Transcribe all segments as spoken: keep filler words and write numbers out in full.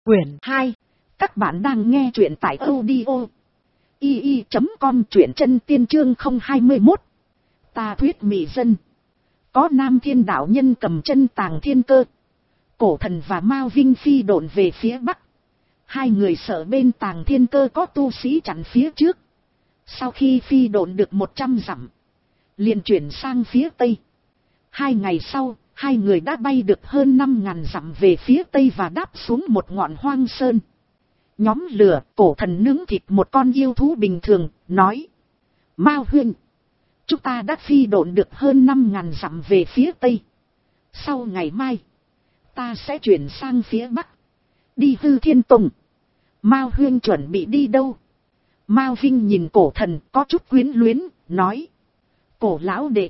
Quyển hai. Các bạn đang nghe truyện tại audio i i chấm com, truyện chân tiên chương không hai mốt. Ta thuyết mị dân. Có Nam Thiên đạo nhân cầm chân Tàng Thiên Cơ, Cổ Thần và Mao Vinh phi độn về phía bắc. Hai người sợ bên Tàng Thiên Cơ có tu sĩ chặn phía trước. Sau khi phi độn được một trăm dặm, liền chuyển sang phía tây. Hai ngày sau, hai người đã bay được hơn năm ngàn dặm về phía tây và đáp xuống một ngọn hoang sơn. Nhóm lửa, Cổ Thần nướng thịt một con yêu thú bình thường, nói: Mao huynh, chúng ta đã phi độn được hơn năm ngàn dặm về phía tây. Sau ngày mai, ta sẽ chuyển sang phía bắc, đi Hư Thiên Tông. Mao huynh chuẩn bị đi đâu? Mao Vinh nhìn Cổ Thần có chút quyến luyến, nói: Cổ lão đệ,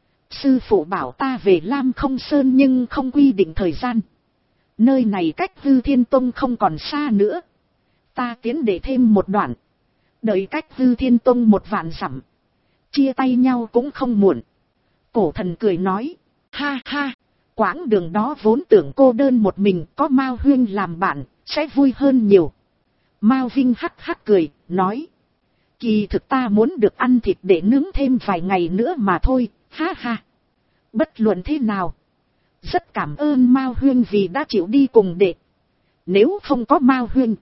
sư phụ bảo ta về Lam Không Sơn nhưng không quy định thời gian. Nơi này cách Hư Thiên Tông không còn xa nữa. Ta tiến để thêm một đoạn. Đợi cách Hư Thiên Tông một vạn dặm, chia tay nhau cũng không muộn. Cổ Thần cười nói: Ha ha, quãng đường đó vốn tưởng cô đơn một mình, có Mao huynh làm bạn, sẽ vui hơn nhiều. Mao Vinh hắc hắc cười, nói: Kỳ thực ta muốn được ăn thịt để nướng thêm vài ngày nữa mà thôi, ha ha. Bất luận thế nào, rất cảm ơn Mao huynh vì đã chịu đi cùng đệ. Nếu không có Mao huynh,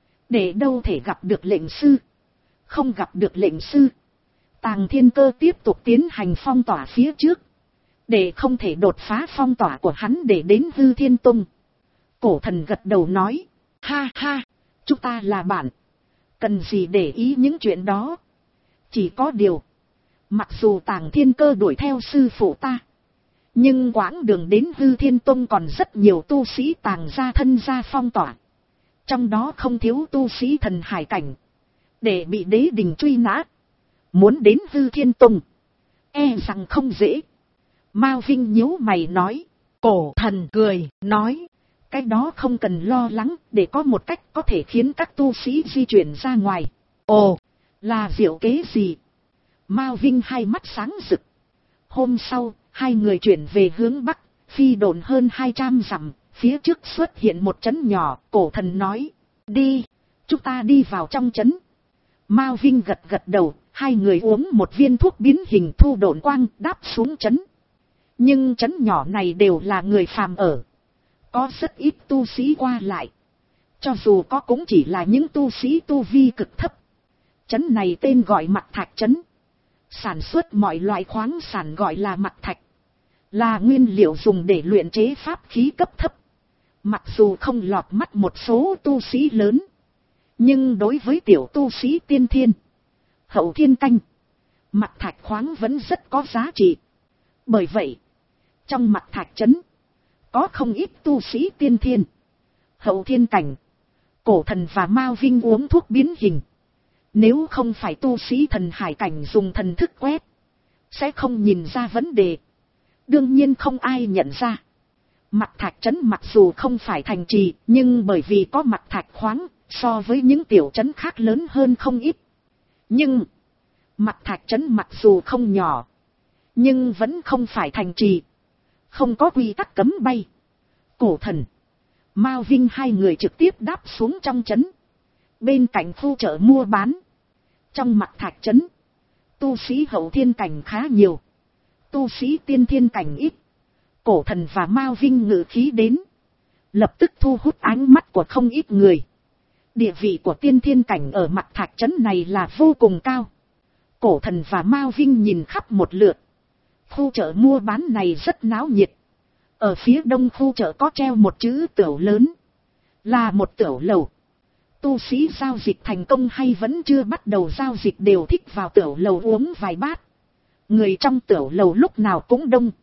đệ đâu thể gặp được lệnh sư. Không gặp được lệnh sư, Tàng Thiên Cơ tiếp tục tiến hành phong tỏa phía trước. Đệ không thể đột phá phong tỏa của hắn để đến Hư Thiên Tông. Cổ Thần gật đầu nói: Ha ha, chúng ta là bạn, cần gì để ý những chuyện đó. Chỉ có điều, mặc dù Tàng Thiên Cơ đuổi theo sư phụ ta, nhưng quãng đường đến Hư Thiên Tông còn rất nhiều tu sĩ Tàng gia thân gia phong tỏa. Trong đó không thiếu tu sĩ thần hải cảnh, để bị đế đình truy nã. Muốn đến Hư Thiên Tông, e rằng không dễ. Mao Vinh nhíu mày nói. Cổ Thần cười, nói: Cái đó không cần lo lắng, để có một cách có thể khiến các tu sĩ di chuyển ra ngoài. Ồ, là diệu kế gì? Mao Vinh hai mắt sáng rực. Hôm sau, hai người chuyển về hướng bắc, phi độn hơn hai trăm dặm, phía trước xuất hiện một trấn nhỏ. Cổ Thần nói: Đi, chúng ta đi vào trong trấn. Mao Vinh gật gật đầu, hai người uống một viên thuốc biến hình thu độn quang, đáp xuống trấn. Nhưng trấn nhỏ này đều là người phàm ở, có rất ít tu sĩ qua lại. Cho dù có cũng chỉ là những tu sĩ tu vi cực thấp. Trấn này tên gọi Mặc Thạch Trấn, sản xuất mọi loại khoáng sản gọi là mặc thạch, là nguyên liệu dùng để luyện chế pháp khí cấp thấp. Mặc dù không lọt mắt một số tu sĩ lớn, nhưng đối với tiểu tu sĩ tiên thiên, hậu thiên canh, mặc thạch khoáng vẫn rất có giá trị. Bởi vậy, trong Mặc Thạch Trấn có không ít tu sĩ tiên thiên, hậu thiên cảnh. Cổ Thần và Mao Vinh uống thuốc biến hình. Nếu không phải tu sĩ thần hải cảnh dùng thần thức quét, sẽ không nhìn ra vấn đề. Đương nhiên không ai nhận ra. Mặc Thạch Trấn mặc dù không phải thành trì, nhưng bởi vì có mặc thạch khoáng, so với những tiểu trấn khác lớn hơn không ít. Nhưng Mặc Thạch Trấn mặc dù không nhỏ, nhưng vẫn không phải thành trì, không có quy tắc cấm bay. Cổ Thần, Mao Vinh hai người trực tiếp đáp xuống trong trấn, bên cạnh khu chợ mua bán. Trong Mặc Thạch Trấn, tu sĩ hậu thiên cảnh khá nhiều, tu sĩ tiên thiên cảnh ít. Cổ Thần và Mao Vinh ngự khí đến, lập tức thu hút ánh mắt của không ít người. Địa vị của tiên thiên cảnh ở Mặc Thạch Trấn này là vô cùng cao. Cổ Thần và Mao Vinh nhìn khắp một lượt. Khu chợ mua bán này rất náo nhiệt. Ở phía đông khu chợ có treo một chữ tiểu lớn, là một tiểu lầu. Tu sĩ giao dịch thành công hay vẫn chưa bắt đầu giao dịch đều thích vào tiểu lầu uống vài bát. Người trong tiểu lầu lúc nào cũng đông.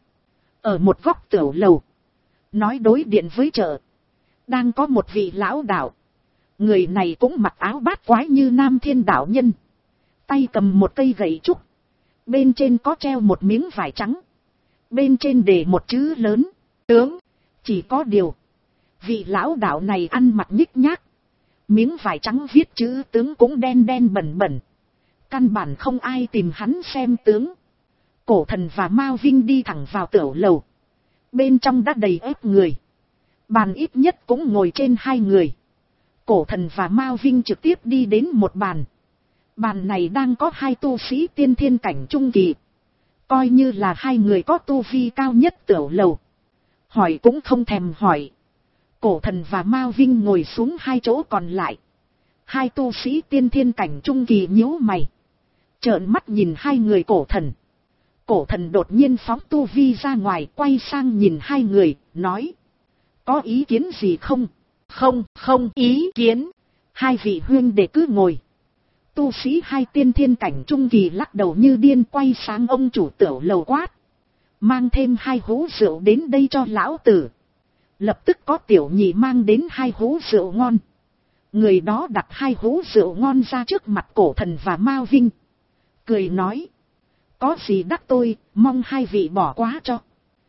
Ở một góc tiểu lầu, nói đối diện với chợ, đang có một vị lão đạo. Người này cũng mặc áo bát quái như Nam Thiên đạo nhân, tay cầm một cây gậy trúc, bên trên có treo một miếng vải trắng, bên trên để một chữ lớn, tướng. Chỉ có điều, vị lão đạo này ăn mặc nhích nhác, miếng vải trắng viết chữ tướng cũng đen đen bẩn bẩn, căn bản không ai tìm hắn xem tướng. Cổ Thần và Mao Vinh đi thẳng vào tiểu lầu, bên trong đã đầy ép người, bàn ít nhất cũng ngồi trên hai người. Cổ Thần và Mao Vinh trực tiếp đi đến một bàn. Bàn này đang có hai tu sĩ tiên thiên cảnh trung kỳ. Coi như là hai người có tu vi cao nhất tiểu lầu. Hỏi cũng không thèm hỏi. Cổ Thần và Mao Vinh ngồi xuống hai chỗ còn lại. Hai tu sĩ tiên thiên cảnh trung kỳ nhíu mày. Trợn mắt nhìn hai người Cổ Thần. Cổ Thần đột nhiên phóng tu vi ra ngoài, quay sang nhìn hai người, nói. Có ý kiến gì không? Không, không ý kiến. Hai vị huynh đệ cứ ngồi. Tu sĩ hai tiên thiên cảnh trung kỳ lắc đầu như điên, quay sang ông chủ tiểu lầu quát. Mang thêm hai hũ rượu đến đây cho lão tử. Lập tức có tiểu nhị mang đến hai hũ rượu ngon. Người đó đặt hai hũ rượu ngon ra trước mặt Cổ Thần và Mao Vinh. Cười nói. Có gì đắc tôi, mong hai vị bỏ qua cho.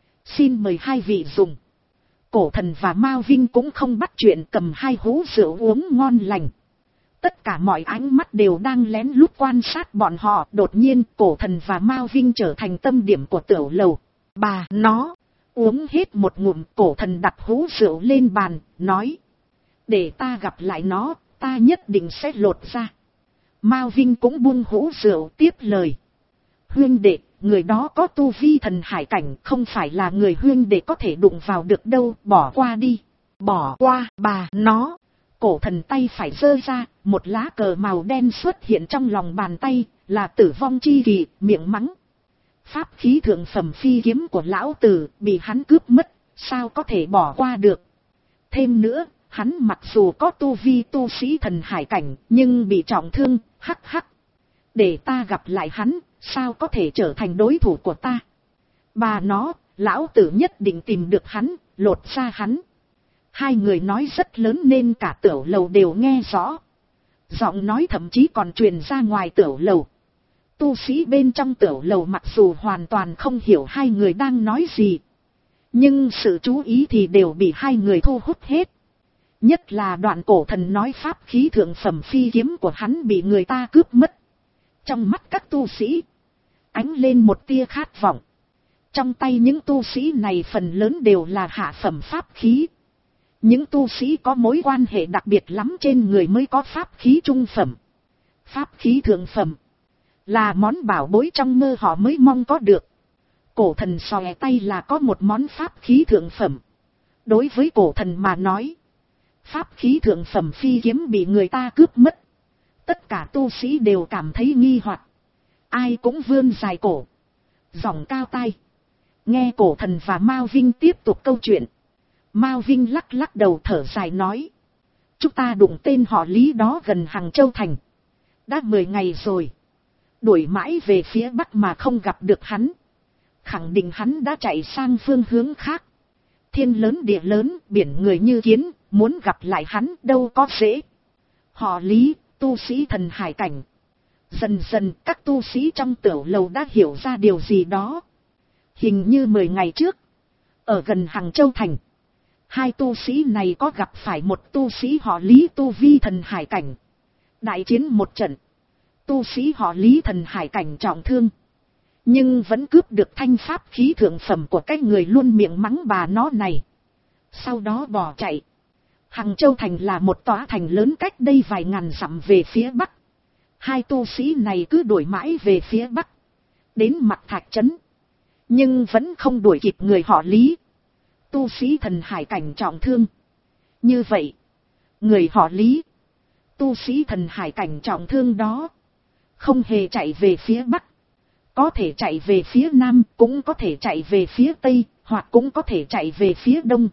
Xin mời hai vị dùng. Cổ Thần và Mao Vinh cũng không bắt chuyện, cầm hai hũ rượu uống ngon lành. Tất cả mọi ánh mắt đều đang lén lút quan sát bọn họ. Đột nhiên Cổ Thần và Mao Vinh trở thành tâm điểm của tiểu lầu. Bà nó uống hết một ngụm. Cổ Thần đặt hũ rượu lên bàn, nói. Để ta gặp lại nó, ta nhất định sẽ lột ra. Mao Vinh cũng buông hũ rượu tiếp lời. Huynh đệ, người đó có tu vi thần hải cảnh, không phải là người huynh đệ có thể đụng vào được đâu, bỏ qua đi. Bỏ qua, bà nó. Cổ Thần tay phải giơ ra, một lá cờ màu đen xuất hiện trong lòng bàn tay, là tử vong chi kỳ, miệng mắng. Pháp khí thượng phẩm phi kiếm của lão tử, bị hắn cướp mất, sao có thể bỏ qua được. Thêm nữa, hắn mặc dù có tu vi tu sĩ thần hải cảnh, nhưng bị trọng thương, hắc hắc. Để ta gặp lại hắn, sao có thể trở thành đối thủ của ta. Bà nó, lão tử nhất định tìm được hắn, lột ra hắn. Hai người nói rất lớn nên cả tiểu lầu đều nghe rõ. Giọng nói thậm chí còn truyền ra ngoài tiểu lầu. Tu sĩ bên trong tiểu lầu mặc dù hoàn toàn không hiểu hai người đang nói gì, nhưng sự chú ý thì đều bị hai người thu hút hết. Nhất là đoạn Cổ Thần nói pháp khí thượng phẩm phi kiếm của hắn bị người ta cướp mất. Trong mắt các tu sĩ ánh lên một tia khát vọng. Trong tay những tu sĩ này phần lớn đều là hạ phẩm pháp khí. Những tu sĩ có mối quan hệ đặc biệt lắm trên người mới có pháp khí trung phẩm. Pháp khí thượng phẩm là món bảo bối trong mơ họ mới mong có được. Cổ Thần xòe tay là có một món pháp khí thượng phẩm. Đối với Cổ Thần mà nói, pháp khí thượng phẩm phi kiếm bị người ta cướp mất. Tất cả tu sĩ đều cảm thấy nghi hoặc. Ai cũng vươn dài cổ, giọng cao tai, nghe Cổ Thần và Mao Vinh tiếp tục câu chuyện. Mao Vinh lắc lắc đầu thở dài nói. Chúng ta đụng tên họ Lý đó gần Hàng Châu Thành. Đã mười ngày rồi. Đuổi mãi về phía Bắc mà không gặp được hắn. Khẳng định hắn đã chạy sang phương hướng khác. Thiên lớn địa lớn, biển người như kiến, muốn gặp lại hắn đâu có dễ. Họ Lý, tu sĩ thần hải cảnh. Dần dần các tu sĩ trong tiểu lầu đã hiểu ra điều gì đó. Hình như mười ngày trước, ở gần Hàng Châu Thành, hai tu sĩ này có gặp phải một tu sĩ họ Lý tu vi thần hải cảnh. Đại chiến một trận, tu sĩ họ Lý thần hải cảnh trọng thương, nhưng vẫn cướp được thanh pháp khí thượng phẩm của cái người luôn miệng mắng bà nó này. Sau đó bỏ chạy. Hàng Châu Thành là một tòa thành lớn cách đây vài ngàn dặm về phía Bắc. Hai tu sĩ này cứ đuổi mãi về phía Bắc, đến Mạc Thạch Trấn, nhưng vẫn không đuổi kịp người họ Lý. Tu sĩ thần hải cảnh trọng thương. Như vậy, người họ Lý, tu sĩ thần hải cảnh trọng thương đó, không hề chạy về phía Bắc. Có thể chạy về phía Nam, cũng có thể chạy về phía Tây, hoặc cũng có thể chạy về phía Đông.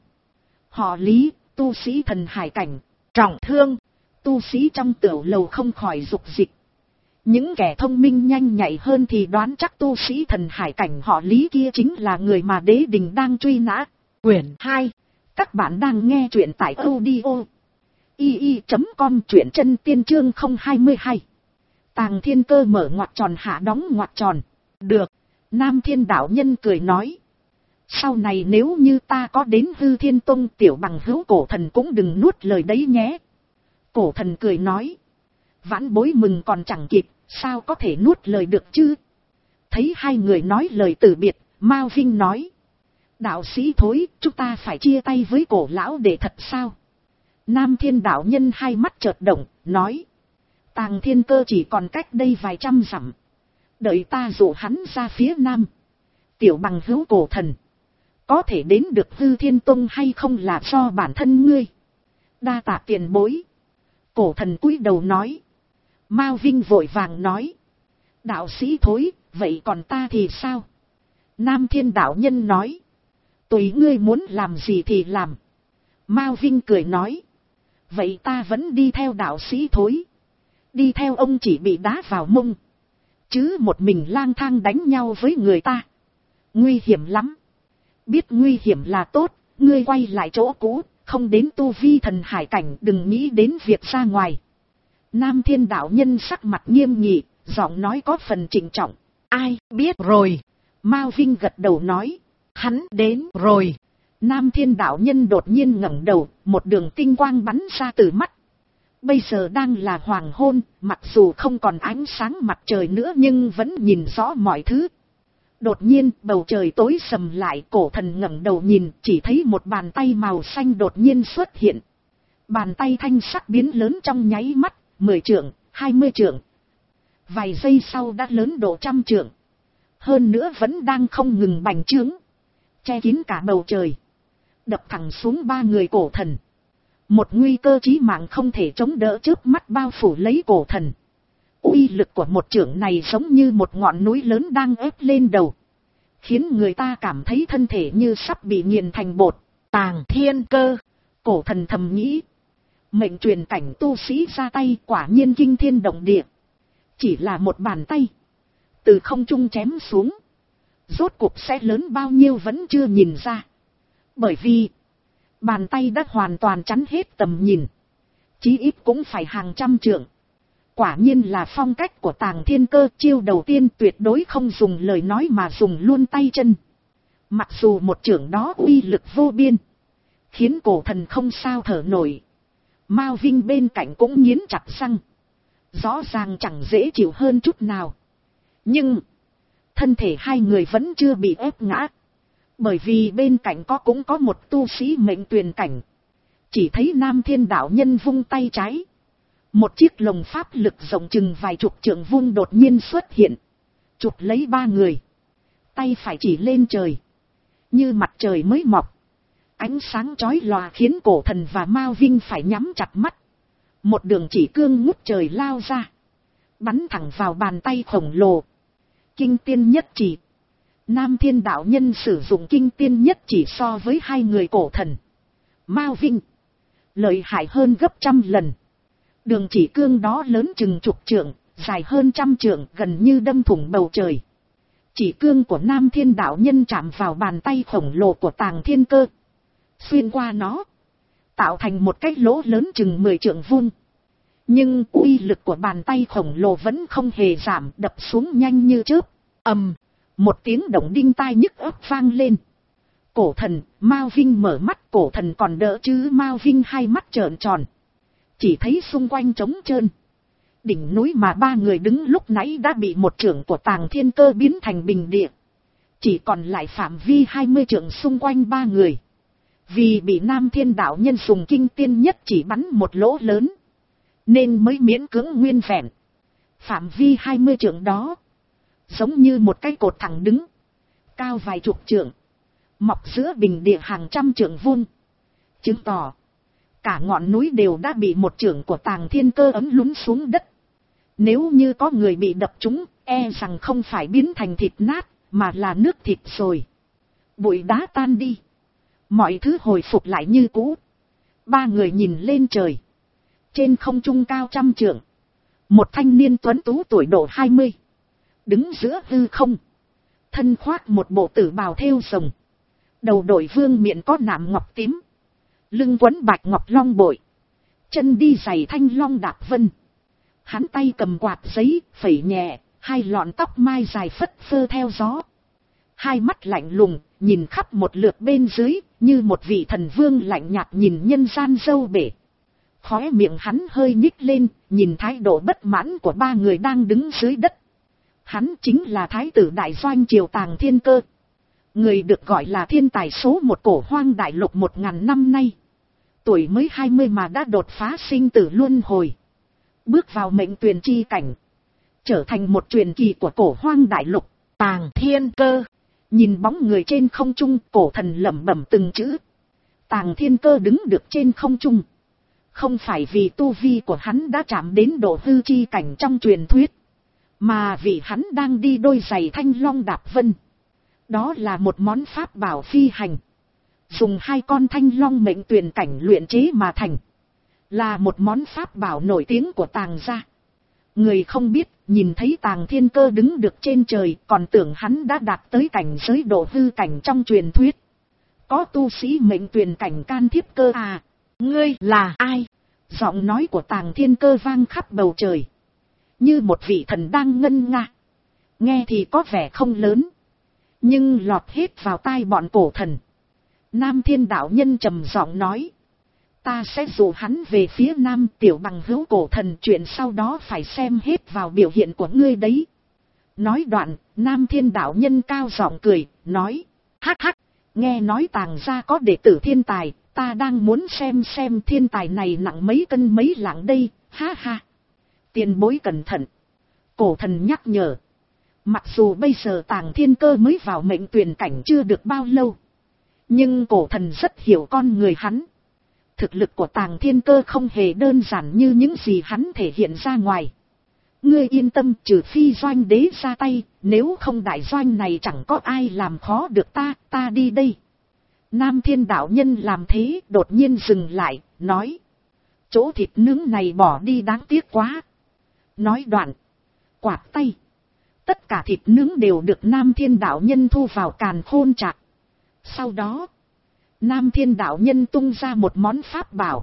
Họ Lý, tu sĩ thần hải cảnh, trọng thương. Tu sĩ trong tiểu lầu không khỏi dục dịch. Những kẻ thông minh nhanh nhạy hơn thì đoán chắc tu sĩ thần hải cảnh họ Lý kia chính là người mà đế đình đang truy nã. Quyển hai. Các bạn đang nghe truyện tại audio i i chấm com, truyện chân tiên chương không hai hai. Tàng Thiên Cơ mở ngoặc tròn hạ đóng ngoặc tròn. Được. Nam Thiên đạo nhân cười nói. Sau này nếu như ta có đến Hư Thiên Tông, tiểu bằng hữu Cổ Thần cũng đừng nuốt lời đấy nhé. Cổ Thần cười nói. Vãn bối mừng còn chẳng kịp, sao có thể nuốt lời được chứ? Thấy hai người nói lời từ biệt, Mao Vinh nói. Đạo sĩ thối, chúng ta phải chia tay với Cổ lão để thật sao? Nam Thiên đạo nhân hai mắt chợt động, nói. Tàng Thiên Cơ chỉ còn cách đây vài trăm dặm. Đợi ta dụ hắn ra phía nam. Tiểu bằng hữu Cổ Thần. Có thể đến được Hư Thiên Tông hay không là do bản thân ngươi. Đa tạ tiền bối. Cổ Thần cúi đầu nói. Mao Vinh vội vàng nói. Đạo sĩ thối, vậy còn ta thì sao? Nam Thiên đạo nhân nói. Tùy ngươi muốn làm gì thì làm. Mao Vinh cười nói. Vậy ta vẫn đi theo đạo sĩ thối. Đi theo ông chỉ bị đá vào mông. Chứ một mình lang thang đánh nhau với người ta. Nguy hiểm lắm. Biết nguy hiểm là tốt, ngươi quay lại chỗ cũ, không đến tu vi thần hải cảnh, đừng nghĩ đến việc ra ngoài. Nam Thiên đạo nhân sắc mặt nghiêm nghị, giọng nói có phần trịnh trọng. Ai biết rồi. Mao Vinh gật đầu nói. Hắn đến rồi. Nam Thiên đạo nhân đột nhiên ngẩng đầu, một đường tinh quang bắn ra từ mắt. Bây giờ đang là hoàng hôn, mặc dù không còn ánh sáng mặt trời nữa nhưng vẫn nhìn rõ mọi thứ. Đột nhiên bầu trời tối sầm lại, Cổ Thần ngẩng đầu nhìn, chỉ thấy một bàn tay màu xanh đột nhiên xuất hiện. Bàn tay thanh sắc biến lớn trong nháy mắt, mười trượng, hai mươi trượng. Vài giây sau đã lớn độ trăm trượng. Hơn nữa vẫn đang không ngừng bành trướng, che kín cả bầu trời. Đập thẳng xuống ba người Cổ Thần. Một nguy cơ chí mạng không thể chống đỡ trước mắt bao phủ lấy Cổ Thần. Uy lực của một chưởng này giống như một ngọn núi lớn đang ép lên đầu. Khiến người ta cảm thấy thân thể như sắp bị nghiền thành bột. Tàng Thiên Cơ. Cổ Thần thầm nghĩ. Mệnh truyền cảnh tu sĩ ra tay quả nhiên kinh thiên động địa. Chỉ là một bàn tay. Từ không trung chém xuống. Rốt cuộc sẽ lớn bao nhiêu vẫn chưa nhìn ra. Bởi vì bàn tay đã hoàn toàn chắn hết tầm nhìn. Chí ít cũng phải hàng trăm trượng. Quả nhiên là phong cách của Tàng Thiên Cơ, chiêu đầu tiên tuyệt đối không dùng lời nói mà dùng luôn tay chân. Mặc dù một chưởng đó uy lực vô biên, khiến Cổ Thần không sao thở nổi. Mao Vinh bên cạnh cũng nghiến chặt răng. Rõ ràng chẳng dễ chịu hơn chút nào. Nhưng thân thể hai người vẫn chưa bị ép ngã. Bởi vì bên cạnh có cũng có một tu sĩ mệnh tuyền cảnh. Chỉ thấy Nam Thiên đạo nhân vung tay trái. Một chiếc lồng pháp lực rộng chừng vài chục trượng vuông đột nhiên xuất hiện. Chụp lấy ba người. Tay phải chỉ lên trời. Như mặt trời mới mọc. Ánh sáng chói lòa khiến Cổ Thần và Mao Vinh phải nhắm chặt mắt. Một đường chỉ cương ngút trời lao ra. Bắn thẳng vào bàn tay khổng lồ. Kinh tiên nhất chỉ. Nam Thiên đạo nhân sử dụng kinh tiên nhất chỉ so với hai người Cổ Thần, Mao Vinh lợi hại hơn gấp trăm lần. Đường chỉ cương đó lớn chừng chục trượng, dài hơn trăm trượng, gần như đâm thủng bầu trời. Chỉ cương của Nam Thiên đạo nhân chạm vào bàn tay khổng lồ của Tàng Thiên Cơ, xuyên qua nó, tạo thành một cái lỗ lớn chừng mười trượng vuông. Nhưng uy lực của bàn tay khổng lồ vẫn không hề giảm, đập xuống nhanh như chớp. Ầm, một tiếng động đinh tai nhức óc vang lên. Cổ Thần, Mao Vinh mở mắt, Cổ Thần còn đỡ chứ Mao Vinh hai mắt trợn tròn. Chỉ thấy xung quanh trống trơn. Đỉnh núi mà ba người đứng lúc nãy đã bị một chưởng của Tàng Thiên Cơ biến thành bình địa. Chỉ còn lại phạm vi hai mươi trượng xung quanh ba người. Vì bị Nam Thiên đạo nhân dùng kinh tiên nhất chỉ bắn một lỗ lớn, nên mới miễn cưỡng nguyên vẹn. Phạm vi hai mươi trượng đó giống như một cái cột thẳng đứng, cao vài chục trượng, mọc giữa bình địa hàng trăm trượng vuông, chứng tỏ cả ngọn núi đều đã bị một chưởng của Tàng Thiên Cơ ấm lún xuống đất. Nếu như có người bị đập trúng, e rằng không phải biến thành thịt nát, mà là nước thịt rồi. Bụi đá tan đi, mọi thứ hồi phục lại như cũ. Ba người nhìn lên trời. Trên không trung cao trăm trượng, một thanh niên tuấn tú tuổi độ hai mươi, đứng giữa hư không, thân khoác một bộ tử bào thêu rồng, đầu đội vương miện có nạm ngọc tím, lưng quấn bạch ngọc long bội, chân đi giày thanh long đạp vân. Hắn tay cầm quạt giấy, phẩy nhẹ, hai lọn tóc mai dài phất phơ theo gió. Hai mắt lạnh lùng, nhìn khắp một lượt bên dưới, như một vị thần vương lạnh nhạt nhìn nhân gian dâu bể. Khóe miệng hắn hơi nhích lên, nhìn thái độ bất mãn của ba người đang đứng dưới đất. Hắn chính là thái tử đại doanh triều Tàng Thiên Cơ. Người được gọi là thiên tài số một cổ hoang đại lục một ngàn năm nay. tuổi mới hai mươi mà đã đột phá sinh tử luân hồi. Bước vào mệnh tuyền chi cảnh. Trở thành một truyền kỳ của cổ hoang đại lục. Tàng Thiên Cơ. Nhìn bóng người trên không trung, cổ thần lẩm bẩm từng chữ. Tàng Thiên Cơ đứng được trên không trung. Không phải vì tu vi của hắn đã chạm đến độ hư chi cảnh trong truyền thuyết. Mà vì hắn đang đi đôi giày thanh long đạp vân. Đó là một món pháp bảo phi hành. Dùng hai con thanh long mệnh tuyển cảnh luyện chế mà thành. Là một món pháp bảo nổi tiếng của Tàng gia. Người không biết, nhìn thấy Tàng Thiên Cơ đứng được trên trời, còn tưởng hắn đã đạt tới cảnh giới độ hư cảnh trong truyền thuyết. Có tu sĩ mệnh tuyển cảnh can thiếp cơ à? Ngươi là ai? Giọng nói của Tàng Thiên Cơ vang khắp bầu trời. Như một vị thần đang ngân nga. Nghe thì có vẻ không lớn. Nhưng lọt hết vào tai bọn cổ thần. Nam Thiên đạo nhân trầm giọng nói. Ta sẽ dụ hắn về phía nam, tiểu bằng hữu cổ thần, chuyện sau đó phải xem hết vào biểu hiện của ngươi đấy. Nói đoạn, Nam Thiên đạo nhân cao giọng cười, nói. Hắc hắc, nghe nói Tàng gia có đệ tử thiên tài, ta đang muốn xem xem thiên tài này nặng mấy cân mấy lạng đây, ha ha. Tiền bối cẩn thận. Cổ thần nhắc nhở. Mặc dù bây giờ Tàng Thiên Cơ mới vào mệnh tuyển cảnh chưa được bao lâu. Nhưng cổ thần rất hiểu con người hắn. Thực lực của Tàng Thiên Cơ không hề đơn giản như những gì hắn thể hiện ra ngoài. Ngươi yên tâm, trừ phi doanh đế ra tay, nếu không đại doanh này chẳng có ai làm khó được ta, ta đi đây. Nam Thiên đạo nhân làm thế, đột nhiên dừng lại, nói. Chỗ thịt nướng này bỏ đi đáng tiếc quá. Nói đoạn, quạt tay. Tất cả thịt nướng đều được Nam Thiên đạo nhân thu vào càn khôn trạc. Sau đó, Nam Thiên đạo nhân tung ra một món pháp bảo.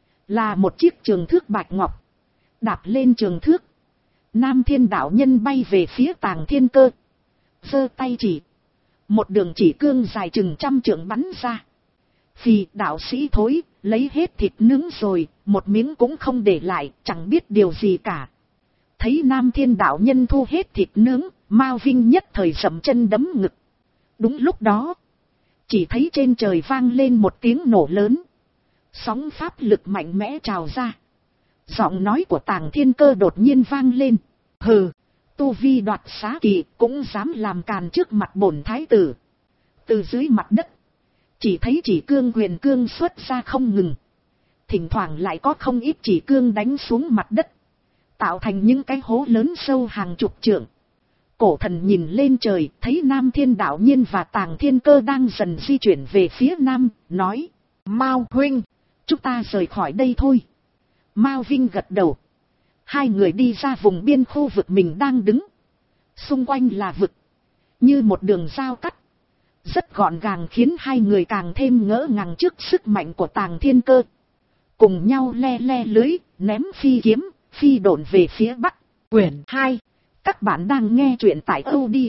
Là một chiếc trường thước bạch ngọc. Đạp lên trường thước. Nam Thiên đạo nhân bay về phía Tàng Thiên Cơ. Giơ tay chỉ. Một đường chỉ cương dài chừng trăm trượng bắn ra. Phì đạo sĩ thối, lấy hết thịt nướng rồi, một miếng cũng không để lại, chẳng biết điều gì cả. Thấy Nam Thiên đạo nhân thu hết thịt nướng, Mao Vinh nhất thời dậm chân đấm ngực. Đúng lúc đó, chỉ thấy trên trời vang lên một tiếng nổ lớn. Sóng pháp lực mạnh mẽ trào ra. Giọng nói của Tàng Thiên Cơ đột nhiên vang lên. Hừ, tu vi đoạt xá kỳ cũng dám làm càn trước mặt bổn thái tử. Từ dưới mặt đất, chỉ thấy chỉ cương huyền cương xuất ra không ngừng. Thỉnh thoảng lại có không ít chỉ cương đánh xuống mặt đất. Tạo thành những cái hố lớn sâu hàng chục trượng. Cổ thần nhìn lên trời, thấy Nam Thiên đạo nhiên và Tàng Thiên Cơ đang dần di chuyển về phía nam, nói. Mao huynh, chúng ta rời khỏi đây thôi. Mao Vinh gật đầu. Hai người đi ra vùng biên khu vực mình đang đứng. Xung quanh là vực. Như một đường giao cắt. Rất gọn gàng khiến hai người càng thêm ngỡ ngàng trước sức mạnh của Tàng Thiên Cơ. Cùng nhau le le lưới, ném phi kiếm, phi độn về phía bắc. Quyển hai. Các bạn đang nghe truyện tại audio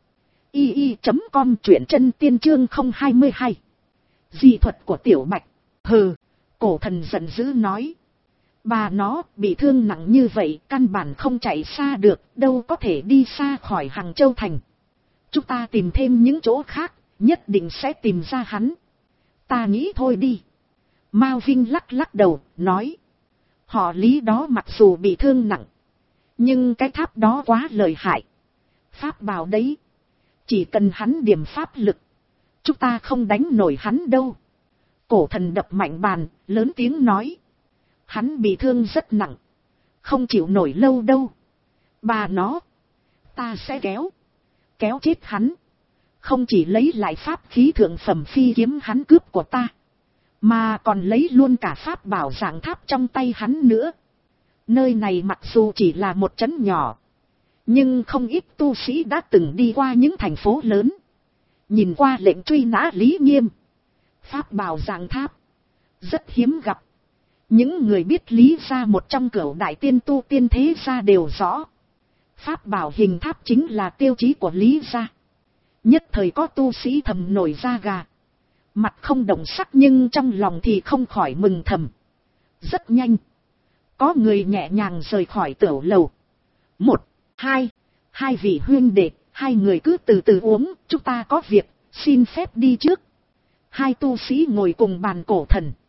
i i chấm com, truyện chân tiên chương không hai hai. Di thuật của Tiểu Bạch. Hừ, cổ thần giận dữ nói. Bà nó bị thương nặng như vậy, căn bản không chạy xa được, đâu có thể đi xa khỏi Hàng Châu Thành. Chúng ta tìm thêm những chỗ khác, nhất định sẽ tìm ra hắn. Ta nghĩ thôi đi. Mao Vinh lắc lắc đầu, nói. Họ Lý đó mặc dù bị thương nặng, nhưng cái tháp đó quá lợi hại. Pháp bảo đấy, chỉ cần hắn điểm pháp lực, chúng ta không đánh nổi hắn đâu. Cổ thần đập mạnh bàn, lớn tiếng nói. Hắn bị thương rất nặng, không chịu nổi lâu đâu. Bà nó, ta sẽ kéo, kéo chết hắn. Không chỉ lấy lại pháp khí thượng phẩm phi kiếm hắn cướp của ta, mà còn lấy luôn cả pháp bảo dạng tháp trong tay hắn nữa. Nơi này mặc dù chỉ là một trấn nhỏ, nhưng không ít tu sĩ đã từng đi qua những thành phố lớn. Nhìn qua lệnh truy nã Lý Nghiêm, pháp bảo dạng tháp rất hiếm gặp. Những người biết Lý gia một trong cửu đại tiên tu tiên thế gia đều rõ. Pháp bảo hình tháp chính là tiêu chí của Lý gia. Nhất thời có tu sĩ thầm nổi da gà. Mặt không động sắc nhưng trong lòng thì không khỏi mừng thầm. Rất nhanh, có người nhẹ nhàng rời khỏi tiểu lầu. Một, hai, hai vị huynh đệ, hai người cứ từ từ uống, chúng ta có việc, xin phép đi trước. Hai tu sĩ ngồi cùng bàn cổ thần.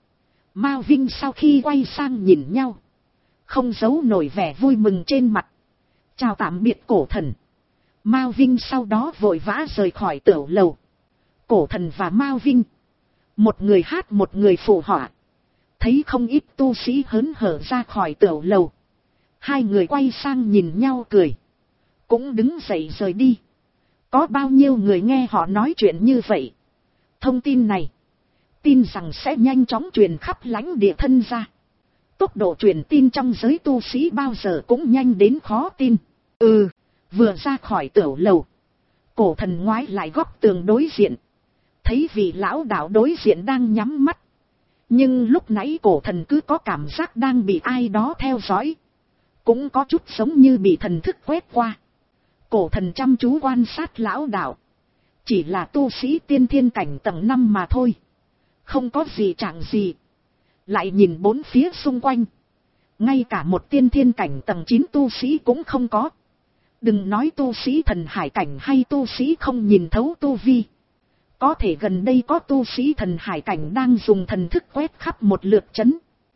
Mao Vinh sau khi quay sang nhìn nhau, không giấu nổi vẻ vui mừng trên mặt. Chào tạm biệt cổ thần. Mao Vinh sau đó vội vã rời khỏi tiểu lầu. Cổ thần và Mao Vinh, một người hát một người phụ họa. Thấy không ít tu sĩ hớn hở ra khỏi tiểu lầu. Hai người quay sang nhìn nhau cười, cũng đứng dậy rời đi. Có bao nhiêu người nghe họ nói chuyện như vậy. Thông tin này, tin rằng sẽ nhanh chóng truyền khắp lãnh địa thân ra. Tốc độ truyền tin trong giới tu sĩ bao giờ cũng nhanh đến khó tin. Ừ, vừa ra khỏi tiểu lầu, cổ thần ngoái lại góc tường đối diện. Thấy vị lão đạo đối diện đang nhắm mắt. Nhưng lúc nãy cổ thần cứ có cảm giác đang bị ai đó theo dõi. Cũng có chút giống như bị thần thức quét qua. Cổ thần chăm chú quan sát lão đạo. Chỉ là tu sĩ tiên thiên cảnh tầng năm mà thôi. Không có gì chẳng gì. Lại nhìn bốn phía xung quanh. Ngay cả một tiên thiên cảnh tầng chín tu sĩ cũng không có. Đừng nói tu sĩ thần hải cảnh hay tu sĩ không nhìn thấu tu vi. Có thể gần đây có tu sĩ thần hải cảnh đang dùng thần thức quét khắp một lượt chấn.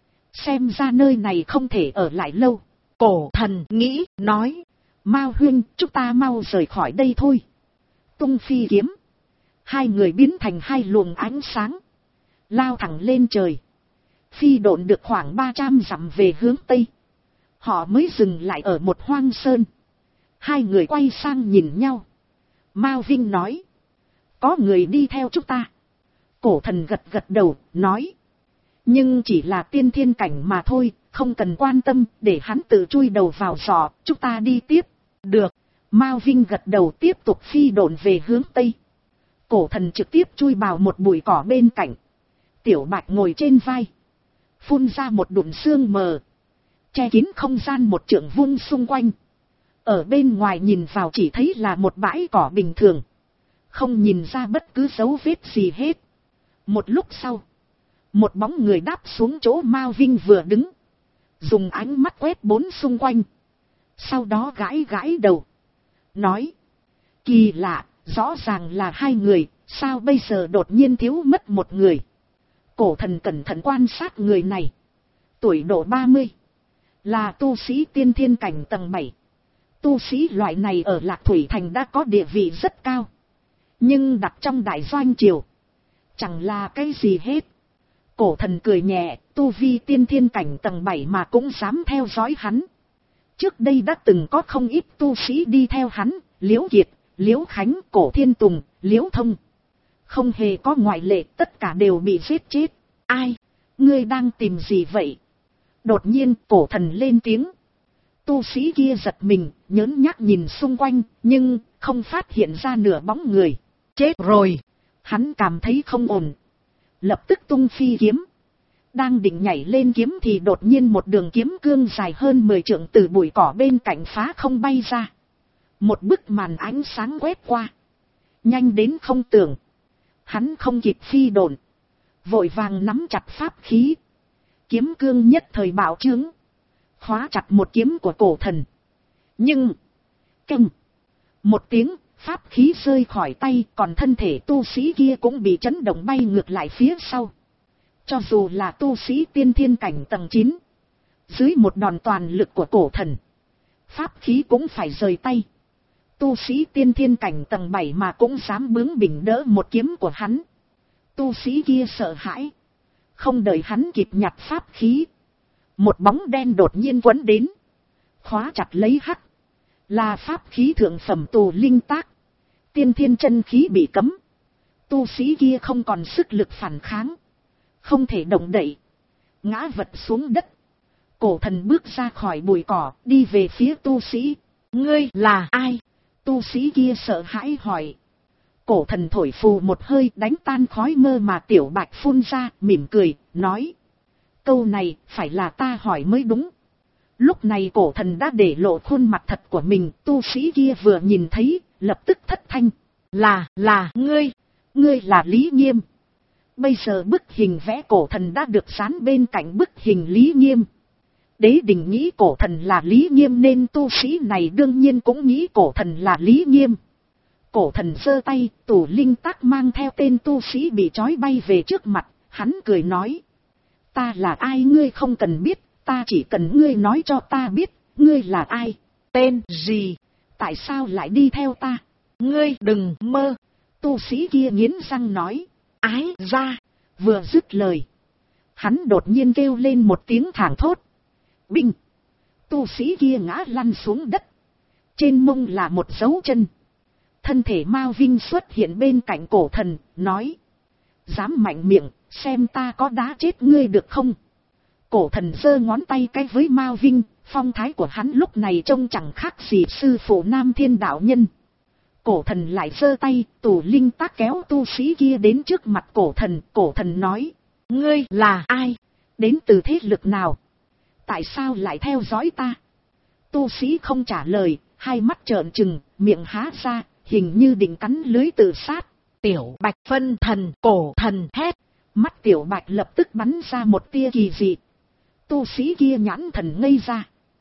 Xem ra nơi này không thể ở lại lâu. Cổ thần nghĩ, nói. Mao huynh, chúng ta mau rời khỏi đây thôi. Tung phi kiếm. Hai người biến thành hai luồng ánh sáng. Lao thẳng lên trời. Phi độn được khoảng ba trăm dặm về hướng Tây. Họ mới dừng lại ở một hoang sơn. Hai người quay sang nhìn nhau. Mao Vinh nói. Có người đi theo chúng ta. Cổ thần gật gật đầu, nói. Nhưng chỉ là tiên thiên cảnh mà thôi, không cần quan tâm, để hắn tự chui đầu vào giỏ, chúng ta đi tiếp. Được. Mao Vinh gật đầu tiếp tục phi độn về hướng Tây. Cổ thần trực tiếp chui vào một bụi cỏ bên cạnh. Tiểu Bạch ngồi trên vai. Phun ra một đụn sương mờ. Che kín không gian một trượng vuông xung quanh. Ở bên ngoài nhìn vào chỉ thấy là một bãi cỏ bình thường. Không nhìn ra bất cứ dấu vết gì hết. Một lúc sau, một bóng người đáp xuống chỗ Mao Vinh vừa đứng. Dùng ánh mắt quét bốn xung quanh. Sau đó gãi gãi đầu. Nói. Kỳ lạ, rõ ràng là hai người, sao bây giờ đột nhiên thiếu mất một người. Cổ thần cẩn thận quan sát người này. Tuổi độ ba mươi. Là tu sĩ tiên thiên cảnh tầng bảy. Tu sĩ loại này ở Lạc Thủy Thành đã có địa vị rất cao. Nhưng đặt trong đại doanh triều, chẳng là cái gì hết. Cổ thần cười nhẹ, tu vi tiên thiên cảnh tầng bảy mà cũng dám theo dõi hắn. Trước đây đã từng có không ít tu sĩ đi theo hắn, Liễu Kiệt, Liễu Khánh, Cổ Thiên Tùng, Liễu Thông. Không hề có ngoại lệ, tất cả đều bị giết chết. Ai? Ngươi đang tìm gì vậy? Đột nhiên cổ thần lên tiếng. Tu sĩ kia giật mình, nhớn nhác nhìn xung quanh, nhưng không phát hiện ra nửa bóng người. Chết rồi! Hắn cảm thấy không ổn. Lập tức tung phi kiếm. Đang định nhảy lên kiếm thì đột nhiên một đường kiếm cương dài hơn mười trượng từ bụi cỏ bên cạnh phá không bay ra. Một bức màn ánh sáng quét qua. Nhanh đến không tưởng. Hắn không kịp phi độn. Vội vàng nắm chặt pháp khí. Kiếm cương nhất thời bạo trướng. Khóa chặt một kiếm của cổ thần. Nhưng... Căng. Một tiếng, pháp khí rơi khỏi tay, còn thân thể tu sĩ kia cũng bị chấn động bay ngược lại phía sau. Cho dù là tu sĩ tiên thiên cảnh tầng chín. Dưới một đòn toàn lực của cổ thần. Pháp khí cũng phải rời tay. Tu sĩ tiên thiên cảnh tầng bảy mà cũng dám bướng bỉnh đỡ một kiếm của hắn. Tu sĩ kia sợ hãi. Không đợi hắn kịp nhặt pháp khí. Một bóng đen đột nhiên quấn đến. Khóa chặt lấy hắc. Là pháp khí thượng phẩm tù linh tác. Tiên thiên chân khí bị cấm. Tu sĩ kia không còn sức lực phản kháng. Không thể động đậy. Ngã vật xuống đất. Cổ thần bước ra khỏi bụi cỏ, đi về phía tu sĩ. Ngươi là ai? Tu sĩ kia sợ hãi hỏi. Cổ thần thổi phù một hơi đánh tan khói mơ mà Tiểu Bạch phun ra, mỉm cười, nói. Câu này phải là ta hỏi mới đúng. Lúc này cổ thần đã để lộ khuôn mặt thật của mình, tu sĩ kia vừa nhìn thấy, lập tức thất thanh. Là, là, ngươi, ngươi là Lý Nghiêm. Bây giờ bức hình vẽ cổ thần đã được dán bên cạnh bức hình Lý Nghiêm. Đế đình nghĩ cổ thần là Lý Nghiêm nên tu sĩ này đương nhiên cũng nghĩ cổ thần là Lý Nghiêm. Cổ thần giơ tay, tù linh tác mang theo tên tu sĩ bị trói bay về trước mặt, hắn cười nói. Ta là ai ngươi không cần biết, ta chỉ cần ngươi nói cho ta biết, ngươi là ai, tên gì, tại sao lại đi theo ta. Ngươi đừng mơ. Tu sĩ kia nghiến răng nói. Ái ra. Vừa dứt lời, hắn đột nhiên kêu lên một tiếng thảng thốt. Binh. Tu sĩ kia ngã lăn xuống đất. Trên mông là một dấu chân. Thân thể Mao Vinh xuất hiện bên cạnh cổ thần, nói. Dám mạnh miệng, xem ta có đá chết ngươi được không. Cổ thần giơ ngón tay cái với Mao Vinh, phong thái của hắn lúc này trông chẳng khác gì sư phụ Nam Thiên đạo nhân. Cổ thần lại giơ tay, tù linh tác kéo tu sĩ kia đến trước mặt cổ thần. Cổ thần nói, ngươi là ai? Đến từ thế lực nào? Tại sao lại theo dõi ta? Tu sĩ không trả lời, hai mắt trợn trừng, miệng há ra, hình như định cắn lưới tự sát. Tiểu Bạch phân thần, cổ thần hét. Mắt Tiểu Bạch lập tức bắn ra một tia kỳ dị. Tu sĩ kia nhãn thần ngây ra.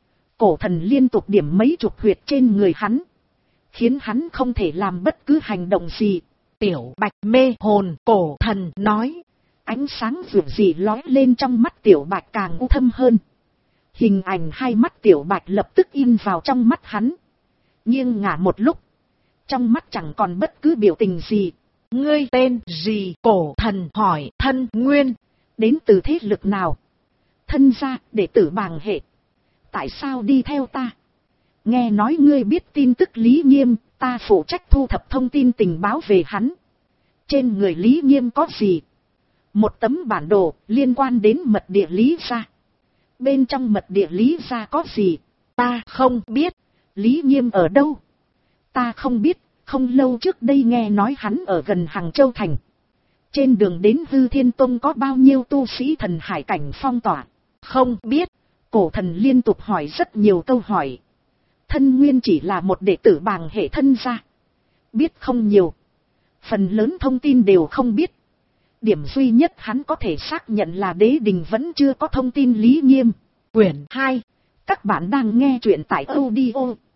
Cổ thần liên tục điểm mấy chục huyệt trên người hắn, khiến hắn không thể làm bất cứ hành động gì. Tiểu Bạch mê hồn, cổ thần nói. Ánh sáng rực rỡ lóe lên trong mắt Tiểu Bạch càng u thâm hơn. Hình ảnh hai mắt Tiểu Bạch lập tức in vào trong mắt hắn. Nghiêng ngả một lúc, trong mắt chẳng còn bất cứ biểu tình gì. Ngươi tên gì? Cổ thần hỏi. Thân Nguyên. Đến từ thế lực nào? Thân gia, đệ tử Bàng Hệ. Tại sao đi theo ta? Nghe nói ngươi biết tin tức Lý Nghiêm, ta phụ trách thu thập thông tin tình báo về hắn. Trên người Lý Nghiêm có gì? Một tấm bản đồ liên quan đến mật địa Lý gia. Bên trong mật địa Lý gia có gì? Ta không biết. Lý Nghiêm ở đâu? Ta không biết, không lâu trước đây nghe nói hắn ở gần Hằng Châu Thành. Trên đường đến Hư Thiên Tông có bao nhiêu tu sĩ thần hải cảnh phong tỏa? Không biết. Cổ thần liên tục hỏi rất nhiều câu hỏi. Thân Nguyên chỉ là một đệ tử Bàng Hệ thân gia, biết không nhiều. Phần lớn thông tin đều không biết. Điểm duy nhất hắn có thể xác nhận là Đế Đình vẫn chưa có thông tin Lý Nghiêm. Quyển hai. Các bạn đang nghe truyện tại audio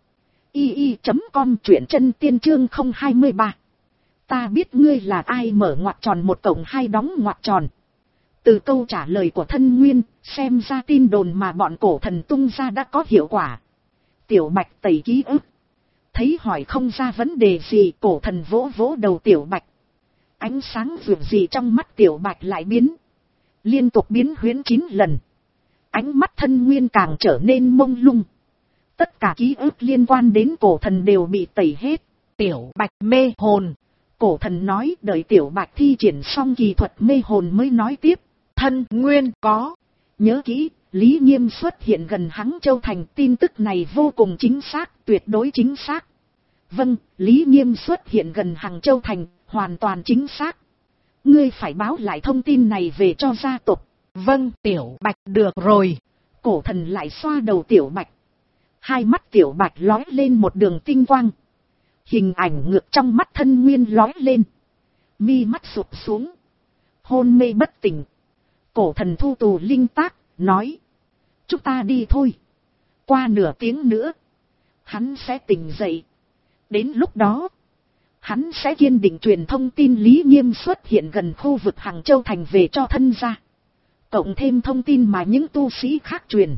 i i chấm com, truyện chân tiên chương không hai ba. Ta biết ngươi là ai, mở ngoặc tròn một cộng hai đóng ngoặc tròn. Từ câu trả lời của Thân Nguyên, xem ra tin đồn mà bọn cổ thần tung ra đã có hiệu quả. Tiểu Bạch tẩy ký ức. Thấy hỏi không ra vấn đề gì, cổ thần vỗ vỗ đầu Tiểu Bạch. Ánh sáng vượt gì trong mắt Tiểu Bạch lại biến. Liên tục biến huyễn chín lần. Ánh mắt Thân Nguyên càng trở nên mông lung. Tất cả ký ức liên quan đến cổ thần đều bị tẩy hết. Tiểu Bạch mê hồn. Cổ thần nói đợi Tiểu Bạch thi triển xong kỳ thuật mê hồn mới nói tiếp. Thân Nguyên có. Nhớ kỹ, Lý Nghiêm xuất hiện gần Hằng Châu Thành, tin tức này vô cùng chính xác, tuyệt đối chính xác. Vâng, Lý Nghiêm xuất hiện gần Hằng Châu Thành, hoàn toàn chính xác. Ngươi phải báo lại thông tin này về cho gia tộc. Vâng, Tiểu Bạch được rồi. Cổ thần lại xoa đầu Tiểu Bạch. Hai mắt Tiểu Bạch lóe lên một đường tinh quang. Hình ảnh ngược trong mắt Thân Nguyên lóe lên. Mi mắt sụp xuống. Hôn mê bất tỉnh. Cổ thần thu tù linh tác, nói. Chúng ta đi thôi. Qua nửa tiếng nữa, hắn sẽ tỉnh dậy. Đến lúc đó, hắn sẽ kiên định truyền thông tin Lý Nghiêm xuất hiện gần khu vực Hằng Châu Thành về cho thân gia. Cộng thêm thông tin mà những tu sĩ khác truyền.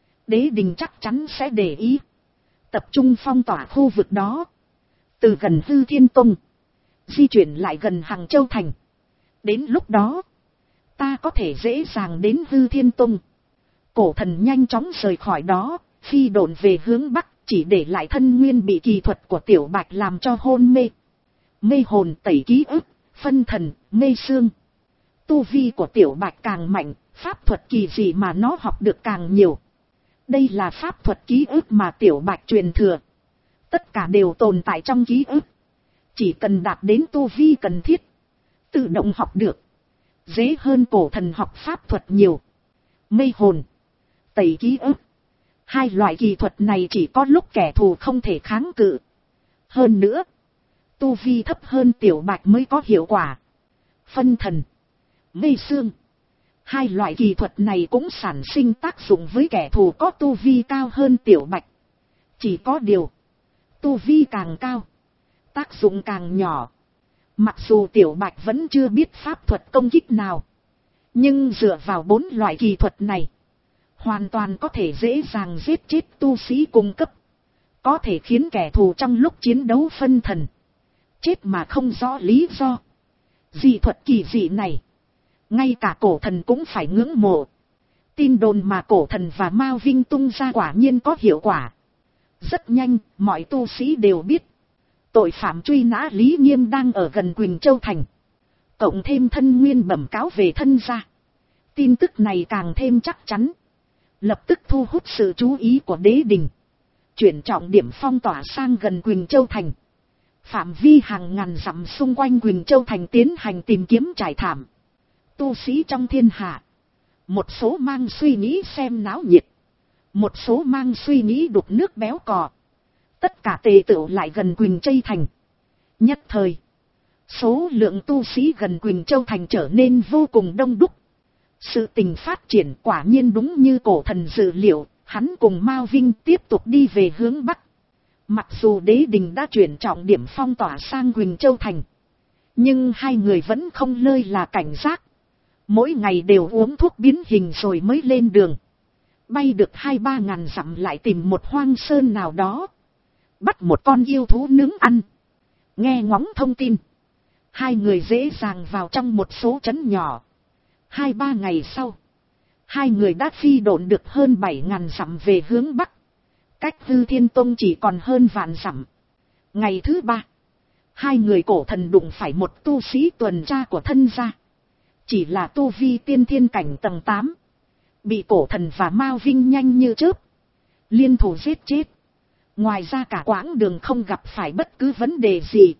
Đế Đình chắc chắn sẽ để ý. Tập trung phong tỏa khu vực đó. Từ gần Hư Thiên Tông, di chuyển lại gần Hằng Châu Thành. Đến lúc đó, ta có thể dễ dàng đến Hư Thiên Tông. Cổ thần nhanh chóng rời khỏi đó, phi độn về hướng Bắc, chỉ để lại Thân Nguyên bị kỳ thuật của Tiểu Bạch làm cho hôn mê. Mê hồn tẩy ký ức, phân thần, mê xương. Tu vi của Tiểu Bạch càng mạnh, pháp thuật kỳ dị mà nó học được càng nhiều. Đây là pháp thuật ký ức mà Tiểu Bạch truyền thừa. Tất cả đều tồn tại trong ký ức. Chỉ cần đạt đến tu vi cần thiết, tự động học được. Dễ hơn cổ thần học pháp thuật nhiều. Mê hồn, tẩy ký ức. Hai loại kỳ thuật này chỉ có lúc kẻ thù không thể kháng cự. Hơn nữa, tu vi thấp hơn Tiểu Bạch mới có hiệu quả. Phân thần, mê xương. Hai loại kỳ thuật này cũng sản sinh tác dụng với kẻ thù có tu vi cao hơn Tiểu Bạch. Chỉ có điều, tu vi càng cao, tác dụng càng nhỏ. Mặc dù Tiểu Bạch vẫn chưa biết pháp thuật công kích nào, Nhưng dựa vào bốn loại kỳ thuật này, hoàn toàn có thể dễ dàng giết chết tu sĩ cung cấp. Có thể khiến kẻ thù trong lúc chiến đấu phân thần, chết mà không rõ lý do. Dị thuật kỳ dị này, ngay cả cổ thần cũng phải ngưỡng mộ. Tin đồn mà cổ thần và Mao Vinh tung ra quả nhiên có hiệu quả. Rất nhanh, mọi tu sĩ đều biết tội phạm truy nã Lý Nghiêm đang ở gần Quỳnh Châu Thành. Cộng thêm thân nguyên bẩm cáo về thân gia, tin tức này càng thêm chắc chắn, lập tức thu hút sự chú ý của đế đình. Chuyển trọng điểm phong tỏa sang gần Quỳnh Châu Thành. Phạm vi hàng ngàn dặm xung quanh Quỳnh Châu Thành tiến hành tìm kiếm trải thảm. Tu sĩ trong thiên hạ, một số mang suy nghĩ xem náo nhiệt, một số mang suy nghĩ đục nước béo cò. Tất cả tề tựu lại gần Quỳnh Châu Thành. Nhất thời, số lượng tu sĩ gần Quỳnh Châu Thành trở nên vô cùng đông đúc. Sự tình phát triển quả nhiên đúng như cổ thần dự liệu, hắn cùng Mao Vinh tiếp tục đi về hướng Bắc. Mặc dù đế đình đã chuyển trọng điểm phong tỏa sang Quỳnh Châu Thành, nhưng hai người vẫn không lơi là cảnh giác. Mỗi ngày đều uống thuốc biến hình rồi mới lên đường. Bay được hai ba ngàn dặm lại tìm một hoang sơn nào đó, bắt một con yêu thú nướng ăn. Nghe ngóng thông tin, hai người dễ dàng vào trong một số trấn nhỏ. Hai ba ngày sau, hai người đã phi độn được hơn bảy ngàn dặm về hướng Bắc. Cách Hư Thiên Tông chỉ còn hơn vạn dặm. Ngày thứ ba, hai người cổ thần đụng phải một tu sĩ tuần tra của thân gia. Chỉ là tu vi tiên thiên cảnh tầng tám. Bị cổ thần và Mao Vinh nhanh như chớp liên thủ giết chết. Ngoài ra cả quãng đường không gặp phải bất cứ vấn đề gì.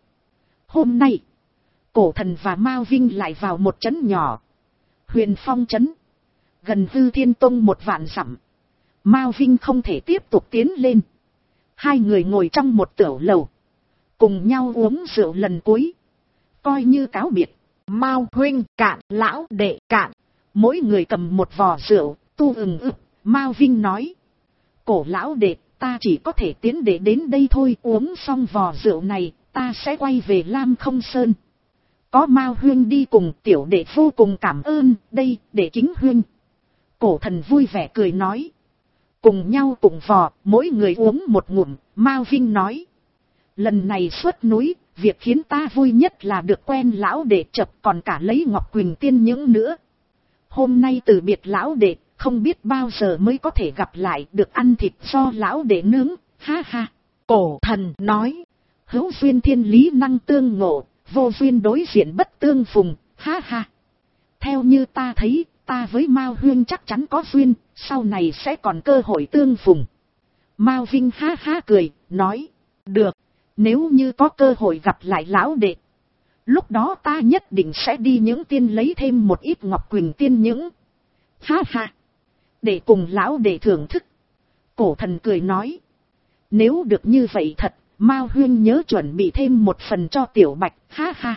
Hôm nay, cổ thần và Mao Vinh lại vào một trấn nhỏ, Huyền Phong trấn, gần Hư Thiên Tông một vạn dặm. Mao Vinh không thể tiếp tục tiến lên. Hai người ngồi trong một tửu lầu, cùng nhau uống rượu lần cuối, coi như cáo biệt. Mao huynh cạn, lão đệ cạn. Mỗi người cầm một vò rượu, tu ừng ực. Mao Vinh nói, cổ lão đệ, ta chỉ có thể tiến để đến đây thôi. Uống xong vò rượu này, ta sẽ quay về Lam Không Sơn. Có Mao huynh đi cùng, tiểu đệ vô cùng cảm ơn. Đây, để chính huynh. Cổ thần vui vẻ cười nói. Cùng nhau cùng vò, mỗi người uống một ngụm. Mao Vinh nói, lần này xuất núi, việc khiến ta vui nhất là được quen lão đệ chập, còn cả lấy Ngọc Quỳnh Tiên những nữa. Hôm nay từ biệt lão đệ, không biết bao giờ mới có thể gặp lại, được ăn thịt do lão đệ nướng, ha ha. Cổ thần nói, hữu duyên thiên lý năng tương ngộ, vô duyên đối diện bất tương phùng, ha ha. Theo như ta thấy, ta với Mao huynh chắc chắn có duyên, sau này sẽ còn cơ hội tương phùng. Mao Vinh ha ha cười, nói, được, nếu như có cơ hội gặp lại lão đệ, lúc đó ta nhất định sẽ đi những tiên lấy thêm một ít Ngọc Quỳnh Tiên những. Ha ha, để cùng lão đệ thưởng thức. Cổ thần cười nói, nếu được như vậy thật, Mao huynh nhớ chuẩn bị thêm một phần cho Tiểu Bạch, ha ha.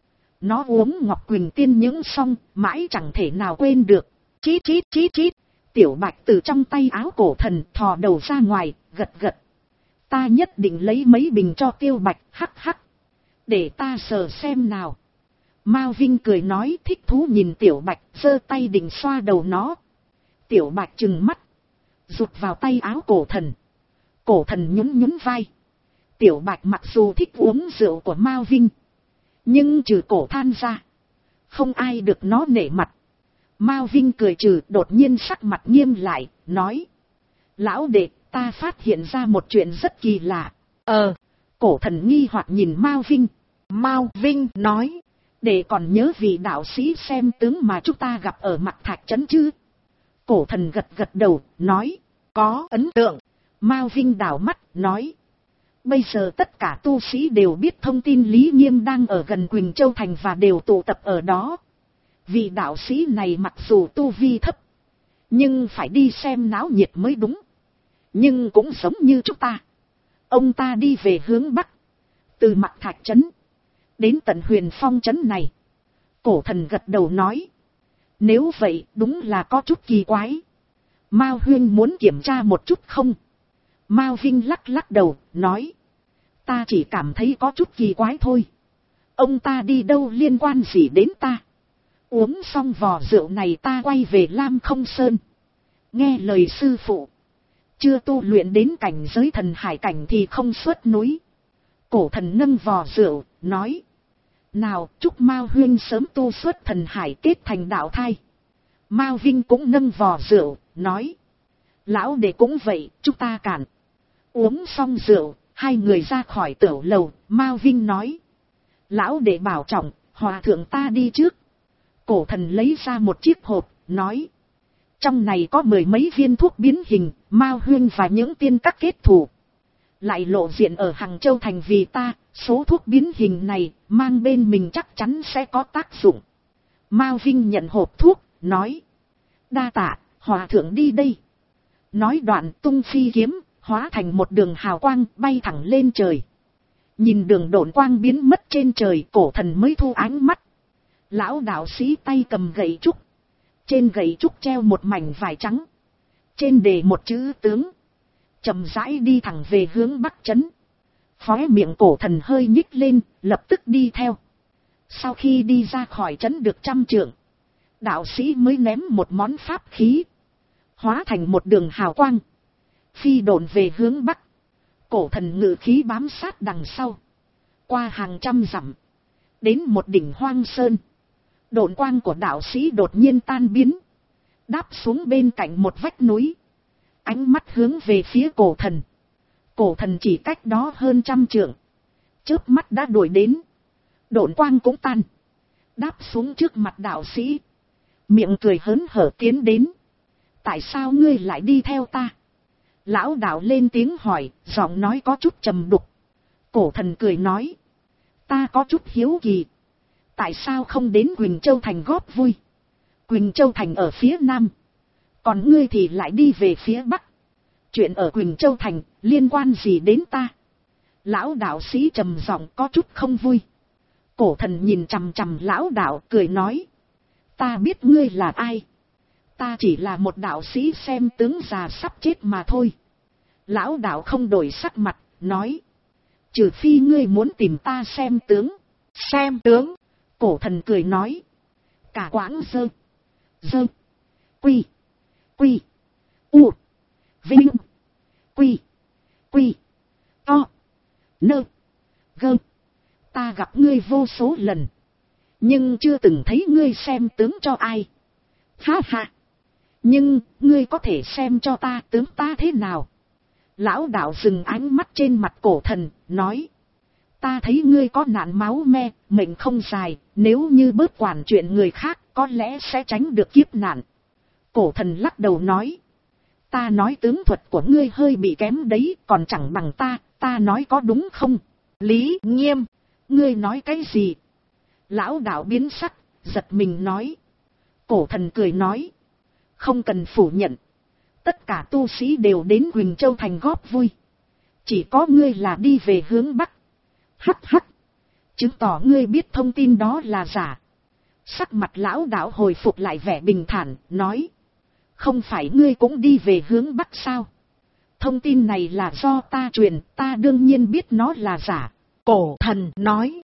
Nó uống Ngọc Quỳnh Tiên những xong, mãi chẳng thể nào quên được. Chít chít chít chít. Tiểu Bạch từ trong tay áo cổ thần thò đầu ra ngoài, gật gật. Ta nhất định lấy mấy bình cho Tiêu Bạch, hắc hắc. Để ta sờ xem nào. Mao Vinh cười nói, thích thú nhìn Tiểu Bạch, giơ tay định xoa đầu nó. Tiểu Bạch trừng mắt, rụt vào tay áo cổ thần. Cổ thần nhún nhún vai. Tiểu Bạch mặc dù thích uống rượu của Mao Vinh, nhưng trừ cổ than ra, không ai được nó nể mặt. Mao Vinh cười trừ, đột nhiên sắc mặt nghiêm lại, nói, lão đệ, ta phát hiện ra một chuyện rất kỳ lạ. Ờ, cổ thần nghi hoặc nhìn Mao Vinh. Mao Vinh nói, để còn nhớ vị đạo sĩ xem tướng mà chúng ta gặp ở Mạc Thạch trấn chứ? Cổ thần gật gật đầu, nói, có ấn tượng. Mao Vinh đảo mắt, nói, bây giờ tất cả tu sĩ đều biết thông tin Lý Nghiêm đang ở gần Quỳnh Châu Thành và đều tụ tập ở đó. Vị đạo sĩ này mặc dù tu vi thấp, nhưng phải đi xem náo nhiệt mới đúng. Nhưng cũng giống như chúng ta, ông ta đi về hướng Bắc, từ Mạc Thạch trấn đến tận Huyền Phong trấn này. Cổ thần gật đầu nói, nếu vậy đúng là có chút kỳ quái. Mao huynh muốn kiểm tra một chút không? Mao Vinh lắc lắc đầu, nói, ta chỉ cảm thấy có chút kỳ quái thôi. Ông ta đi đâu liên quan gì đến ta? Uống xong vò rượu này ta quay về Lam Không Sơn. Nghe lời sư phụ. Chưa tu luyện đến cảnh giới thần hải cảnh thì không xuất núi. Cổ thần nâng vò rượu, nói. Nào, chúc Mao Huynh sớm tu xuất thần hải kết thành đạo thai. Mao Vinh cũng nâng vò rượu, nói. Lão đệ cũng vậy, chúng ta cạn. Uống xong rượu, hai người ra khỏi tiểu lầu, Mao Vinh nói. Lão đệ bảo trọng, hòa thượng ta đi trước. Cổ thần lấy ra một chiếc hộp, nói. Trong này có mười mấy viên thuốc biến hình, Mao Huynh và những tiên các kết thù. Lại lộ diện ở Hằng Châu Thành vì ta, số thuốc biến hình này, mang bên mình chắc chắn sẽ có tác dụng. Mao Vinh nhận hộp thuốc, nói. Đa tạ, hòa thượng đi đây. Nói đoạn tung phi kiếm, hóa thành một đường hào quang bay thẳng lên trời. Nhìn đường độn quang biến mất trên trời, cổ thần mới thu ánh mắt. Lão đạo sĩ tay cầm gậy trúc. Trên gậy trúc treo một mảnh vải trắng. Trên đề một chữ tướng. Chậm rãi đi thẳng về hướng bắc trấn. Khóe miệng cổ thần hơi nhích lên, lập tức đi theo. Sau khi đi ra khỏi trấn được trăm trượng, đạo sĩ mới ném một món pháp khí. Hóa thành một đường hào quang. Phi độn về hướng bắc. Cổ thần ngự khí bám sát đằng sau. Qua hàng trăm dặm. Đến một đỉnh hoang sơn. Độn quang của đạo sĩ đột nhiên tan biến. Đáp xuống bên cạnh một vách núi. Ánh mắt hướng về phía cổ thần. Cổ thần chỉ cách đó hơn trăm trượng. Chớp mắt đã đuổi đến. Độn quang cũng tan. Đáp xuống trước mặt đạo sĩ. Miệng cười hớn hở tiến đến. Tại sao ngươi lại đi theo ta? Lão đạo lên tiếng hỏi, giọng nói có chút trầm đục. Cổ thần cười nói. Ta có chút hiếu kỳ. Tại sao không đến Quỳnh Châu Thành góp vui? Quỳnh Châu Thành ở phía nam. Còn ngươi thì lại đi về phía bắc. Chuyện ở Quỳnh Châu Thành liên quan gì đến ta? Lão đạo sĩ trầm giọng có chút không vui. Cổ thần nhìn chằm chằm lão đạo cười nói. Ta biết ngươi là ai. Ta chỉ là một đạo sĩ xem tướng già sắp chết mà thôi. Lão đạo không đổi sắc mặt, nói. Trừ phi ngươi muốn tìm ta xem tướng. Xem tướng. Cổ thần cười nói. Cả quãng dơ. Dơ. Quy. Quy. U. Vinh. Quy. Quy. To. Nơ. Gơ. Ta gặp ngươi vô số lần. Nhưng chưa từng thấy ngươi xem tướng cho ai. Ha ha. Nhưng, ngươi có thể xem cho ta tướng ta thế nào? Lão đạo dừng ánh mắt trên mặt cổ thần, nói. Ta thấy ngươi có nạn máu me, mệnh không dài, nếu như bớt quản chuyện người khác, có lẽ sẽ tránh được kiếp nạn. Cổ thần lắc đầu nói. Ta nói tướng thuật của ngươi hơi bị kém đấy, còn chẳng bằng ta, ta nói có đúng không? Lý Nghiêm, ngươi nói cái gì? Lão đạo biến sắc, giật mình nói. Cổ thần cười nói. Không cần phủ nhận. Tất cả tu sĩ đều đến Quỳnh Châu Thành góp vui. Chỉ có ngươi là đi về hướng bắc. Hắc hắc. Chứng tỏ ngươi biết thông tin đó là giả. Sắc mặt lão đạo hồi phục lại vẻ bình thản, nói. Không phải ngươi cũng đi về hướng bắc sao? Thông tin này là do ta truyền, ta đương nhiên biết nó là giả. Cổ thần nói.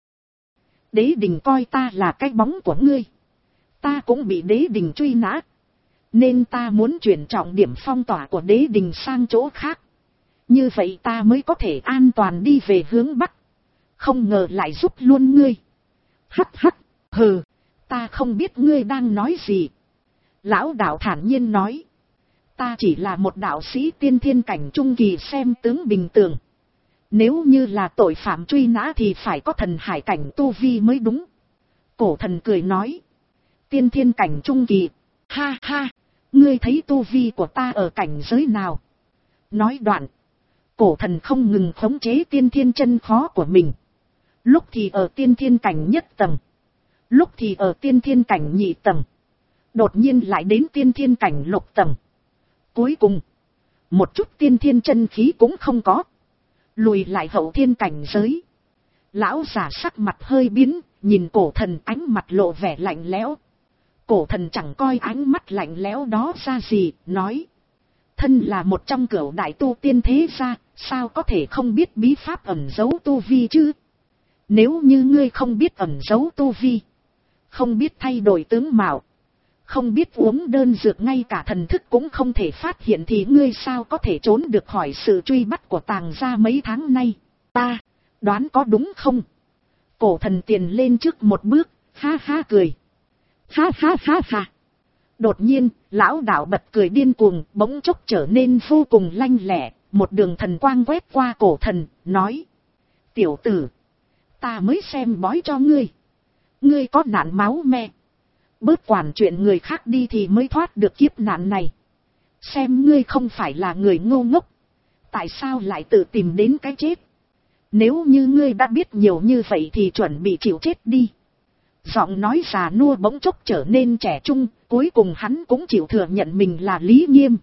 Đế đình coi ta là cái bóng của ngươi. Ta cũng bị đế đình truy nã. Nên ta muốn chuyển trọng điểm phong tỏa của đế đình sang chỗ khác. Như vậy ta mới có thể an toàn đi về hướng bắc. Không ngờ lại giúp luôn ngươi. Hắc hắc, hừ, ta không biết ngươi đang nói gì. Lão đạo thản nhiên nói. Ta chỉ là một đạo sĩ tiên thiên cảnh trung kỳ xem tướng bình thường. Nếu như là tội phạm truy nã thì phải có thần hải cảnh tu vi mới đúng. Cổ thần cười nói. Tiên thiên cảnh trung kỳ. Ha ha, ngươi thấy tu vi của ta ở cảnh giới nào? Nói đoạn. Cổ thần không ngừng khống chế tiên thiên chân khó của mình. Lúc thì ở tiên thiên cảnh nhất tầng. Lúc thì ở tiên thiên cảnh nhị tầng. Đột nhiên lại đến tiên thiên cảnh lục tầng. Cuối cùng. Một chút tiên thiên chân khí cũng không có. Lùi lại hậu thiên cảnh giới. Lão giả sắc mặt hơi biến. Nhìn cổ thần ánh mặt lộ vẻ lạnh lẽo. Cổ thần chẳng coi ánh mắt lạnh lẽo đó ra gì. Nói. Thân là một trong cửu đại tu tiên thế gia. Sao có thể không biết bí pháp ẩn giấu tu vi chứ? Nếu như ngươi không biết ẩn giấu tu vi. Không biết thay đổi tướng mạo. Không biết uống đơn dược, ngay cả thần thức cũng không thể phát hiện, thì ngươi sao có thể trốn được khỏi sự truy bắt của Tàng gia mấy tháng nay? Ta đoán có đúng không? Cổ thần tiền lên trước một bước, ha ha cười. Ha ha ha ha. Đột nhiên, lão đạo bật cười điên cuồng, bỗng chốc trở nên vô cùng lanh lẹ, một đường thần quang quét qua cổ thần, nói. Tiểu tử, ta mới xem bói cho ngươi. Ngươi có nạn máu me. Bớt quản chuyện người khác đi thì mới thoát được kiếp nạn này. Xem ngươi không phải là người ngu ngốc. Tại sao lại tự tìm đến cái chết? Nếu như ngươi đã biết nhiều như vậy thì chuẩn bị chịu chết đi. Giọng nói già nua bỗng chốc trở nên trẻ trung, cuối cùng hắn cũng chịu thừa nhận mình là Lý Nghiêm.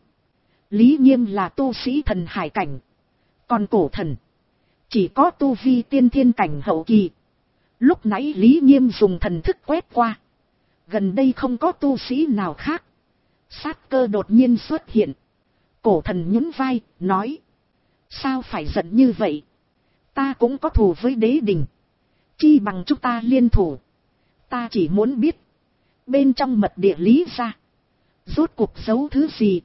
Lý Nghiêm là tu sĩ thần hải cảnh. Còn cổ thần chỉ có tu vi tiên thiên cảnh hậu kỳ. Lúc nãy Lý Nghiêm dùng thần thức quét qua. Gần đây không có tu sĩ nào khác. Sát cơ đột nhiên xuất hiện. Cổ thần nhún vai, nói. Sao phải giận như vậy? Ta cũng có thù với đế đình. Chi bằng chúng ta liên thủ. Ta chỉ muốn biết. Bên trong mật địa Lý gia, rốt cuộc giấu thứ gì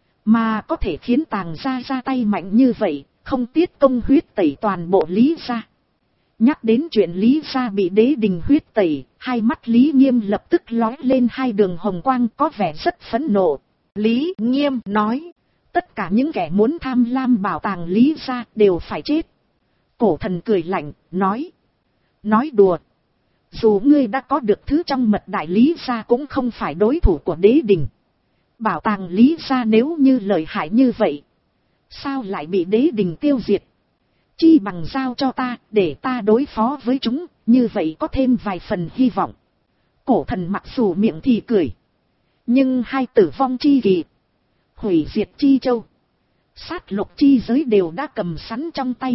mà có thể khiến Tàng gia ra tay mạnh như vậy, không tiết công huyết tẩy toàn bộ Lý gia. Nhắc đến chuyện Lý gia bị đế đình huyết tẩy, hai mắt Lý Nghiêm lập tức lóe lên hai đường hồng quang, có vẻ rất phẫn nộ. Lý Nghiêm nói, tất cả những kẻ muốn tham lam bảo tàng Lý gia đều phải chết. Cổ thần cười lạnh, nói. Nói đùa. Dù ngươi đã có được thứ trong mật đại Lý gia cũng không phải đối thủ của đế đình. Bảo tàng Lý gia nếu như lợi hại như vậy, sao lại bị đế đình tiêu diệt? Chi bằng giao cho ta, để ta đối phó với chúng, như vậy có thêm vài phần hy vọng. Cổ thần mặc dù miệng thì cười, nhưng hai tử vong chi kỳ, hủy diệt chi châu, sát lục chi giới đều đã cầm sẵn trong tay.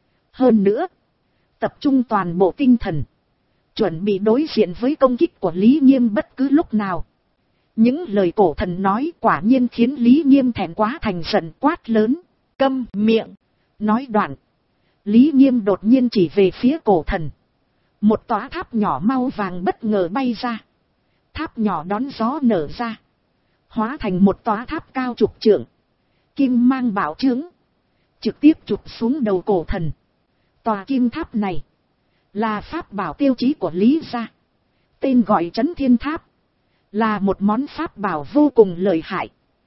Hơn nữa, tập trung toàn bộ tinh thần, chuẩn bị đối diện với công kích của Lý Nghiêm bất cứ lúc nào. Những lời cổ thần nói quả nhiên khiến Lý Nghiêm thẹn quá thành giận, quát lớn. Câm miệng. Nói đoạn, Lý Nghiêm đột nhiên chỉ về phía cổ thần. Một tòa tháp nhỏ mau vàng bất ngờ bay ra. Tháp nhỏ đón gió nở ra, hóa thành một tòa tháp cao chục trượng, kim mang bảo chướng, trực tiếp chụp xuống đầu cổ thần. Tòa kim tháp này là pháp bảo tiêu chí của Lý gia, tên gọi Chấn Thiên Tháp, là một món pháp bảo vô cùng lợi hại.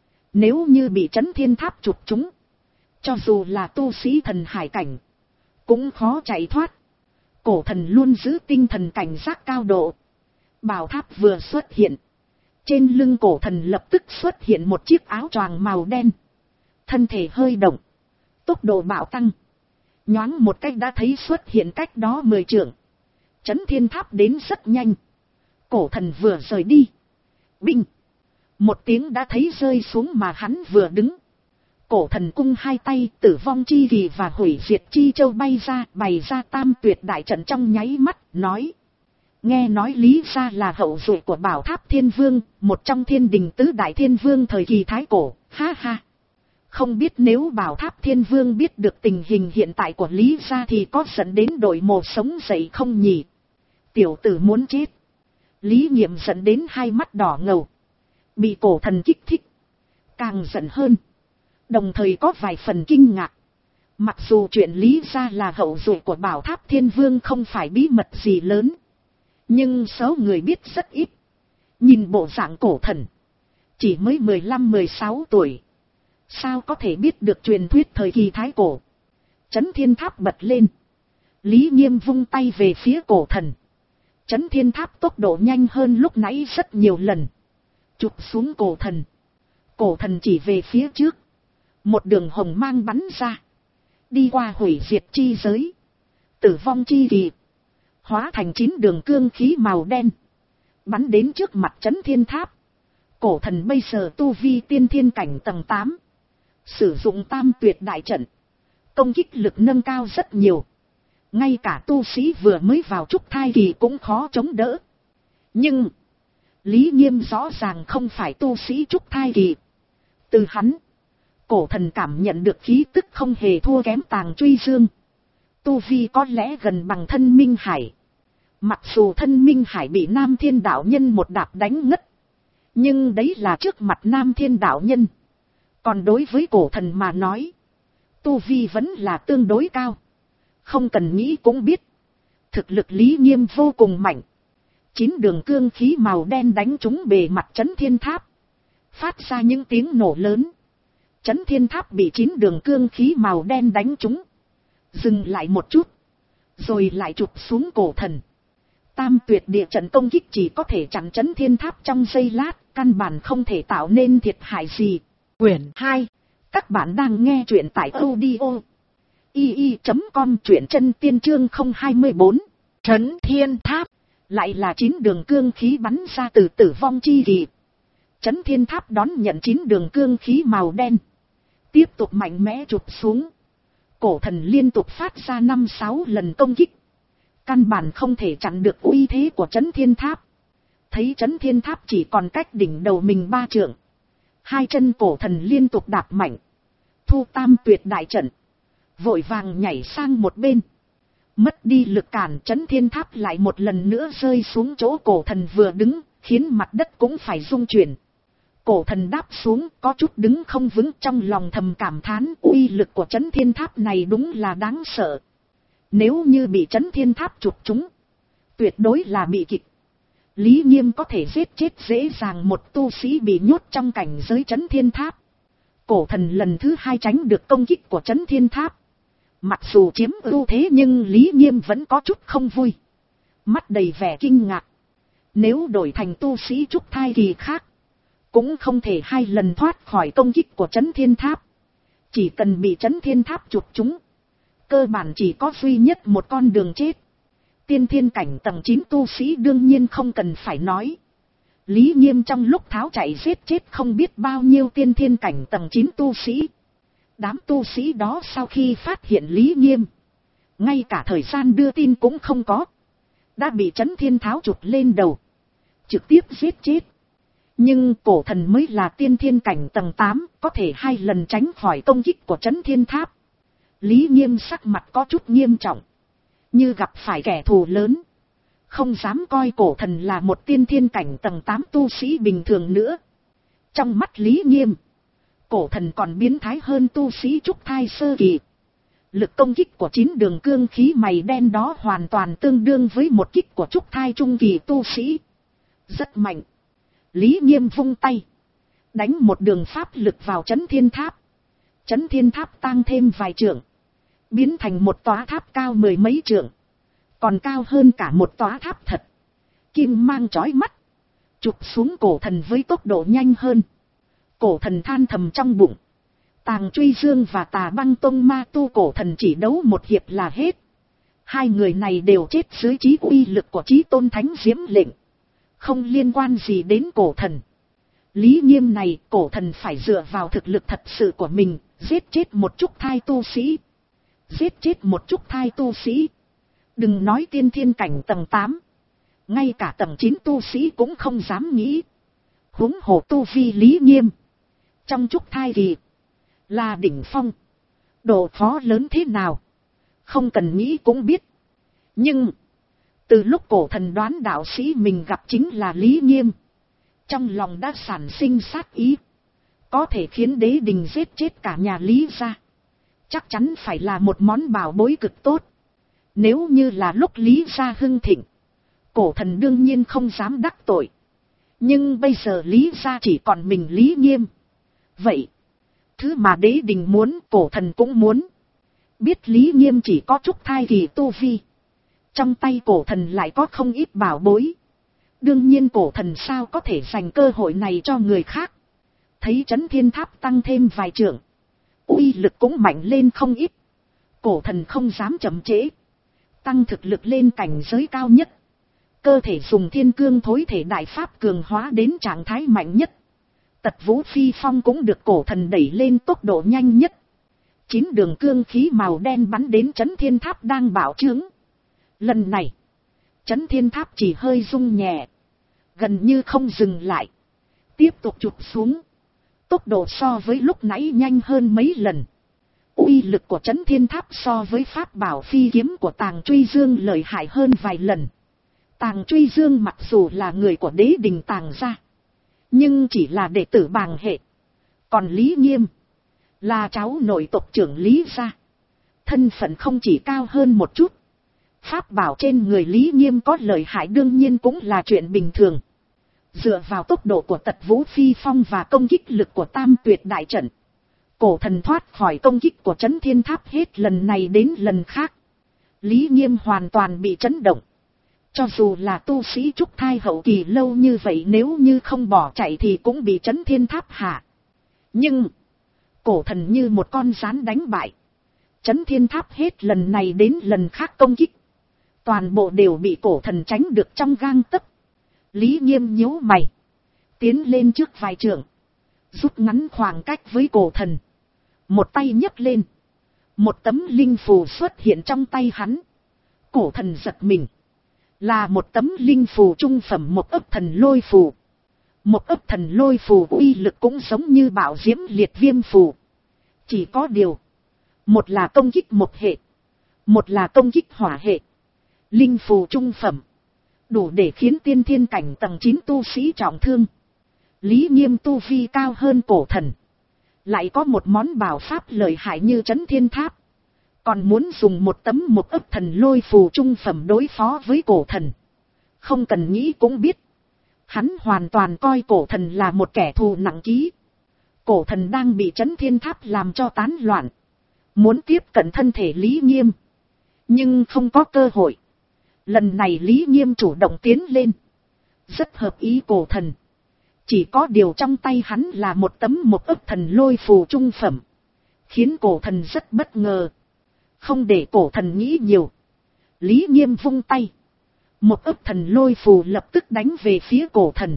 Nếu như bị Chấn Thiên Tháp chụp chúng, cho dù là tu sĩ thần hải cảnh cũng khó chạy thoát. Cổ thần luôn giữ tinh thần cảnh giác cao độ. Bảo tháp vừa xuất hiện, trên lưng cổ thần lập tức xuất hiện một chiếc áo choàng màu đen. Thân thể hơi động, tốc độ bạo tăng, nhoáng một cách đã thấy xuất hiện cách đó mười trượng. Chấn Thiên Tháp đến rất nhanh. Cổ thần vừa rời đi, binh, một tiếng đã thấy rơi xuống mà hắn vừa đứng. Cổ thần cung hai tay, tử vong chi kỳ và hủy diệt chi châu bay ra, bày ra tam tuyệt đại trận trong nháy mắt, nói. Nghe nói Lý gia là hậu duệ của Bảo Tháp Thiên Vương, một trong thiên đình tứ đại thiên vương thời kỳ thái cổ, ha ha. Không biết nếu Bảo Tháp Thiên Vương biết được tình hình hiện tại của Lý gia thì có dẫn đến đội mồ sống dậy không nhỉ? Tiểu tử muốn chết. Lý Nhiệm dẫn đến hai mắt đỏ ngầu, bị cổ thần kích thích, càng giận hơn, đồng thời có vài phần kinh ngạc. Mặc dù chuyện Lý gia là hậu duệ của Bảo Tháp Thiên Vương không phải bí mật gì lớn, nhưng số người biết rất ít. Nhìn bộ dạng cổ thần, chỉ mới mười lăm mười sáu tuổi, sao có thể biết được truyền thuyết thời kỳ thái cổ? Chấn Thiên Tháp bật lên, Lý Nghiêm vung tay về phía cổ thần. Chấn Thiên Tháp tốc độ nhanh hơn lúc nãy rất nhiều lần, chụp xuống cổ thần. Cổ thần chỉ về phía trước, một đường hồng mang bắn ra, đi qua hủy diệt chi giới, tử vong chi kỳ, hóa thành chín đường cương khí màu đen, bắn đến trước mặt Chấn Thiên Tháp. Cổ thần bây giờ tu vi tiên thiên cảnh tầng tám, sử dụng tam tuyệt đại trận, công kích lực nâng cao rất nhiều. Ngay cả tu sĩ vừa mới vào trúc thai kỳ cũng khó chống đỡ. Nhưng Lý Nghiêm rõ ràng không phải tu sĩ trúc thai kỳ. Từ hắn, cổ thần cảm nhận được khí tức không hề thua kém Tàng Truy Dương. Tu vi có lẽ gần bằng Thân Minh Hải, Mặc dù thân Minh Hải bị Nam Thiên đạo nhân một đạp đánh ngất, nhưng đấy là trước mặt Nam Thiên đạo nhân. Còn đối với cổ thần mà nói, tu vi vẫn là tương đối cao. Không cần nghĩ cũng biết, thực lực Lý Nghiêm vô cùng mạnh. Chín đường cương khí màu đen đánh trúng bề mặt Chấn Thiên Tháp, phát ra những tiếng nổ lớn. Chấn Thiên Tháp bị chín đường cương khí màu đen đánh trúng, dừng lại một chút, rồi lại chụp xuống cổ thần. Tam tuyệt địa trận công kích chỉ có thể chặn Chấn Thiên Tháp trong giây lát, căn bản không thể tạo nên thiệt hại gì. Quyển hai. Các bạn đang nghe truyện tại audio i i chấm com, truyện chân tiên chương không hai bốn. Chấn Thiên Tháp. Lại là chín đường cương khí bắn ra từ tử vong chi kỳ. Chấn Thiên Tháp đón nhận chín đường cương khí màu đen, tiếp tục mạnh mẽ chụp xuống. Cổ thần liên tục phát ra năm sáu lần công kích, căn bản không thể chặn được uy thế của Chấn Thiên Tháp. Thấy Chấn Thiên Tháp chỉ còn cách đỉnh đầu mình ba trượng, hai chân cổ thần liên tục đạp mạnh, thu tam tuyệt đại trận, vội vàng nhảy sang một bên. Mất đi lực cản, Chấn Thiên Tháp lại một lần nữa rơi xuống chỗ cổ thần vừa đứng, khiến mặt đất cũng phải rung chuyển. Cổ thần đáp xuống có chút đứng không vững, trong lòng thầm cảm thán uy lực của Chấn Thiên Tháp này đúng là đáng sợ. Nếu như bị Chấn Thiên Tháp chụp trúng, tuyệt đối là bị kịch. Lý Nghiêm có thể giết chết dễ dàng một tu sĩ bị nhốt trong cảnh giới Chấn Thiên Tháp. Cổ thần lần thứ hai tránh được công kích của Chấn Thiên Tháp. Mặc dù chiếm ưu thế nhưng Lý Nghiêm vẫn có chút không vui, mắt đầy vẻ kinh ngạc. Nếu đổi thành tu sĩ trúc thai kỳ khác, cũng không thể hai lần thoát khỏi công kích của Chấn Thiên Tháp. Chỉ cần bị Chấn Thiên Tháp chụp trúng, cơ bản chỉ có duy nhất một con đường chết. Tiên thiên cảnh tầng chín tu sĩ đương nhiên không cần phải nói. Lý Nghiêm trong lúc tháo chạy giết chết không biết bao nhiêu tiên thiên cảnh tầng chín tu sĩ. Đám tu sĩ đó sau khi phát hiện Lý Nghiêm, ngay cả thời gian đưa tin cũng không có, đã bị Chấn Thiên Tháo chụp lên đầu, trực tiếp giết chết. Nhưng cổ thần mới là tiên thiên cảnh tầng tám, có thể hai lần tránh khỏi công kích của Chấn Thiên Tháp. Lý Nghiêm sắc mặt có chút nghiêm trọng, như gặp phải kẻ thù lớn, không dám coi cổ thần là một tiên thiên cảnh tầng tám tu sĩ bình thường nữa. Trong mắt Lý Nghiêm, cổ thần còn biến thái hơn tu sĩ trúc thai sơ kỳ. Lực công kích của chín đường cương khí mày đen đó hoàn toàn tương đương với một kích của trúc thai trung kỳ tu sĩ. Rất mạnh. Lý Nghiêm vung tay, đánh một đường pháp lực vào Chấn Thiên Tháp. Chấn Thiên Tháp tăng thêm vài trượng, biến thành một tòa tháp cao mười mấy trượng, còn cao hơn cả một tòa tháp thật. Kim mang chói mắt, chụp xuống cổ thần với tốc độ nhanh hơn. Cổ thần than thầm trong bụng, Tàng Truy Dương và Tà Băng Tông ma tu cổ thần chỉ đấu một hiệp là hết. Hai người này đều chết dưới chí uy lực của Chí Tôn Thánh Diễm lệnh, không liên quan gì đến cổ thần. Lý Nghiêm này, cổ thần phải dựa vào thực lực thật sự của mình, giết chết một trúc thai tu sĩ. Giết chết một trúc thai tu sĩ, đừng nói tiên thiên cảnh tầng tám, ngay cả tầng chín tu sĩ cũng không dám nghĩ. Huống hồ tu vi Lý Nghiêm trong trúc thai kỳ là đỉnh phong, độ khó lớn thế nào không cần nghĩ cũng biết. Nhưng từ lúc cổ thần đoán đạo sĩ mình gặp chính là Lý Nghiêm, trong lòng đã sản sinh sát ý. Có thể khiến đế đình giết chết cả nhà Lý gia, chắc chắn phải là một món bảo bối cực tốt. Nếu như là lúc Lý gia hưng thịnh, cổ thần đương nhiên không dám đắc tội. Nhưng bây giờ Lý gia chỉ còn mình Lý Nghiêm. Vậy, thứ mà đế đình muốn, cổ thần cũng muốn. Biết Lý Nghiêm chỉ có trúc thai kỳ tu vi, trong tay cổ thần lại có không ít bảo bối. Đương nhiên cổ thần sao có thể dành cơ hội này cho người khác. Thấy Chấn Thiên Tháp tăng thêm vài trượng, uy lực cũng mạnh lên không ít. Cổ thần không dám chậm trễ, tăng thực lực lên cảnh giới cao nhất. Cơ thể dùng thiên cương thối thể đại pháp cường hóa đến trạng thái mạnh nhất. Tật vũ phi phong cũng được cổ thần đẩy lên tốc độ nhanh nhất. Chín đường cương khí màu đen bắn đến Chấn Thiên Tháp đang bạo trướng. Lần này, Chấn Thiên Tháp chỉ hơi rung nhẹ, gần như không dừng lại, tiếp tục chụp xuống. Tốc độ so với lúc nãy nhanh hơn mấy lần. Uy lực của Chấn Thiên Tháp so với pháp bảo phi kiếm của Tàng Truy Dương lợi hại hơn vài lần. Tàng Truy Dương mặc dù là người của Đế Đình Tàng gia, nhưng chỉ là đệ tử Bàng hệ. Còn Lý Nghiêm là cháu nội tộc trưởng Lý gia, thân phận không chỉ cao hơn một chút. Pháp bảo trên người Lý Nghiêm có lợi hại đương nhiên cũng là chuyện bình thường. Dựa vào tốc độ của Tật Vũ Phi Phong và công kích lực của Tam Tuyệt Đại Trận, Cổ Thần thoát khỏi công kích của Chấn Thiên Tháp hết lần này đến lần khác. Lý Nghiêm hoàn toàn bị chấn động. Cho dù là tu sĩ trúc thai hậu kỳ lâu như vậy, nếu như không bỏ chạy thì cũng bị Chấn Thiên Tháp hạ. Nhưng Cổ Thần như một con rắn đánh bại. Chấn Thiên Tháp hết lần này đến lần khác công kích, toàn bộ đều bị Cổ Thần tránh được trong gang tấc. Lý Nghiêm nhíu mày, tiến lên trước vài trượng, rút ngắn khoảng cách với Cổ Thần. Một tay nhấc lên, một tấm linh phù xuất hiện trong tay hắn. Cổ Thần giật mình, là một tấm linh phù trung phẩm một ấp thần lôi phù. Một ấp thần lôi phù uy lực cũng giống như Bạo Diễm Liệt Viêm phù. Chỉ có điều, một là công kích một hệ, một là công kích hỏa hệ. Linh phù trung phẩm, đủ để khiến tiên thiên cảnh tầng chín tu sĩ trọng thương. Lý Nghiêm tu vi cao hơn Cổ Thần, lại có một món bảo pháp lợi hại như Chấn Thiên Tháp, còn muốn dùng một tấm một ấp thần lôi phù trung phẩm đối phó với Cổ Thần. Không cần nghĩ cũng biết, hắn hoàn toàn coi Cổ Thần là một kẻ thù nặng ký. Cổ Thần đang bị Chấn Thiên Tháp làm cho tán loạn, muốn tiếp cận thân thể Lý Nghiêm, nhưng không có cơ hội. Lần này Lý Nghiêm chủ động tiến lên, rất hợp ý Cổ Thần. Chỉ có điều trong tay hắn là một tấm một ấp thần lôi phù trung phẩm, khiến Cổ Thần rất bất ngờ. Không để Cổ Thần nghĩ nhiều, Lý Nghiêm vung tay, một ấp thần lôi phù lập tức đánh về phía Cổ Thần.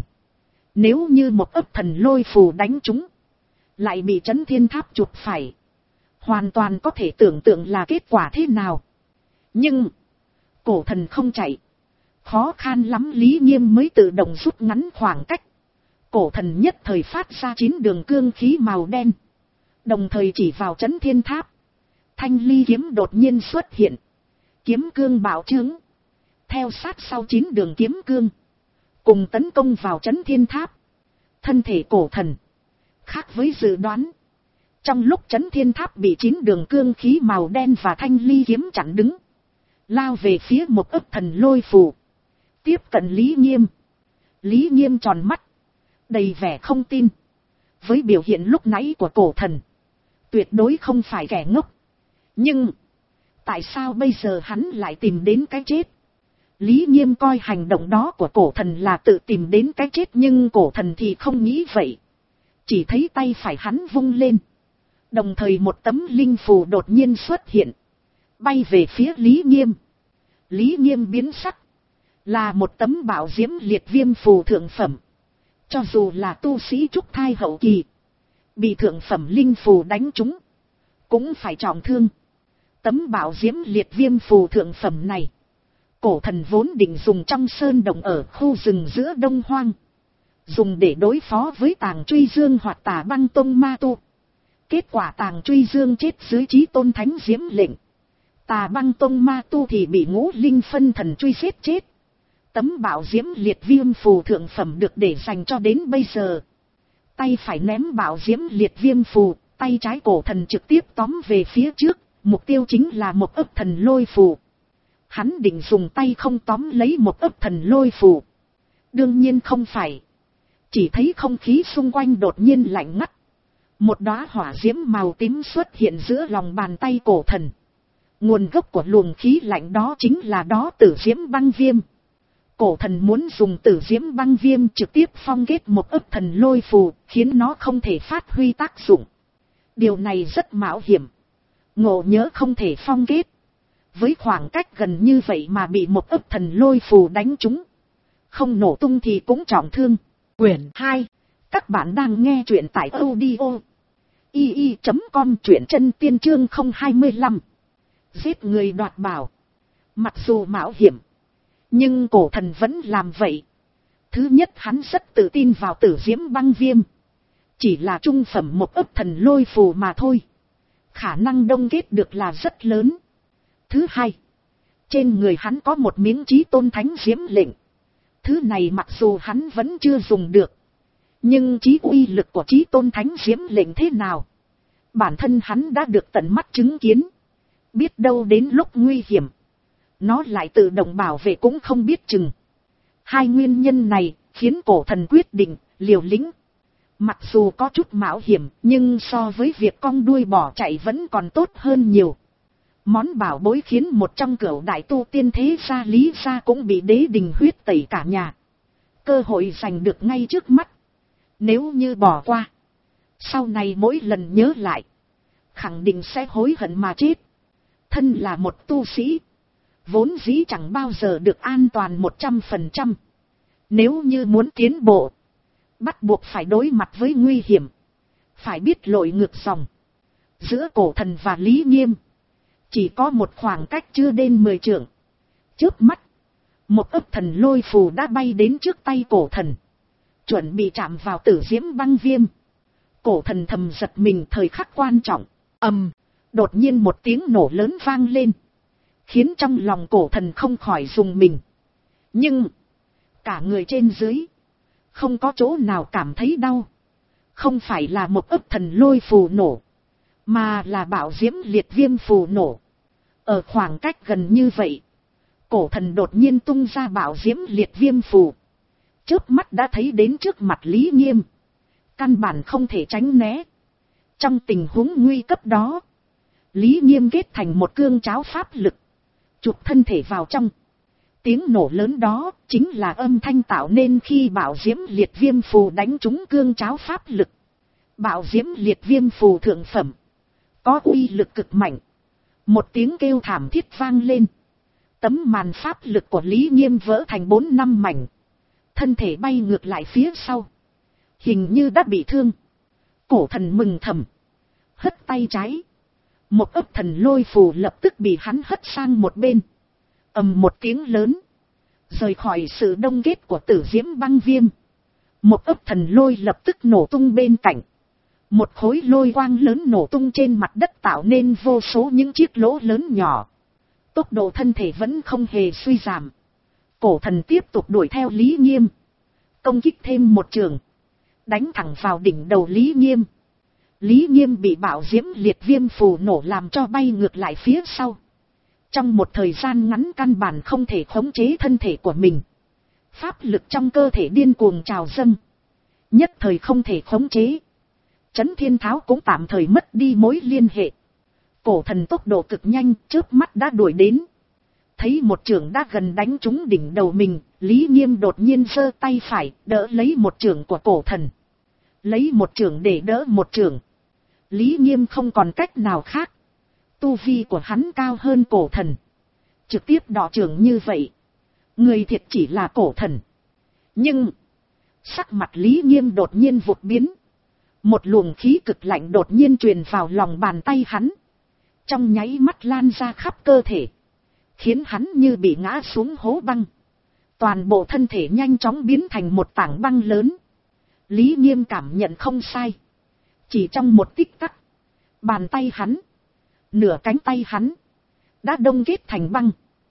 Nếu như một ấp thần lôi phù đánh trúng, lại bị Chấn Thiên Tháp chụp phải, hoàn toàn có thể tưởng tượng là kết quả thế nào. Nhưng Cổ Thần không chạy, khó khăn lắm Lý Nghiêm mới tự động rút ngắn khoảng cách. Cổ Thần nhất thời phát ra chín đường cương khí màu đen, đồng thời chỉ vào Chấn Thiên Tháp. Thanh ly kiếm đột nhiên xuất hiện, kiếm cương bạo trướng, theo sát sau chín đường kiếm cương, cùng tấn công vào Chấn Thiên Tháp. Thân thể Cổ Thần khác với dự đoán, trong lúc Chấn Thiên Tháp bị chín đường cương khí màu đen và thanh ly kiếm chặn đứng, lao về phía một ấp thần lôi phù, tiếp cận Lý Nghiêm. Lý Nghiêm tròn mắt, đầy vẻ không tin. Với biểu hiện lúc nãy của Cổ Thần, tuyệt đối không phải kẻ ngốc. Nhưng tại sao bây giờ hắn lại tìm đến cái chết? Lý Nghiêm coi hành động đó của Cổ Thần là tự tìm đến cái chết, nhưng Cổ Thần thì không nghĩ vậy. Chỉ thấy tay phải hắn vung lên, đồng thời một tấm linh phù đột nhiên xuất hiện, bay về phía Lý Nghiêm. Lý Nghiêm biến sắc, là một tấm Bạo Diễm Liệt Viêm phù thượng phẩm. Cho dù là tu sĩ trúc thai hậu kỳ, bị thượng phẩm linh phù đánh trúng, cũng phải trọng thương. Tấm Bạo Diễm Liệt Viêm phù thượng phẩm này, Cổ Thần vốn định dùng trong sơn động ở khu rừng giữa Đông Hoang, dùng để đối phó với Tàng Truy Dương hoặc Tà Băng Tông ma tu. Kết quả Tàng Truy Dương chết dưới Chí Tôn Thánh Diễm lệnh, Tà Băng Tông ma tu thì bị Ngũ Linh Phân Thần truy giết chết. Tấm Bạo Diễm Liệt Viêm phù thượng phẩm được để dành cho đến bây giờ. Tay phải ném Bạo Diễm Liệt Viêm phù, tay trái Cổ Thần trực tiếp tóm về phía trước, mục tiêu chính là một ấp thần lôi phù. Hắn định dùng tay không tóm lấy một ấp thần lôi phù. Đương nhiên không phải. Chỉ thấy không khí xung quanh đột nhiên lạnh ngắt. Một đóa hỏa diễm màu tím xuất hiện giữa lòng bàn tay Cổ Thần. Nguồn gốc của luồng khí lạnh đó chính là đó Tử Diễm Băng Viêm. Cổ Thần muốn dùng Tử Diễm Băng Viêm trực tiếp phong kết một ấp thần lôi phù, khiến nó không thể phát huy tác dụng. Điều này rất mạo hiểm. Ngộ nhỡ không thể phong kết, với khoảng cách gần như vậy mà bị một ấp thần lôi phù đánh trúng, không nổ tung thì cũng trọng thương. Quyển hai. Các bạn đang nghe truyện tại audio i i chấm com, truyện chân tiên chương không hai lăm. Giết người đoạt bảo. Mặc dù mạo hiểm, nhưng Cổ Thần vẫn làm vậy. Thứ nhất, hắn rất tự tin vào Tử Diễm Băng Viêm. Chỉ là trung phẩm một ấp thần lôi phù mà thôi, khả năng đông kết được là rất lớn. Thứ hai, Trên người hắn có một miếng chí tôn thánh diễm lệnh. Thứ này mặc dù hắn vẫn chưa dùng được, nhưng chí uy lực của chí tôn thánh diễm lệnh thế nào, bản thân hắn đã được tận mắt chứng kiến. Biết đâu đến lúc nguy hiểm, nó lại tự động bảo vệ cũng không biết chừng. Hai nguyên nhân này khiến cổ thần quyết định liều lĩnh. Mặc dù có chút mạo hiểm, nhưng so với việc cong đuôi bỏ chạy vẫn còn tốt hơn nhiều. Món bảo bối khiến một trong cửu đại tu tiên thế gia Lý gia cũng bị đế đình huyết tẩy cả nhà. Cơ hội giành được ngay trước mắt. Nếu như bỏ qua, sau này mỗi lần nhớ lại, khẳng định sẽ hối hận mà chết. Thân là một tu sĩ, vốn dĩ chẳng bao giờ được an toàn một trăm phần trăm. Nếu như muốn tiến bộ, bắt buộc phải đối mặt với nguy hiểm, phải biết lội ngược dòng. Giữa cổ thần và Lý Nghiêm chỉ có một khoảng cách chưa đến mười trượng. Chớp mắt, một ấp thần lôi phù đã bay đến trước tay cổ thần, chuẩn bị chạm vào tử diễm băng viêm. Cổ thần thầm giật mình thời khắc quan trọng. Ầm, đột nhiên một tiếng nổ lớn vang lên, khiến trong lòng cổ thần không khỏi rùng mình. Nhưng cả người trên dưới không có chỗ nào cảm thấy đau. Không phải là một ấp thần lôi phù nổ, mà là bạo diễm liệt viêm phù nổ. Ở khoảng cách gần như vậy, cổ thần đột nhiên tung ra bạo diễm liệt viêm phù, chớp mắt đã thấy đến trước mặt Lý Nghiêm. Căn bản không thể tránh né. Trong tình huống nguy cấp đó, Lý Nghiêm kết thành một cương cháo pháp lực, chụp thân thể vào trong. Tiếng nổ lớn đó chính là âm thanh tạo nên khi bạo diễm liệt viêm phù đánh trúng cương cháo pháp lực. Bạo diễm liệt viêm phù thượng phẩm, có uy lực cực mạnh. Một tiếng kêu thảm thiết vang lên. Tấm màn pháp lực của Lý Nghiêm vỡ thành bốn năm mảnh. Thân thể bay ngược lại phía sau, hình như đã bị thương. Cổ thần mừng thầm, hất tay trái, một ấp thần lôi phù lập tức bị hắn hất sang một bên. Ầm một tiếng lớn, rời khỏi sự đông kết của tử diễm băng viêm. Một ấp thần lôi lập tức nổ tung bên cạnh. Một khối lôi quang lớn nổ tung trên mặt đất, tạo nên vô số những chiếc lỗ lớn nhỏ. Tốc độ thân thể vẫn không hề suy giảm. Cổ thần tiếp tục đuổi theo Lý Nghiêm, công kích thêm một trường, đánh thẳng vào đỉnh đầu Lý Nghiêm. Lý Nghiêm bị bạo diễm liệt viêm phù nổ làm cho bay ngược lại phía sau. Trong một thời gian ngắn căn bản không thể khống chế thân thể của mình. Pháp lực trong cơ thể điên cuồng trào dâng, nhất thời không thể khống chế. Chấn Thiên Tháo cũng tạm thời mất đi mối liên hệ. Cổ thần tốc độ cực nhanh, chớp mắt đã đuổi đến. Thấy một trường đã gần đánh trúng đỉnh đầu mình, Lý Nghiêm đột nhiên giơ tay phải đỡ lấy một trường của cổ thần. Lấy một trường để đỡ một trường, Lý Nghiêm không còn cách nào khác. Tu vi của hắn cao hơn cổ thần, trực tiếp đọ trường như vậy, người thiệt chỉ là cổ thần. Nhưng sắc mặt Lý Nghiêm đột nhiên vụt biến. Một luồng khí cực lạnh đột nhiên truyền vào lòng bàn tay hắn, trong nháy mắt lan ra khắp cơ thể, khiến hắn như bị ngã xuống hố băng. Toàn bộ thân thể nhanh chóng biến thành một tảng băng lớn. Lý Nghiêm cảm nhận không sai. Chỉ trong một tích tắc, bàn tay hắn, nửa cánh tay hắn đã đông kết thành băng.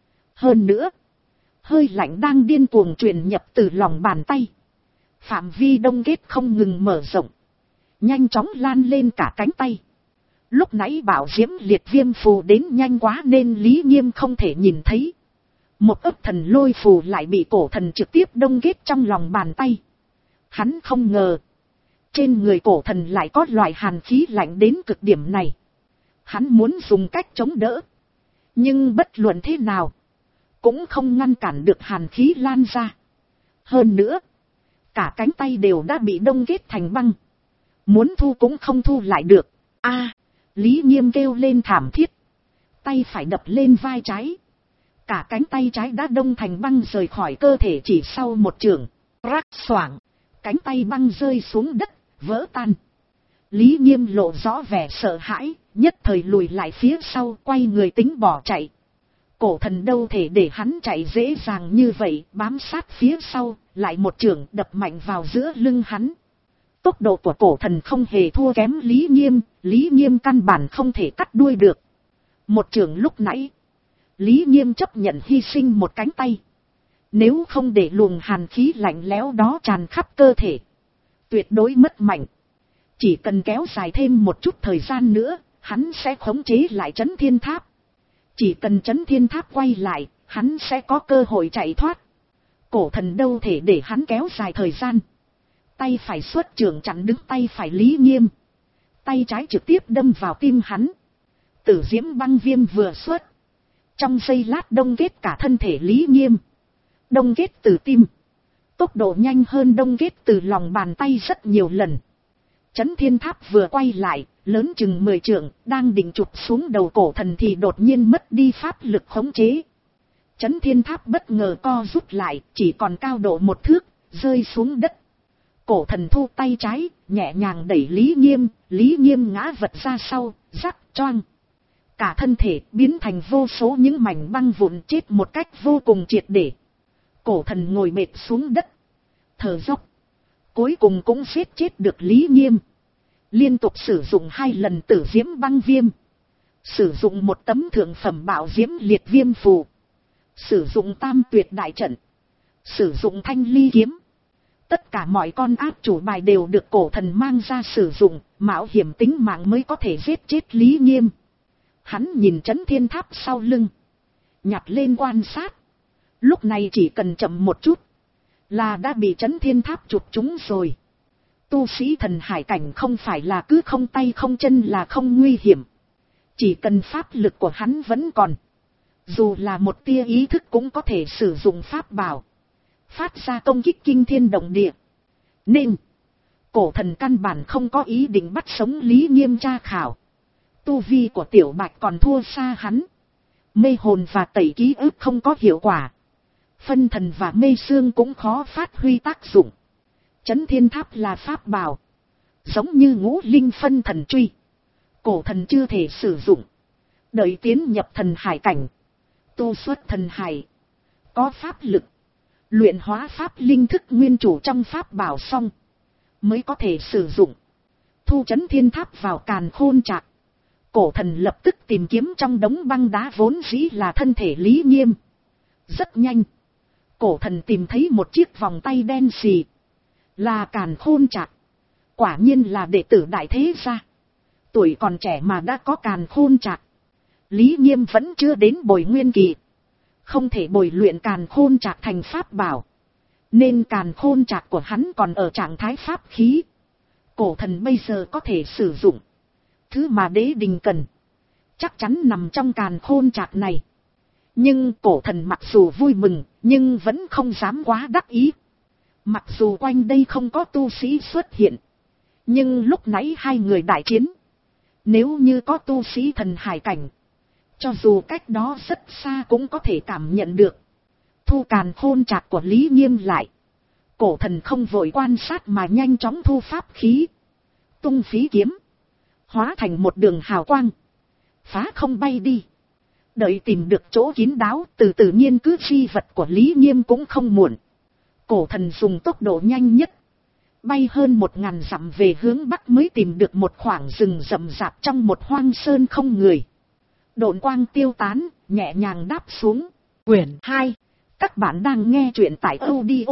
Hơn nữa, hơi lạnh đang điên cuồng truyền nhập từ lòng bàn tay. Phạm vi đông kết không ngừng mở rộng, nhanh chóng lan lên cả cánh tay. Lúc nãy bảo diễm liệt viêm phù đến nhanh quá nên Lý Nghiêm không thể nhìn thấy. Một ấp thần lôi phù lại bị cổ thần trực tiếp đông kết trong lòng bàn tay. Hắn không ngờ, trên người cổ thần lại có loại hàn khí lạnh đến cực điểm này. Hắn muốn dùng cách chống đỡ, nhưng bất luận thế nào cũng không ngăn cản được hàn khí lan ra. Hơn nữa, cả cánh tay đều đã bị đông kết thành băng, muốn thu cũng không thu lại được. A, Lý Nghiêm kêu lên thảm thiết, tay phải đập lên vai trái, cả cánh tay trái đã đông thành băng rời khỏi cơ thể chỉ sau một chưởng. Rắc xoảng, cánh tay băng rơi xuống đất, vỡ tan. Lý Nghiêm lộ rõ vẻ sợ hãi, nhất thời lùi lại phía sau, quay người tính bỏ chạy. Cổ thần đâu thể để hắn chạy dễ dàng như vậy, bám sát phía sau, lại một chưởng đập mạnh vào giữa lưng hắn. Tốc độ của cổ thần không hề thua kém Lý Nghiêm, Lý Nghiêm căn bản không thể cắt đuôi được. Một chưởng lúc nãy, Lý Nghiêm chấp nhận hy sinh một cánh tay. Nếu không để luồng hàn khí lạnh lẽo đó tràn khắp cơ thể, tuyệt đối mất mạnh. Chỉ cần kéo dài thêm một chút thời gian nữa, hắn sẽ khống chế lại Chấn Thiên Tháp. Chỉ cần Chấn Thiên Tháp quay lại, hắn sẽ có cơ hội chạy thoát. Cổ thần đâu thể để hắn kéo dài thời gian. Tay phải xuất trường chặn đứng tay phải Lý Nghiêm. Tay trái trực tiếp đâm vào tim hắn. Tử diễm băng viêm vừa xuất. Trong giây lát đông kết cả thân thể Lý Nghiêm. Đông kết từ tim. Tốc độ nhanh hơn đông kết từ lòng bàn tay rất nhiều lần. Chấn Thiên Tháp vừa quay lại, lớn chừng mười trượng, đang định chụp xuống đầu cổ thần thì đột nhiên mất đi pháp lực khống chế. Chấn Thiên Tháp bất ngờ co rút lại, chỉ còn cao độ một thước, rơi xuống đất. Cổ thần thu tay trái, nhẹ nhàng đẩy Lý Nghiêm, Lý Nghiêm ngã vật ra sau, rắc choang. Cả thân thể biến thành vô số những mảnh băng vụn chết một cách vô cùng triệt để. Cổ thần ngồi mệt xuống đất, thở dốc. Cuối cùng cũng giết chết được Lý Nghiêm. Liên tục sử dụng hai lần tử diễm băng viêm. Sử dụng một tấm thượng phẩm bảo diễm liệt viêm phù. Sử dụng tam tuyệt đại trận. Sử dụng thanh ly kiếm. Tất cả mọi con ác chủ bài đều được cổ thần mang ra sử dụng, mạo hiểm tính mạng mới có thể giết chết Lý Nghiêm. Hắn nhìn Chấn Thiên Tháp sau lưng, nhặt lên quan sát. Lúc này chỉ cần chậm một chút, là đã bị Chấn Thiên Tháp chụp trúng rồi. Tu sĩ thần hải cảnh không phải là cứ không tay không chân là không nguy hiểm. Chỉ cần pháp lực của hắn vẫn còn, dù là một tia ý thức cũng có thể sử dụng pháp bảo, phát ra công kích kinh thiên động địa. Nên, cổ thần căn bản không có ý định bắt sống Lý Nghiêm tra khảo. Tu vi của Tiểu Bạch còn thua xa hắn. Mê hồn và tẩy ký ức không có hiệu quả. Phân thần và mê xương cũng khó phát huy tác dụng. Chấn Thiên Tháp là pháp bảo, giống như ngũ linh phân thần truy. Cổ thần chưa thể sử dụng. Đợi tiến nhập thần hải cảnh, tu xuất thần hải, có pháp lực, luyện hóa pháp linh thức nguyên chủ trong pháp bảo xong, mới có thể sử dụng. Thu Chấn Thiên Tháp vào càn khôn trạc. Cổ thần lập tức tìm kiếm trong đống băng đá vốn dĩ là thân thể Lý Nghiêm. Rất nhanh, cổ thần tìm thấy một chiếc vòng tay đen xì. Là càn khôn trạc. Quả nhiên là đệ tử đại thế gia. Tuổi còn trẻ mà đã có càn khôn trạc. Lý Nghiêm vẫn chưa đến bồi nguyên kỳ, không thể bồi luyện càn khôn trạc thành pháp bảo. Nên càn khôn trạc của hắn còn ở trạng thái pháp khí. Cổ thần bây giờ có thể sử dụng. Thứ mà đế đình cần, chắc chắn nằm trong càn khôn trạc này. Nhưng cổ thần mặc dù vui mừng, nhưng vẫn không dám quá đắc ý. Mặc dù quanh đây không có tu sĩ xuất hiện, nhưng lúc nãy hai người đại chiến, nếu như có tu sĩ thần hải cảnh, cho dù cách đó rất xa cũng có thể cảm nhận được. Thu càn khôn trạc của Lý Nghiêm lại, cổ thần không vội quan sát mà nhanh chóng thu pháp khí. Tung phí kiếm, hóa thành một đường hào quang, phá không bay đi. Đợi tìm được chỗ kín đáo, từ từ nhiên cứ phi vật của Lý Nghiêm cũng không muộn. Cổ thần dùng tốc độ nhanh nhất, bay hơn một ngàn dặm về hướng bắc mới tìm được một khoảng rừng rậm rạp trong một hoang sơn không người. Độn quang tiêu tán, nhẹ nhàng đáp xuống. Quyển hai. Các bạn đang nghe truyện tại audio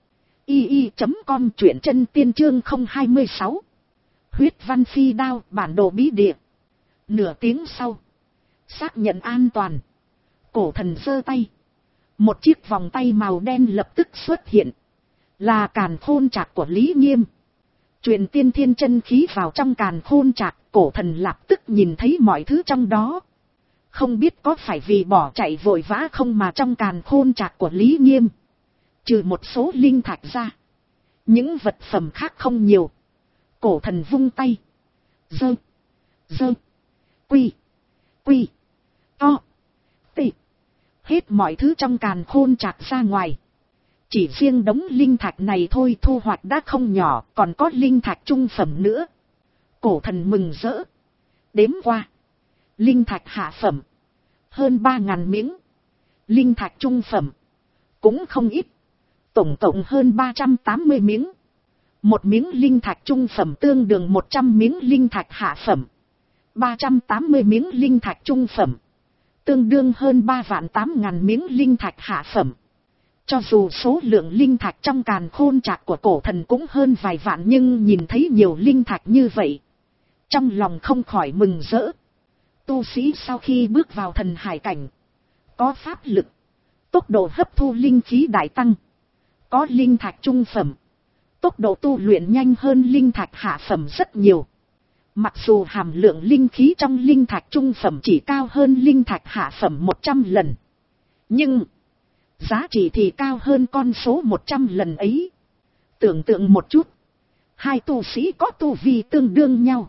i i chấm com, truyện chân tiên chương không hai sáu. Huyết văn phi đao, bản đồ bí địa. Nửa tiếng sau, xác nhận an toàn, cổ thần giơ tay. Một chiếc vòng tay màu đen lập tức xuất hiện. Là càn khôn trạc của Lý Nghiêm. Truyền tiên thiên chân khí vào trong càn khôn trạc, cổ thần lập tức nhìn thấy mọi thứ trong đó. Không biết có phải vì bỏ chạy vội vã không mà trong càn khôn trạc của Lý Nghiêm, trừ một số linh thạch ra, những vật phẩm khác không nhiều. Cổ thần vung tay. Dơ. Dơ. Quy. Quy. To. Tị. Hết mọi thứ trong càn khôn trạc ra ngoài. Chỉ riêng đống linh thạch này thôi thu hoạch đã không nhỏ, còn có linh thạch trung phẩm nữa. Cổ thần mừng rỡ. Đếm qua, linh thạch hạ phẩm hơn ba ngàn miếng. Linh thạch trung phẩm cũng không ít, tổng cộng hơn ba trăm tám mươi miếng. Một miếng linh thạch trung phẩm tương đương một trăm miếng linh thạch hạ phẩm. ba trăm tám mươi miếng linh thạch trung phẩm tương đương hơn ba vạn tám ngàn miếng linh thạch hạ phẩm. Cho dù số lượng linh thạch trong càn khôn trạc của cổ thần cũng hơn vài vạn, nhưng nhìn thấy nhiều linh thạch như vậy, trong lòng không khỏi mừng rỡ. Tu sĩ sau khi bước vào thần hải cảnh, có pháp lực, tốc độ hấp thu linh khí đại tăng. Có linh thạch trung phẩm, tốc độ tu luyện nhanh hơn linh thạch hạ phẩm rất nhiều. Mặc dù hàm lượng linh khí trong linh thạch trung phẩm chỉ cao hơn linh thạch hạ phẩm một trăm lần, nhưng giá trị thì cao hơn con số một trăm lần ấy. Tưởng tượng một chút, hai tu sĩ có tu vi tương đương nhau,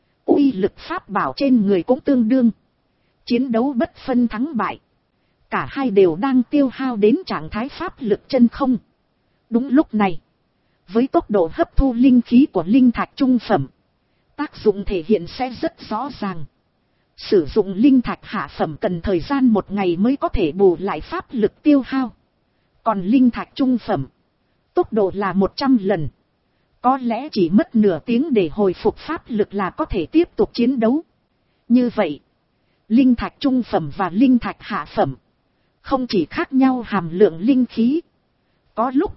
uy lực pháp bảo trên người cũng tương đương, chiến đấu bất phân thắng bại. Cả hai đều đang tiêu hao đến trạng thái pháp lực chân không. Đúng lúc này, với tốc độ hấp thu linh khí của linh thạch trung phẩm, tác dụng thể hiện sẽ rất rõ ràng. Sử dụng linh thạch hạ phẩm cần thời gian một ngày mới có thể bù lại pháp lực tiêu hao. Còn linh thạch trung phẩm, tốc độ là một trăm lần. Có lẽ chỉ mất nửa tiếng để hồi phục pháp lực là có thể tiếp tục chiến đấu. Như vậy, linh thạch trung phẩm và linh thạch hạ phẩm không chỉ khác nhau hàm lượng linh khí, có lúc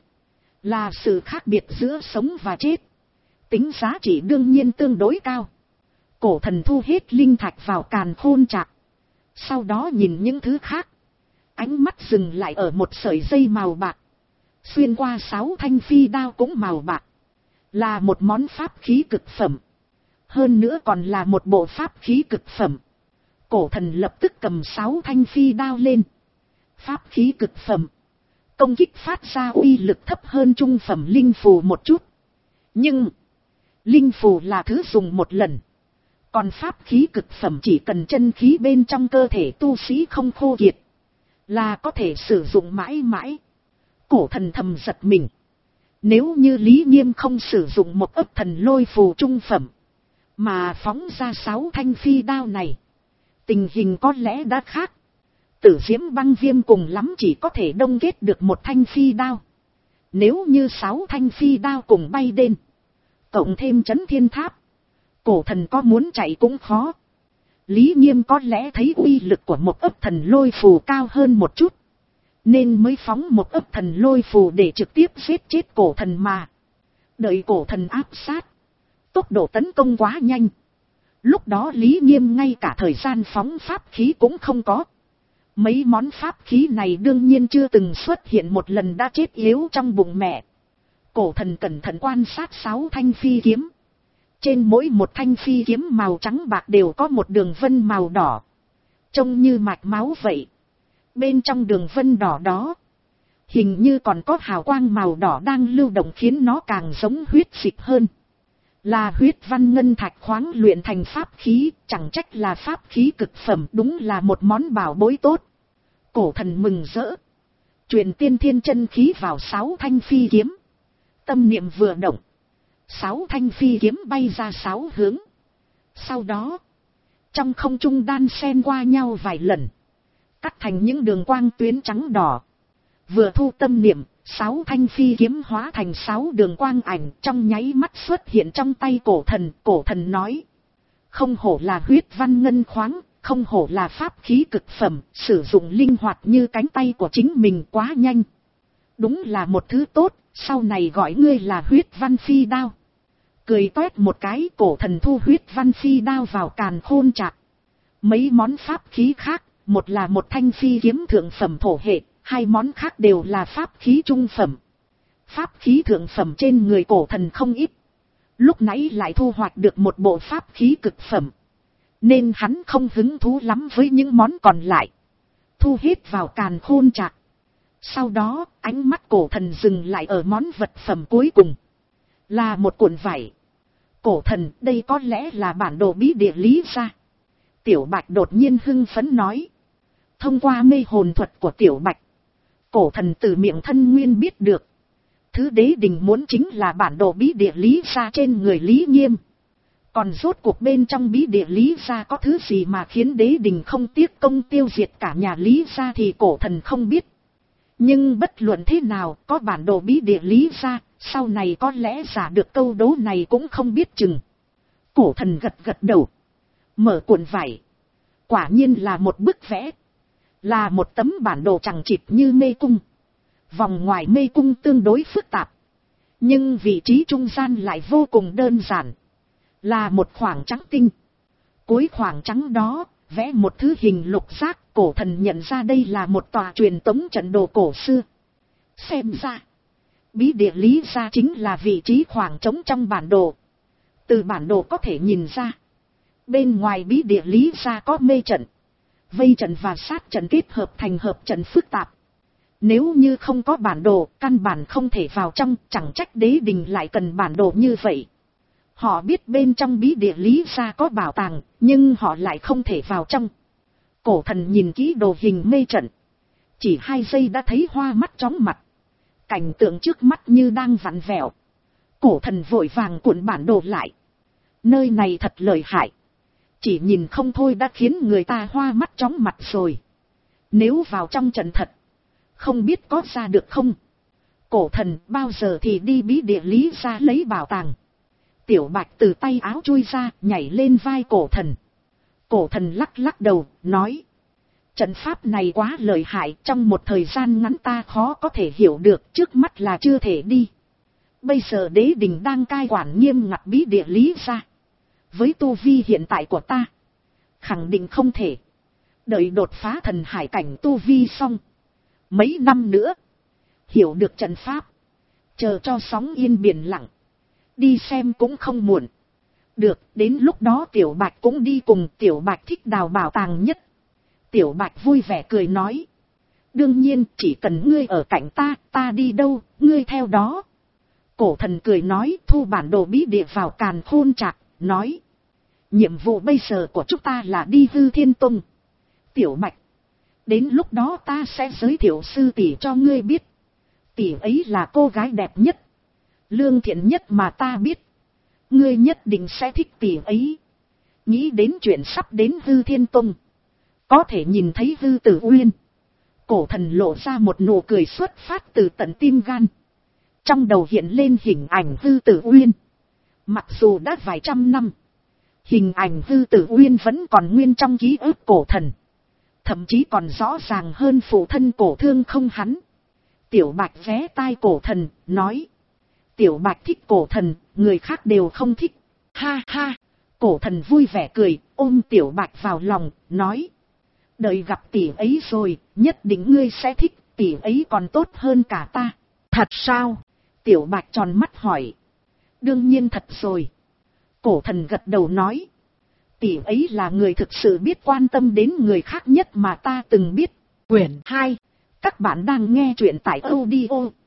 là sự khác biệt giữa sống và chết. Tính giá trị đương nhiên tương đối cao. Cổ thần thu hết linh thạch vào càn khôn trạc, sau đó nhìn những thứ khác. Ánh mắt dừng lại ở một sợi dây màu bạc, xuyên qua sáu thanh phi đao cũng màu bạc. Là một món pháp khí cực phẩm, hơn nữa còn là một bộ pháp khí cực phẩm. Cổ thần lập tức cầm sáu thanh phi đao lên. Pháp khí cực phẩm, công kích phát ra uy lực thấp hơn trung phẩm linh phù một chút. Nhưng linh phù là thứ dùng một lần, còn pháp khí cực phẩm chỉ cần chân khí bên trong cơ thể tu sĩ không khô kiệt là có thể sử dụng mãi mãi. Cổ thần thầm giật mình. Nếu như Lý Nghiêm không sử dụng một ấp thần lôi phù trung phẩm, mà phóng ra sáu thanh phi đao này, tình hình có lẽ đã khác. Tử Diễm Băng Viêm cùng lắm chỉ có thể đông kết được một thanh phi đao. Nếu như sáu thanh phi đao cùng bay đến, cộng thêm chấn thiên tháp, cổ thần có muốn chạy cũng khó. Lý Nghiêm có lẽ thấy uy lực của một ấp thần lôi phù cao hơn một chút, nên mới phóng một ấp thần lôi phù để trực tiếp giết chết cổ thần mà. Đợi cổ thần áp sát, tốc độ tấn công quá nhanh. Lúc đó Lý Nghiêm ngay cả thời gian phóng pháp khí cũng không có. Mấy món pháp khí này đương nhiên chưa từng xuất hiện một lần đã chết yếu trong bụng mẹ. Cổ thần cẩn thận quan sát sáu thanh phi kiếm. Trên mỗi một thanh phi kiếm màu trắng bạc đều có một đường vân màu đỏ, trông như mạch máu vậy. Bên trong đường vân đỏ đó, hình như còn có hào quang màu đỏ đang lưu động khiến nó càng giống huyết dịch hơn. Là huyết văn ngân thạch khoáng luyện thành pháp khí, chẳng trách là pháp khí cực phẩm, đúng là một món bảo bối tốt. Cổ thần mừng rỡ, truyền tiên thiên chân khí vào sáu thanh phi kiếm. Tâm niệm vừa động, sáu thanh phi kiếm bay ra sáu hướng. Sau đó, trong không trung đan xen qua nhau vài lần, cắt thành những đường quang tuyến trắng đỏ. Vừa thu tâm niệm, sáu thanh phi kiếm hóa thành sáu đường quang ảnh trong nháy mắt xuất hiện trong tay cổ thần. Cổ thần nói, không hổ là huyết văn ngân khoáng, không hổ là pháp khí cực phẩm, sử dụng linh hoạt như cánh tay của chính mình quá nhanh. Đúng là một thứ tốt, sau này gọi ngươi là huyết văn phi đao. Cười toét một cái, cổ thần thu huyết văn phi đao vào càn khôn trạc. Mấy món pháp khí khác, một là một thanh phi kiếm thượng phẩm thổ hệ, hai món khác đều là pháp khí trung phẩm. Pháp khí thượng phẩm trên người cổ thần không ít, lúc nãy lại thu hoạch được một bộ pháp khí cực phẩm, nên hắn không hứng thú lắm với những món còn lại. Thu hết vào càn khôn trạc. Sau đó, ánh mắt cổ thần dừng lại ở món vật phẩm cuối cùng, là một cuộn vải. Cổ thần, đây có lẽ là bản đồ bí địa Lý gia. Tiểu Bạch đột nhiên hưng phấn nói. Thông qua mê hồn thuật của Tiểu Bạch, cổ thần từ miệng thân nguyên biết được, thứ đế đình muốn chính là bản đồ bí địa Lý gia trên người Lý Nghiêm. Còn rốt cuộc bên trong bí địa Lý gia có thứ gì mà khiến đế đình không tiếc công tiêu diệt cả nhà Lý gia thì cổ thần không biết. Nhưng bất luận thế nào, có bản đồ bí địa Lý gia, sau này có lẽ giả được câu đố này cũng không biết chừng. Cổ thần gật gật đầu, mở cuộn vải. Quả nhiên là một bức vẽ, Là một tấm bản đồ chằng chịt như mê cung. Vòng ngoài mê cung tương đối phức tạp. Nhưng vị trí trung gian lại vô cùng đơn giản. Là một khoảng trắng tinh. Cuối khoảng trắng đó, vẽ một thứ hình lục giác. Cổ thần nhận ra đây là một tòa truyền tống trận đồ cổ xưa. Xem ra, bí địa lý ra chính là vị trí khoảng trống trong bản đồ. Từ bản đồ có thể nhìn ra, bên ngoài bí địa lý ra có mê trận, vây trận và sát trận kết hợp thành hợp trận phức tạp. Nếu như không có bản đồ, căn bản không thể vào trong, chẳng trách đế đình lại cần bản đồ như vậy. Họ biết bên trong bí địa lý ra có bảo tàng, nhưng họ lại không thể vào trong. Cổ thần nhìn kỹ đồ hình mê trận. Chỉ hai giây đã thấy hoa mắt chóng mặt. Cảnh tượng trước mắt như đang vặn vẹo. Cổ thần vội vàng cuộn bản đồ lại. Nơi này thật lợi hại. Chỉ nhìn không thôi đã khiến người ta hoa mắt chóng mặt rồi. Nếu vào trong trận thật, không biết có ra được không. Cổ thần bao giờ thì đi bí địa lý ra lấy bảo tàng. Tiểu Bạch từ tay áo chui ra, nhảy lên vai cổ thần. Cổ thần lắc lắc đầu, nói. Trận pháp này quá lợi hại, trong một thời gian ngắn ta khó có thể hiểu được, trước mắt là chưa thể đi. Bây giờ đế đình đang cai quản nghiêm ngặt bí địa lý ra. Với tu vi hiện tại của ta, khẳng định không thể. Đợi đột phá thần hải cảnh tu vi xong, mấy năm nữa, hiểu được trận pháp, chờ cho sóng yên biển lặng, đi xem cũng không muộn. Được, đến lúc đó Tiểu Bạch cũng đi cùng. Tiểu Bạch thích đào bảo tàng nhất. Tiểu Bạch vui vẻ cười nói. Đương nhiên, chỉ cần ngươi ở cạnh ta, ta đi đâu, ngươi theo đó. Cổ thần cười nói, thu bản đồ bí địa vào càn khôn trạc, nói. Nhiệm vụ bây giờ của chúng ta là đi Hư Thiên Tông. Tiểu Bạch, đến lúc đó ta sẽ giới thiệu sư tỷ cho ngươi biết. Tỷ ấy là cô gái đẹp nhất, lương thiện nhất mà ta biết. Ngươi nhất định sẽ thích tỷ ấy. Nghĩ đến chuyện sắp đến Hư Thiên Tông, có thể nhìn thấy Hư Tử Uyên. Cổ thần lộ ra một nụ cười xuất phát từ tận tim gan. Trong đầu hiện lên hình ảnh Hư Tử Uyên. Mặc dù đã vài trăm năm, hình ảnh Hư Tử Uyên vẫn còn nguyên trong ký ức cổ thần. Thậm chí còn rõ ràng hơn phụ thân cổ thương không hắn. Tiểu Bạch ghé tai cổ thần, nói. Tiểu Bạch thích cổ thần, người khác đều không thích. Ha ha, cổ thần vui vẻ cười, ôm Tiểu Bạch vào lòng, nói. Đợi gặp tỷ ấy rồi, nhất định ngươi sẽ thích, tỷ ấy còn tốt hơn cả ta. Thật sao? Tiểu Bạch tròn mắt hỏi. Đương nhiên thật rồi. Cổ thần gật đầu nói. Tỷ ấy là người thực sự biết quan tâm đến người khác nhất mà ta từng biết. Quyển hai. Các bạn đang nghe truyện tại audio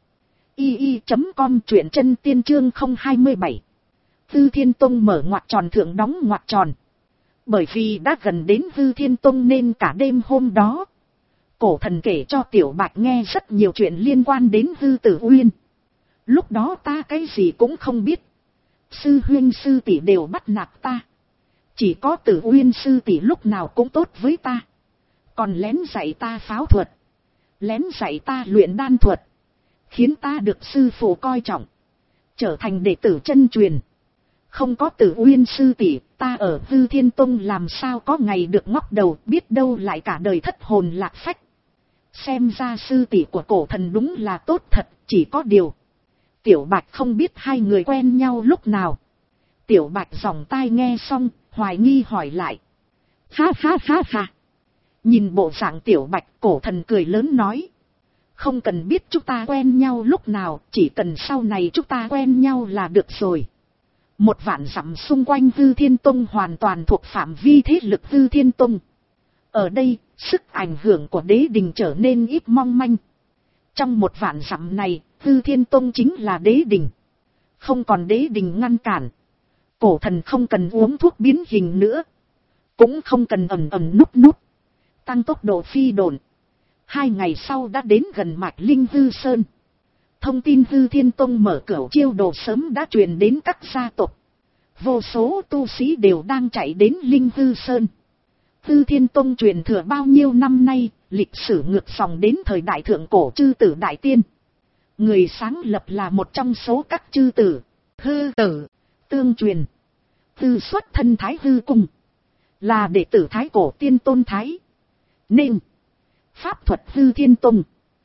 i i chấm com, truyện chân tiên chương không hai bảy. Hư Thiên Tông mở ngoặc tròn thượng đóng ngoặc tròn. Bởi vì đã gần đến Hư Thiên Tông nên cả đêm hôm đó, cổ thần kể cho Tiểu Bạch nghe rất nhiều chuyện liên quan đến Hư Tử Uyên. Lúc đó ta cái gì cũng không biết. Sư huynh sư tỷ đều bắt nạt ta. Chỉ có Tử Uyên sư tỷ lúc nào cũng tốt với ta. Còn lén dạy ta pháo thuật, lén dạy ta luyện đan thuật, khiến ta được sư phụ coi trọng, trở thành đệ tử chân truyền. Không có Tử Uyên sư tỷ, ta ở Hư Thiên Tông làm sao có ngày được ngóc đầu, biết đâu lại cả đời thất hồn lạc phách. Xem ra sư tỷ của cổ thần đúng là tốt thật, chỉ có điều Tiểu Bạch không biết hai người quen nhau lúc nào. Tiểu Bạch giỏng tai nghe xong, hoài nghi hỏi lại. Ha ha ha ha. Nhìn bộ dạng Tiểu Bạch, cổ thần cười lớn nói. Không cần biết chúng ta quen nhau lúc nào, chỉ cần sau này chúng ta quen nhau là được rồi. Một vạn dặm xung quanh Hư Thiên Tông hoàn toàn thuộc phạm vi thế lực Hư Thiên Tông. Ở đây, sức ảnh hưởng của đế đình trở nên ít mong manh. Trong một vạn dặm này, Hư Thiên Tông chính là đế đình. Không còn đế đình ngăn cản, cổ thần không cần uống thuốc biến hình nữa, cũng không cần ẩn ẩn núp núp, tăng tốc độ phi độn. Hai ngày sau đã đến gần mạch Linh Hư Sơn. Thông tin Hư Thiên Tông mở cửa chiêu đồ sớm đã truyền đến các gia tộc. Vô số tu sĩ đều đang chạy đến Linh Hư Sơn. Hư Thiên Tông truyền thừa bao nhiêu năm nay, lịch sử ngược dòng đến thời đại thượng cổ chư tử Đại Tiên. Người sáng lập là một trong số các chư tử, Hư Tử, tương truyền. Hư xuất thân Thái Hư Cung, là đệ tử Thái Cổ Tiên Tôn Thái. Nên, Pháp thuật Hư Thiên Tông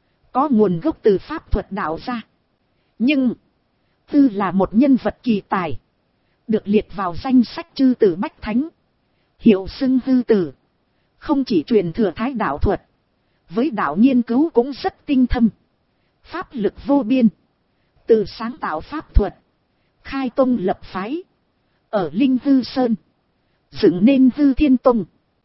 có nguồn gốc từ pháp thuật đạo gia. Nhưng Hư là một nhân vật kỳ tài, được liệt vào danh sách chư tử bách thánh, hiệu xưng Hư tử. Không chỉ truyền thừa thái đạo thuật, với đạo nghiên cứu cũng rất tinh thâm, pháp lực vô biên. Từ sáng tạo pháp thuật, khai tông lập phái, ở Linh Hư Sơn dựng nên Hư Thiên Tông.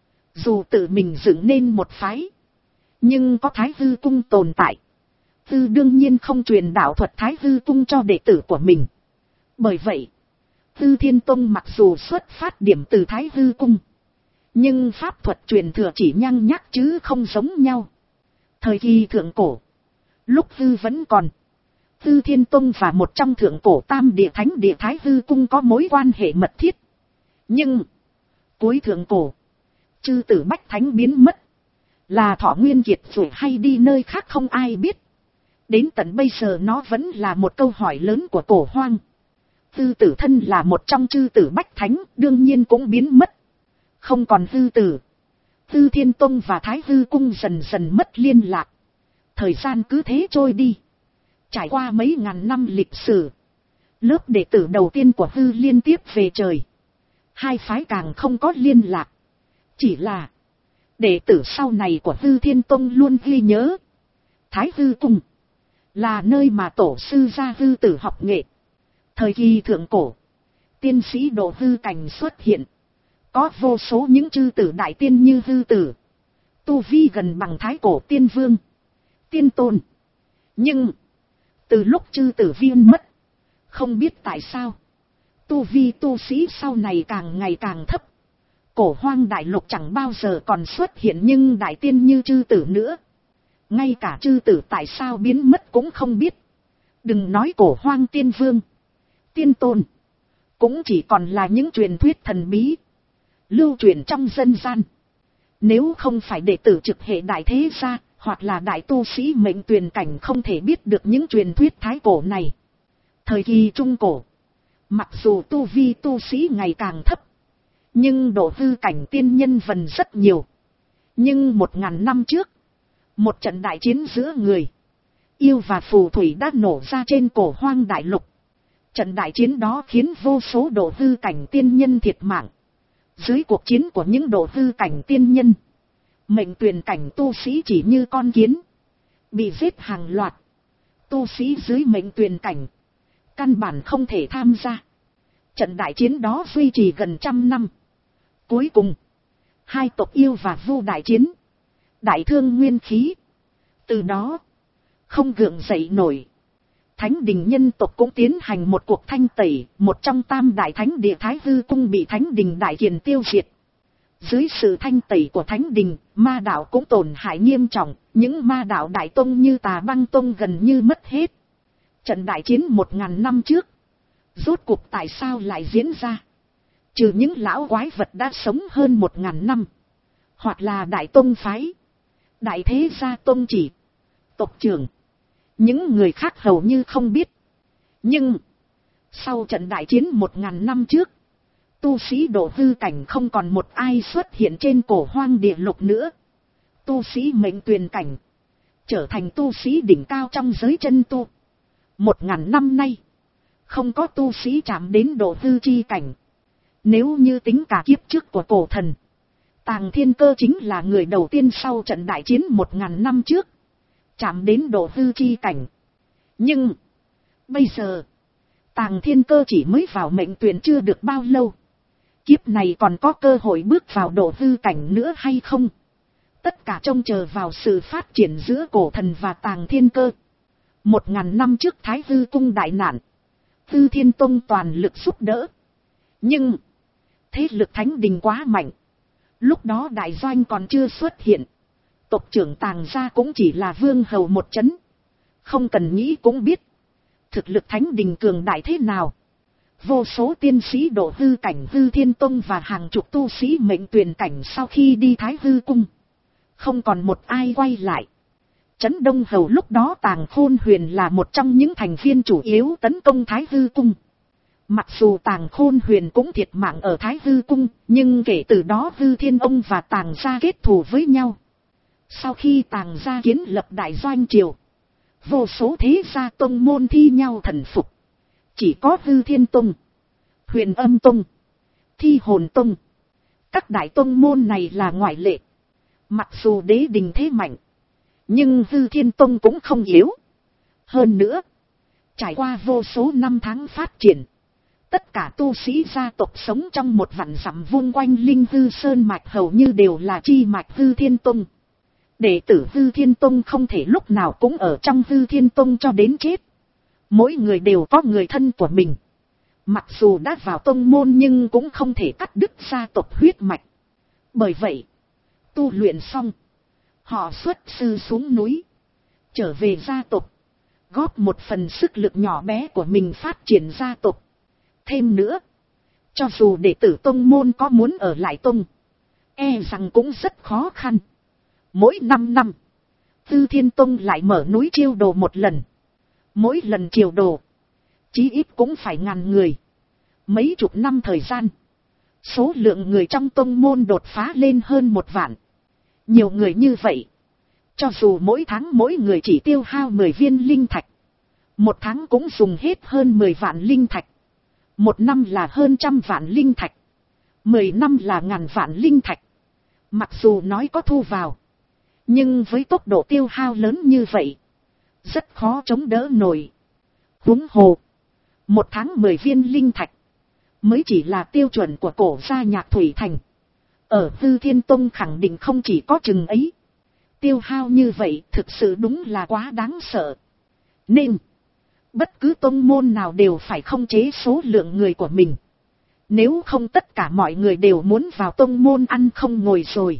Dù tự mình dựng nên một phái, nhưng có Thái Hư Cung tồn tại, Hư đương nhiên không truyền đạo thuật Thái Hư Cung cho đệ tử của mình. Bởi vậy, Hư Thiên Tông mặc dù xuất phát điểm từ Thái Hư Cung, nhưng pháp thuật truyền thừa chỉ nhăng nhắc chứ không giống nhau. Thời kỳ thượng cổ, lúc Hư vẫn còn, Hư Thiên Tông và một trong thượng cổ tam địa thánh địa Thái Hư Cung có mối quan hệ mật thiết. Nhưng cuối thượng cổ, chư tử bách thánh biến mất, là thọ nguyên kiệt rồi hay đi nơi khác không ai biết. Đến tận bây giờ nó vẫn là một câu hỏi lớn của cổ hoang. Hư tử thân là một trong chư tử bách thánh, đương nhiên cũng biến mất. Không còn Hư tử, Hư Thiên Tông và Thái Hư Cung dần dần mất liên lạc. Thời gian cứ thế trôi đi. Trải qua mấy ngàn năm lịch sử, lớp đệ tử đầu tiên của Hư liên tiếp về trời. Hai phái càng không có liên lạc. Chỉ là đệ tử sau này của Hư Thiên Tông luôn ghi nhớ, Thái Hư Cung là nơi mà tổ sư gia Hư tử học nghệ. Thời kỳ thượng cổ, tiên sĩ độ hư cảnh xuất hiện. Có vô số những chư tử đại tiên như Hư tử, tu vi gần bằng thái cổ tiên vương, tiên tôn. Nhưng từ lúc chư tử viên mất, không biết tại sao, tu vi tu sĩ sau này càng ngày càng thấp. Cổ hoang đại lục chẳng bao giờ còn xuất hiện nhưng đại tiên như chư tử nữa. Ngay cả chư tử tại sao biến mất cũng không biết. Đừng nói cổ hoang tiên vương, tiên tôn, cũng chỉ còn là những truyền thuyết thần bí, lưu truyền trong dân gian. Nếu không phải đệ tử trực hệ đại thế gia, hoặc là đại tu sĩ mệnh tuyền cảnh không thể biết được những truyền thuyết thái cổ này. Thời kỳ trung cổ, mặc dù tu vi tu sĩ ngày càng thấp, nhưng độ hư cảnh tiên nhân vần rất nhiều. Nhưng một ngàn năm trước, một trận đại chiến giữa người, yêu và phù thủy đã nổ ra trên cổ hoang đại lục. Trận đại chiến đó khiến vô số độ hư cảnh tiên nhân thiệt mạng. Dưới cuộc chiến của những độ hư cảnh tiên nhân, mệnh tuyền cảnh tu sĩ chỉ như con kiến, bị giết hàng loạt. Tu sĩ dưới mệnh tuyền cảnh căn bản không thể tham gia. Trận đại chiến đó duy trì gần trăm năm. Cuối cùng, hai tộc yêu và vu đại chiến, đại thương nguyên khí. Từ đó, không gượng dậy nổi. Thánh đình nhân tộc cũng tiến hành một cuộc thanh tẩy, một trong tam đại thánh địa Thái Hư Cung bị thánh đình đại kiền tiêu diệt. Dưới sự thanh tẩy của thánh đình, ma đạo cũng tổn hại nghiêm trọng, những ma đạo đại tông như Tà Băng Tông gần như mất hết. Trận đại chiến một ngàn năm trước, rốt cuộc tại sao lại diễn ra? Trừ những lão quái vật đã sống hơn một ngàn năm, hoặc là đại tông phái, đại thế gia tông chỉ, tộc trưởng, những người khác hầu như không biết. Nhưng sau trận đại chiến một ngàn năm trước, tu sĩ độ hư cảnh không còn một ai xuất hiện trên cổ hoang địa lục nữa. Tu sĩ mệnh tuyền cảnh trở thành tu sĩ đỉnh cao trong giới chân tu. Một ngàn năm nay, không có tu sĩ chạm đến độ hư chi cảnh. Nếu như tính cả kiếp trước của cổ thần, Tàng Thiên Cơ chính là người đầu tiên sau trận đại chiến một ngàn năm trước chạm đến độ hư chi cảnh. Nhưng bây giờ, Tàng Thiên Cơ chỉ mới vào mệnh tuyển chưa được bao lâu. Kiếp này còn có cơ hội bước vào độ hư cảnh nữa hay không? Tất cả trông chờ vào sự phát triển giữa cổ thần và Tàng Thiên Cơ. Một ngàn năm trước Thái Hư Cung đại nạn, Hư Thiên Tông toàn lực giúp đỡ. Nhưng thế lực thánh đình quá mạnh. Lúc đó đại doanh còn chưa xuất hiện. Tộc trưởng Tàng gia cũng chỉ là vương hầu một chấn. Không cần nghĩ cũng biết thực lực thánh đình cường đại thế nào. Vô số tiên sĩ độ hư cảnh Hư Thiên Tông và hàng chục tu sĩ mệnh tuyền cảnh sau khi đi Thái Hư Cung, không còn một ai quay lại. Trấn Đông Hầu lúc đó Tàng Khôn Huyền là một trong những thành viên chủ yếu tấn công Thái Hư Cung. Mặc dù Tàng Khôn Huyền cũng thiệt mạng ở Thái Hư Cung, nhưng kể từ đó Hư Thiên Ông và Tàng gia kết thù với nhau. Sau khi Tàng gia kiến lập đại doanh triều, vô số thế gia tông môn thi nhau thần phục. Chỉ có Hư Thiên Tông, Huyền Âm Tông, Thi Hồn Tông, các đại tông môn này là ngoại lệ. Mặc dù đế đình thế mạnh, nhưng Hư Thiên Tông cũng không yếu. Hơn nữa, trải qua vô số năm tháng phát triển, tất cả tu sĩ gia tộc sống trong một vạn dặm vuông quanh Linh Hư Sơn Mạch hầu như đều là chi mạch Hư Thiên Tông. Đệ tử Hư Thiên Tông không thể lúc nào cũng ở trong Hư Thiên Tông cho đến chết. Mỗi người đều có người thân của mình. Mặc dù đã vào tông môn nhưng cũng không thể cắt đứt gia tộc huyết mạch. Bởi vậy, tu luyện xong, họ xuất sư xuống núi, trở về gia tộc, góp một phần sức lực nhỏ bé của mình phát triển gia tộc. Thêm nữa, cho dù đệ tử tông môn có muốn ở lại tông, e rằng cũng rất khó khăn. Mỗi năm năm, Hư Thiên Tông lại mở núi chiêu đồ một lần. Mỗi lần chiêu đồ, chí ít cũng phải ngàn người. Mấy chục năm thời gian, số lượng người trong tông môn đột phá lên hơn một vạn. Nhiều người như vậy, cho dù mỗi tháng mỗi người chỉ tiêu hao mười viên linh thạch, một tháng cũng dùng hết hơn mười vạn linh thạch. Một năm là hơn trăm vạn linh thạch, mười năm là ngàn vạn linh thạch. Mặc dù nói có thu vào, nhưng với tốc độ tiêu hao lớn như vậy, rất khó chống đỡ nổi. Huống hồ, một tháng mười viên linh thạch, mới chỉ là tiêu chuẩn của cổ gia Nhạc Thủy Thành. Ở Hư Thiên Tông khẳng định không chỉ có chừng ấy. Tiêu hao như vậy thực sự đúng là quá đáng sợ. Nên, bất cứ tông môn nào đều phải khống chế số lượng người của mình. Nếu không tất cả mọi người đều muốn vào tông môn ăn không ngồi rồi.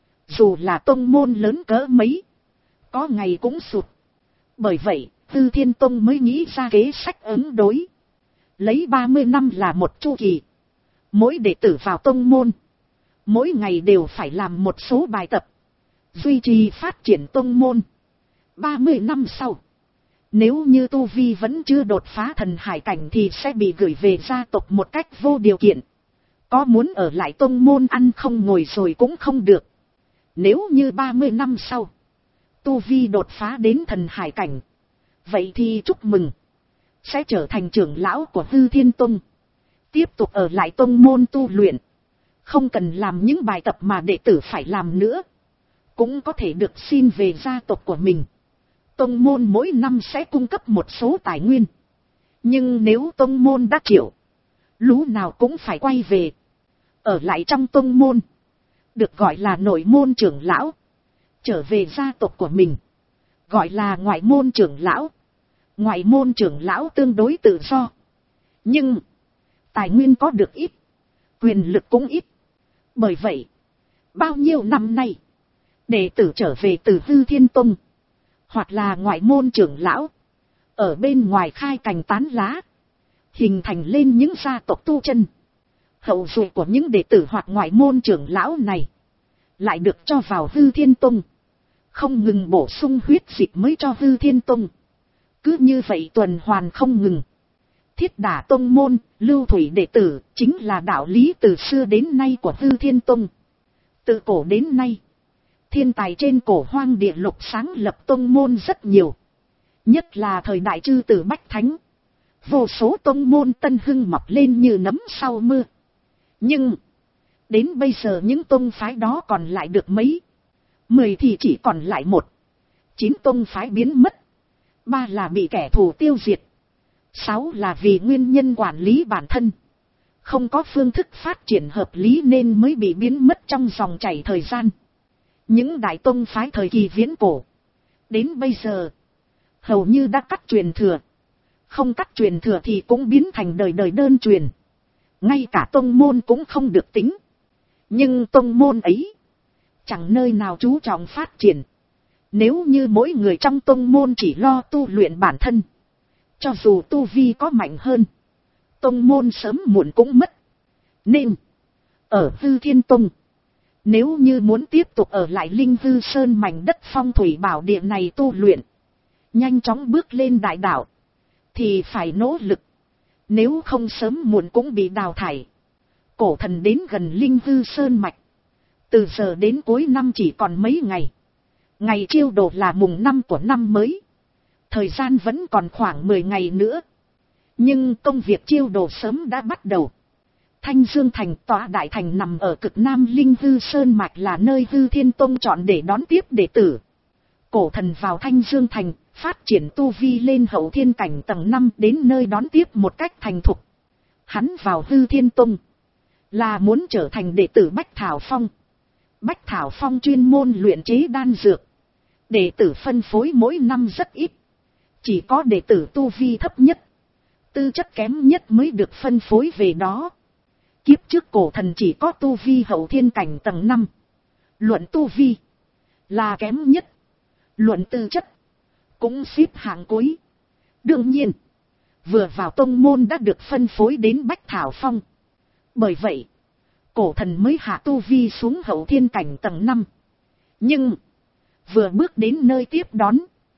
Dù là tông môn lớn cỡ mấy, có ngày cũng sụt. Bởi vậy, Hư Thiên Tông mới nghĩ ra kế sách ứng đối. Lấy ba mươi năm là một chu kỳ. Mỗi đệ tử vào tông môn, mỗi ngày đều phải làm một số bài tập, duy trì phát triển tông môn. ba mươi năm sau, nếu như tu vi vẫn chưa đột phá thần hải cảnh thì sẽ bị gửi về gia tộc một cách vô điều kiện. Có muốn ở lại tông môn ăn không ngồi rồi cũng không được. Nếu như ba mươi năm sau, tu vi đột phá đến thần hải cảnh, vậy thì chúc mừng, sẽ trở thành trưởng lão của Hư Thiên Tông, tiếp tục ở lại tông môn tu luyện, không cần làm những bài tập mà đệ tử phải làm nữa, cũng có thể được xin về gia tộc của mình. Tông môn mỗi năm sẽ cung cấp một số tài nguyên, nhưng nếu tông môn đã chịu, lũ nào cũng phải quay về. Ở lại trong tông môn, được gọi là nội môn trưởng lão. Trở về gia tộc của mình, gọi là ngoại môn trưởng lão. Ngoại môn trưởng lão tương đối tự do, nhưng tài nguyên có được ít, quyền lực cũng ít. Bởi vậy, bao nhiêu năm nay, đệ tử trở về từ Hư Thiên Tông, hoặc là ngoại môn trưởng lão, ở bên ngoài khai cành tán lá, hình thành lên những gia tộc tu chân. Hậu duệ của những đệ tử hoặc ngoại môn trưởng lão này, lại được cho vào Hư Thiên Tông, không ngừng bổ sung huyết dịch mới cho Hư Thiên Tông. Cứ như vậy tuần hoàn không ngừng. Thiết Đà Tông môn, lưu thủy đệ tử, chính là đạo lý từ xưa đến nay của Hư Thiên Tông. Từ cổ đến nay, thiên tài trên cổ hoang địa lục sáng lập tông môn rất nhiều. Nhất là thời đại chư tử Bách Thánh, vô số tông môn tân hưng mọc lên như nấm sau mưa. Nhưng, đến bây giờ những tông phái đó còn lại được mấy? Mười thì chỉ còn lại một. Chín tông phái biến mất. Ba là bị kẻ thù tiêu diệt. Sáu là vì nguyên nhân quản lý bản thân, không có phương thức phát triển hợp lý nên mới bị biến mất trong dòng chảy thời gian. Những đại tông phái thời kỳ viễn cổ, đến bây giờ, hầu như đã cắt truyền thừa. Không cắt truyền thừa thì cũng biến thành đời đời đơn truyền. Ngay cả tông môn cũng không được tính. Nhưng tông môn ấy, chẳng nơi nào chú trọng phát triển. Nếu như mỗi người trong tông môn chỉ lo tu luyện bản thân, cho dù tu vi có mạnh hơn, tông môn sớm muộn cũng mất. Nên, ở Hư Thiên Tông, nếu như muốn tiếp tục ở lại Linh Hư Sơn mảnh đất phong thủy bảo địa này tu luyện, nhanh chóng bước lên đại đạo, thì phải nỗ lực. Nếu không sớm muộn cũng bị đào thải. Cổ thần đến gần Linh Hư Sơn mạch, từ giờ đến cuối năm chỉ còn mấy ngày. Ngày chiêu đồ là mùng năm của năm mới. Thời gian vẫn còn khoảng mười ngày nữa. Nhưng công việc chiêu đồ sớm đã bắt đầu. Thanh Dương Thành, tọa đại thành nằm ở cực nam Linh Hư Sơn Mạch, là nơi Hư Thiên Tông chọn để đón tiếp đệ tử. Cổ thần vào Thanh Dương Thành, phát triển tu vi lên hậu thiên cảnh tầng năm, đến nơi đón tiếp một cách thành thục. Hắn vào Hư Thiên Tông là muốn trở thành đệ tử Bách Thảo Phong. Bách Thảo Phong chuyên môn luyện chế đan dược. Đệ tử phân phối mỗi năm rất ít. Chỉ có đệ tử tu vi thấp nhất, tư chất kém nhất mới được phân phối về đó. Kiếp trước cổ thần chỉ có tu vi hậu thiên cảnh tầng năm. Luận tu vi là kém nhất. Luận tư chất cũng xếp hạng cuối. Đương nhiên, vừa vào tông môn đã được phân phối đến Bách Thảo Phong. Bởi vậy, cổ thần mới hạ tu vi xuống hậu thiên cảnh tầng năm. Nhưng, vừa bước đến nơi tiếp đón,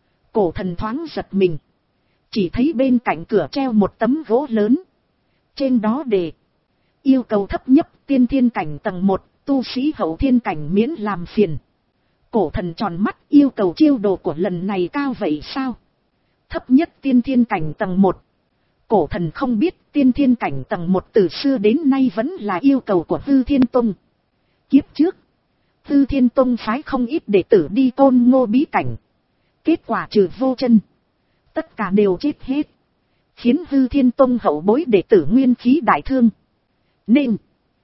cổ thần thoáng giật mình. Chỉ thấy bên cạnh cửa treo một tấm gỗ lớn. Trên đó đề: yêu cầu thấp nhất tiên thiên cảnh tầng một, tu sĩ hậu thiên cảnh miễn làm phiền. Cổ thần tròn mắt, yêu cầu chiêu đồ của lần này cao vậy sao? Thấp nhất tiên thiên cảnh tầng một. Cổ thần không biết tiên thiên cảnh tầng một từ xưa đến nay vẫn là yêu cầu của Hư Thiên Tông. Kiếp trước, Hư Thiên Tông phái không ít đệ tử đi Côn Ngô bí cảnh. Kết quả trừ Vô Chân, tất cả đều chết hết. Khiến Hư Thiên Tông hậu bối đệ tử nguyên khí đại thương. Nên,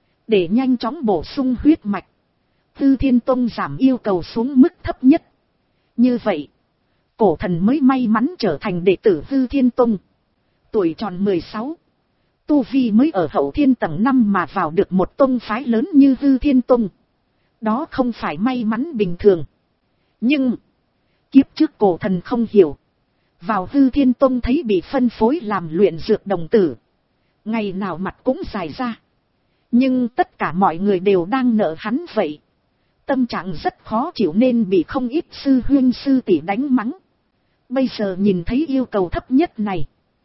để nhanh chóng bổ sung huyết mạch, Hư Thiên Tông giảm yêu cầu xuống mức thấp nhất. Như vậy, cổ thần mới may mắn trở thành đệ tử Hư Thiên Tông. Tuổi tròn mười sáu, tu vi mới ở hậu thiên tầng năm mà vào được một tông phái lớn như Hư Thiên Tông. Đó không phải may mắn bình thường. Nhưng, kiếp trước cổ thần không hiểu. Vào Hư Thiên Tông thấy bị phân phối làm luyện dược đồng tử. Ngày nào mặt cũng dài ra. Nhưng tất cả mọi người đều đang nợ hắn vậy. Tâm trạng rất khó chịu nên bị không ít sư huynh sư tỷ đánh mắng. Bây giờ nhìn thấy yêu cầu thấp nhất này,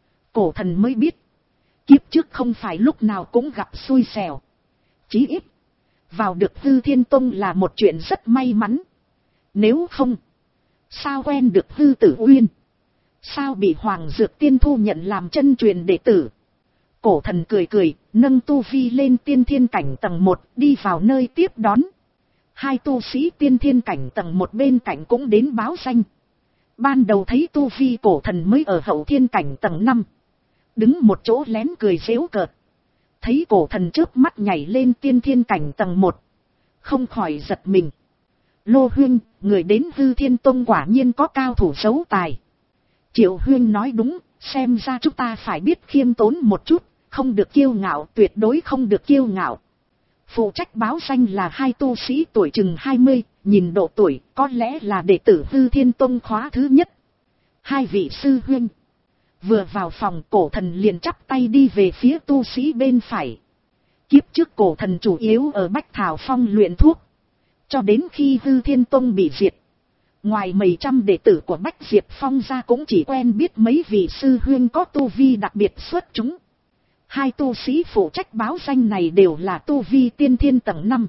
cổ thần mới biết, kiếp trước không phải lúc nào cũng gặp xui xẻo. Chí ít, vào được Hư Thiên Tông là một chuyện rất may mắn. Nếu không, sao quen được Hư Tử Uyên? Sao bị Hoàng Dược Tiên thu nhận làm chân truyền đệ tử? Cổ thần cười cười, nâng tu vi lên tiên thiên cảnh tầng một, đi vào nơi tiếp đón. Hai tu sĩ tiên thiên cảnh tầng một bên cạnh cũng đến báo danh. Ban đầu thấy tu vi cổ thần mới ở hậu thiên cảnh tầng năm. Đứng một chỗ lén cười giễu cợt. Thấy cổ thần chớp mắt nhảy lên tiên thiên cảnh tầng một. Không khỏi giật mình. Lô huynh, người đến Hư Thiên Tông quả nhiên có cao thủ giấu tài. Triệu huynh nói đúng, xem ra chúng ta phải biết khiêm tốn một chút. Không được kiêu ngạo, tuyệt đối không được kiêu ngạo. Phụ trách báo danh là hai tu sĩ tuổi chừng hai mươi, nhìn độ tuổi có lẽ là đệ tử Hư Thiên Tông khóa thứ nhất. Hai vị sư huynh. Vừa vào phòng, cổ thần liền chắp tay đi về phía tu sĩ bên phải. Kiếp trước cổ thần chủ yếu ở Bách Thảo Phong luyện thuốc. Cho đến khi Hư Thiên Tông bị diệt, ngoài mấy trăm đệ tử của Bách Diệp Phong ra cũng chỉ quen biết mấy vị sư huynh có tu vi đặc biệt xuất chúng. Hai tu sĩ phụ trách báo danh này đều là tu vi tiên thiên tầng năm.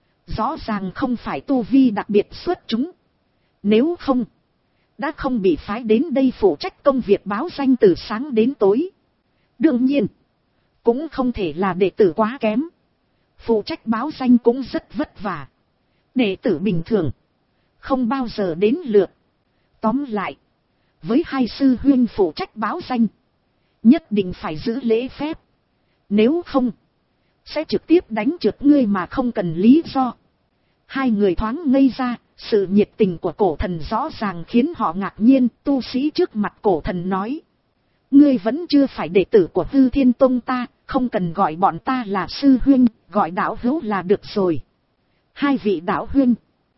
Rõ ràng không phải tu vi đặc biệt xuất chúng. Nếu không, đã không bị phái đến đây phụ trách công việc báo danh từ sáng đến tối. Đương nhiên, cũng không thể là đệ tử quá kém. Phụ trách báo danh cũng rất vất vả. Đệ tử bình thường, không bao giờ đến lượt. Tóm lại, với hai sư huynh phụ trách báo danh, nhất định phải giữ lễ phép. Nếu không, sẽ trực tiếp đánh trượt ngươi mà không cần lý do. Hai người thoáng ngây ra, sự nhiệt tình của cổ thần rõ ràng khiến họ ngạc nhiên. Tu sĩ trước mặt cổ thần nói: ngươi vẫn chưa phải đệ tử của Hư Thiên Tông ta, không cần gọi bọn ta là sư huynh, gọi đạo hữu là được rồi. Hai vị đạo huynh.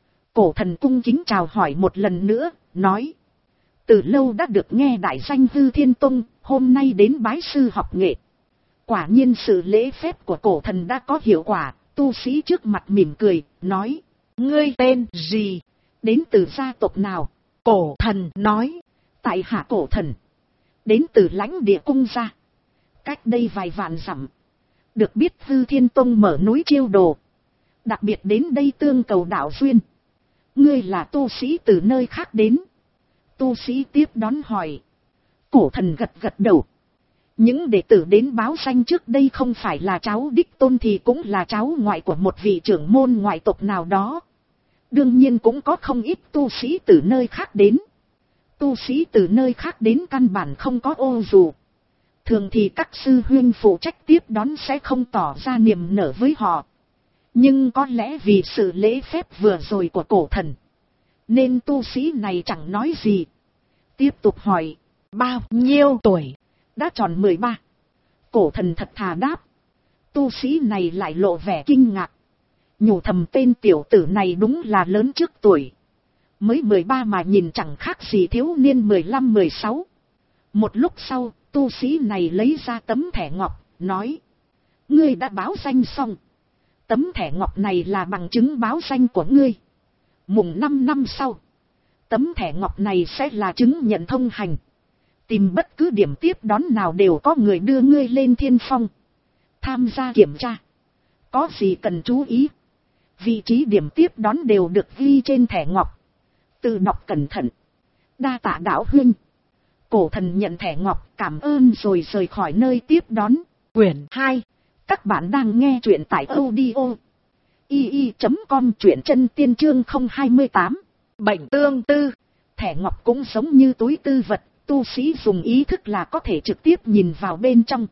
Cổ thần cung kính chào hỏi một lần nữa, nói: từ lâu đã được nghe đại danh Hư Thiên Tông, hôm nay đến bái sư học nghệ. Quả nhiên sự lễ phép của cổ thần đã có hiệu quả. Tu sĩ trước mặt mỉm cười, nói: ngươi tên gì? Đến từ gia tộc nào? Cổ thần nói: tại hạ cổ thần, đến từ lãnh địa cung gia. Cách đây vài vạn dặm, được biết Hư Thiên Tông mở núi chiêu đồ, đặc biệt đến đây tương cầu đạo duyên. Ngươi là tu sĩ từ nơi khác đến. Tu sĩ tiếp đón hỏi. Cổ thần gật gật đầu. Những đệ tử đến báo danh trước đây không phải là cháu đích tôn thì cũng là cháu ngoại của một vị trưởng môn ngoại tộc nào đó. Đương nhiên cũng có không ít tu sĩ từ nơi khác đến. Tu sĩ từ nơi khác đến căn bản không có ô dù. Thường thì các sư huynh phụ trách tiếp đón sẽ không tỏ ra niềm nở với họ. Nhưng có lẽ vì sự lễ phép vừa rồi của cổ thần, nên tu sĩ này chẳng nói gì. Tiếp tục hỏi. Bao nhiêu tuổi? Đã tròn mười ba. Cổ thần thật thà đáp. Tu sĩ này lại lộ vẻ kinh ngạc. Nhủ thầm tên tiểu tử này đúng là lớn trước tuổi. Mới mười ba mà nhìn chẳng khác gì thiếu niên mười lăm mười sáu. Một lúc sau, tu sĩ này lấy ra tấm thẻ ngọc, nói. Ngươi đã báo danh xong. Tấm thẻ ngọc này là bằng chứng báo danh của ngươi. Mùng năm năm sau, tấm thẻ ngọc này sẽ là chứng nhận thông hành. Tìm bất cứ điểm tiếp đón nào đều có người đưa ngươi lên thiên phong. Tham gia kiểm tra. Có gì cần chú ý? Vị trí điểm tiếp đón đều được ghi trên thẻ ngọc. Tự đọc cẩn thận. Đa tạ đạo huynh. Cổ thần nhận thẻ ngọc, cảm ơn rồi rời khỏi nơi tiếp đón. Quyển hai. Các bạn đang nghe truyện tại audio i i chấm com, truyện chân tiên chương không hai tám. Bệnh tương tư. Thẻ ngọc cũng giống như túi tư vật, tu sĩ dùng ý thức là có thể trực tiếp nhìn vào bên trong.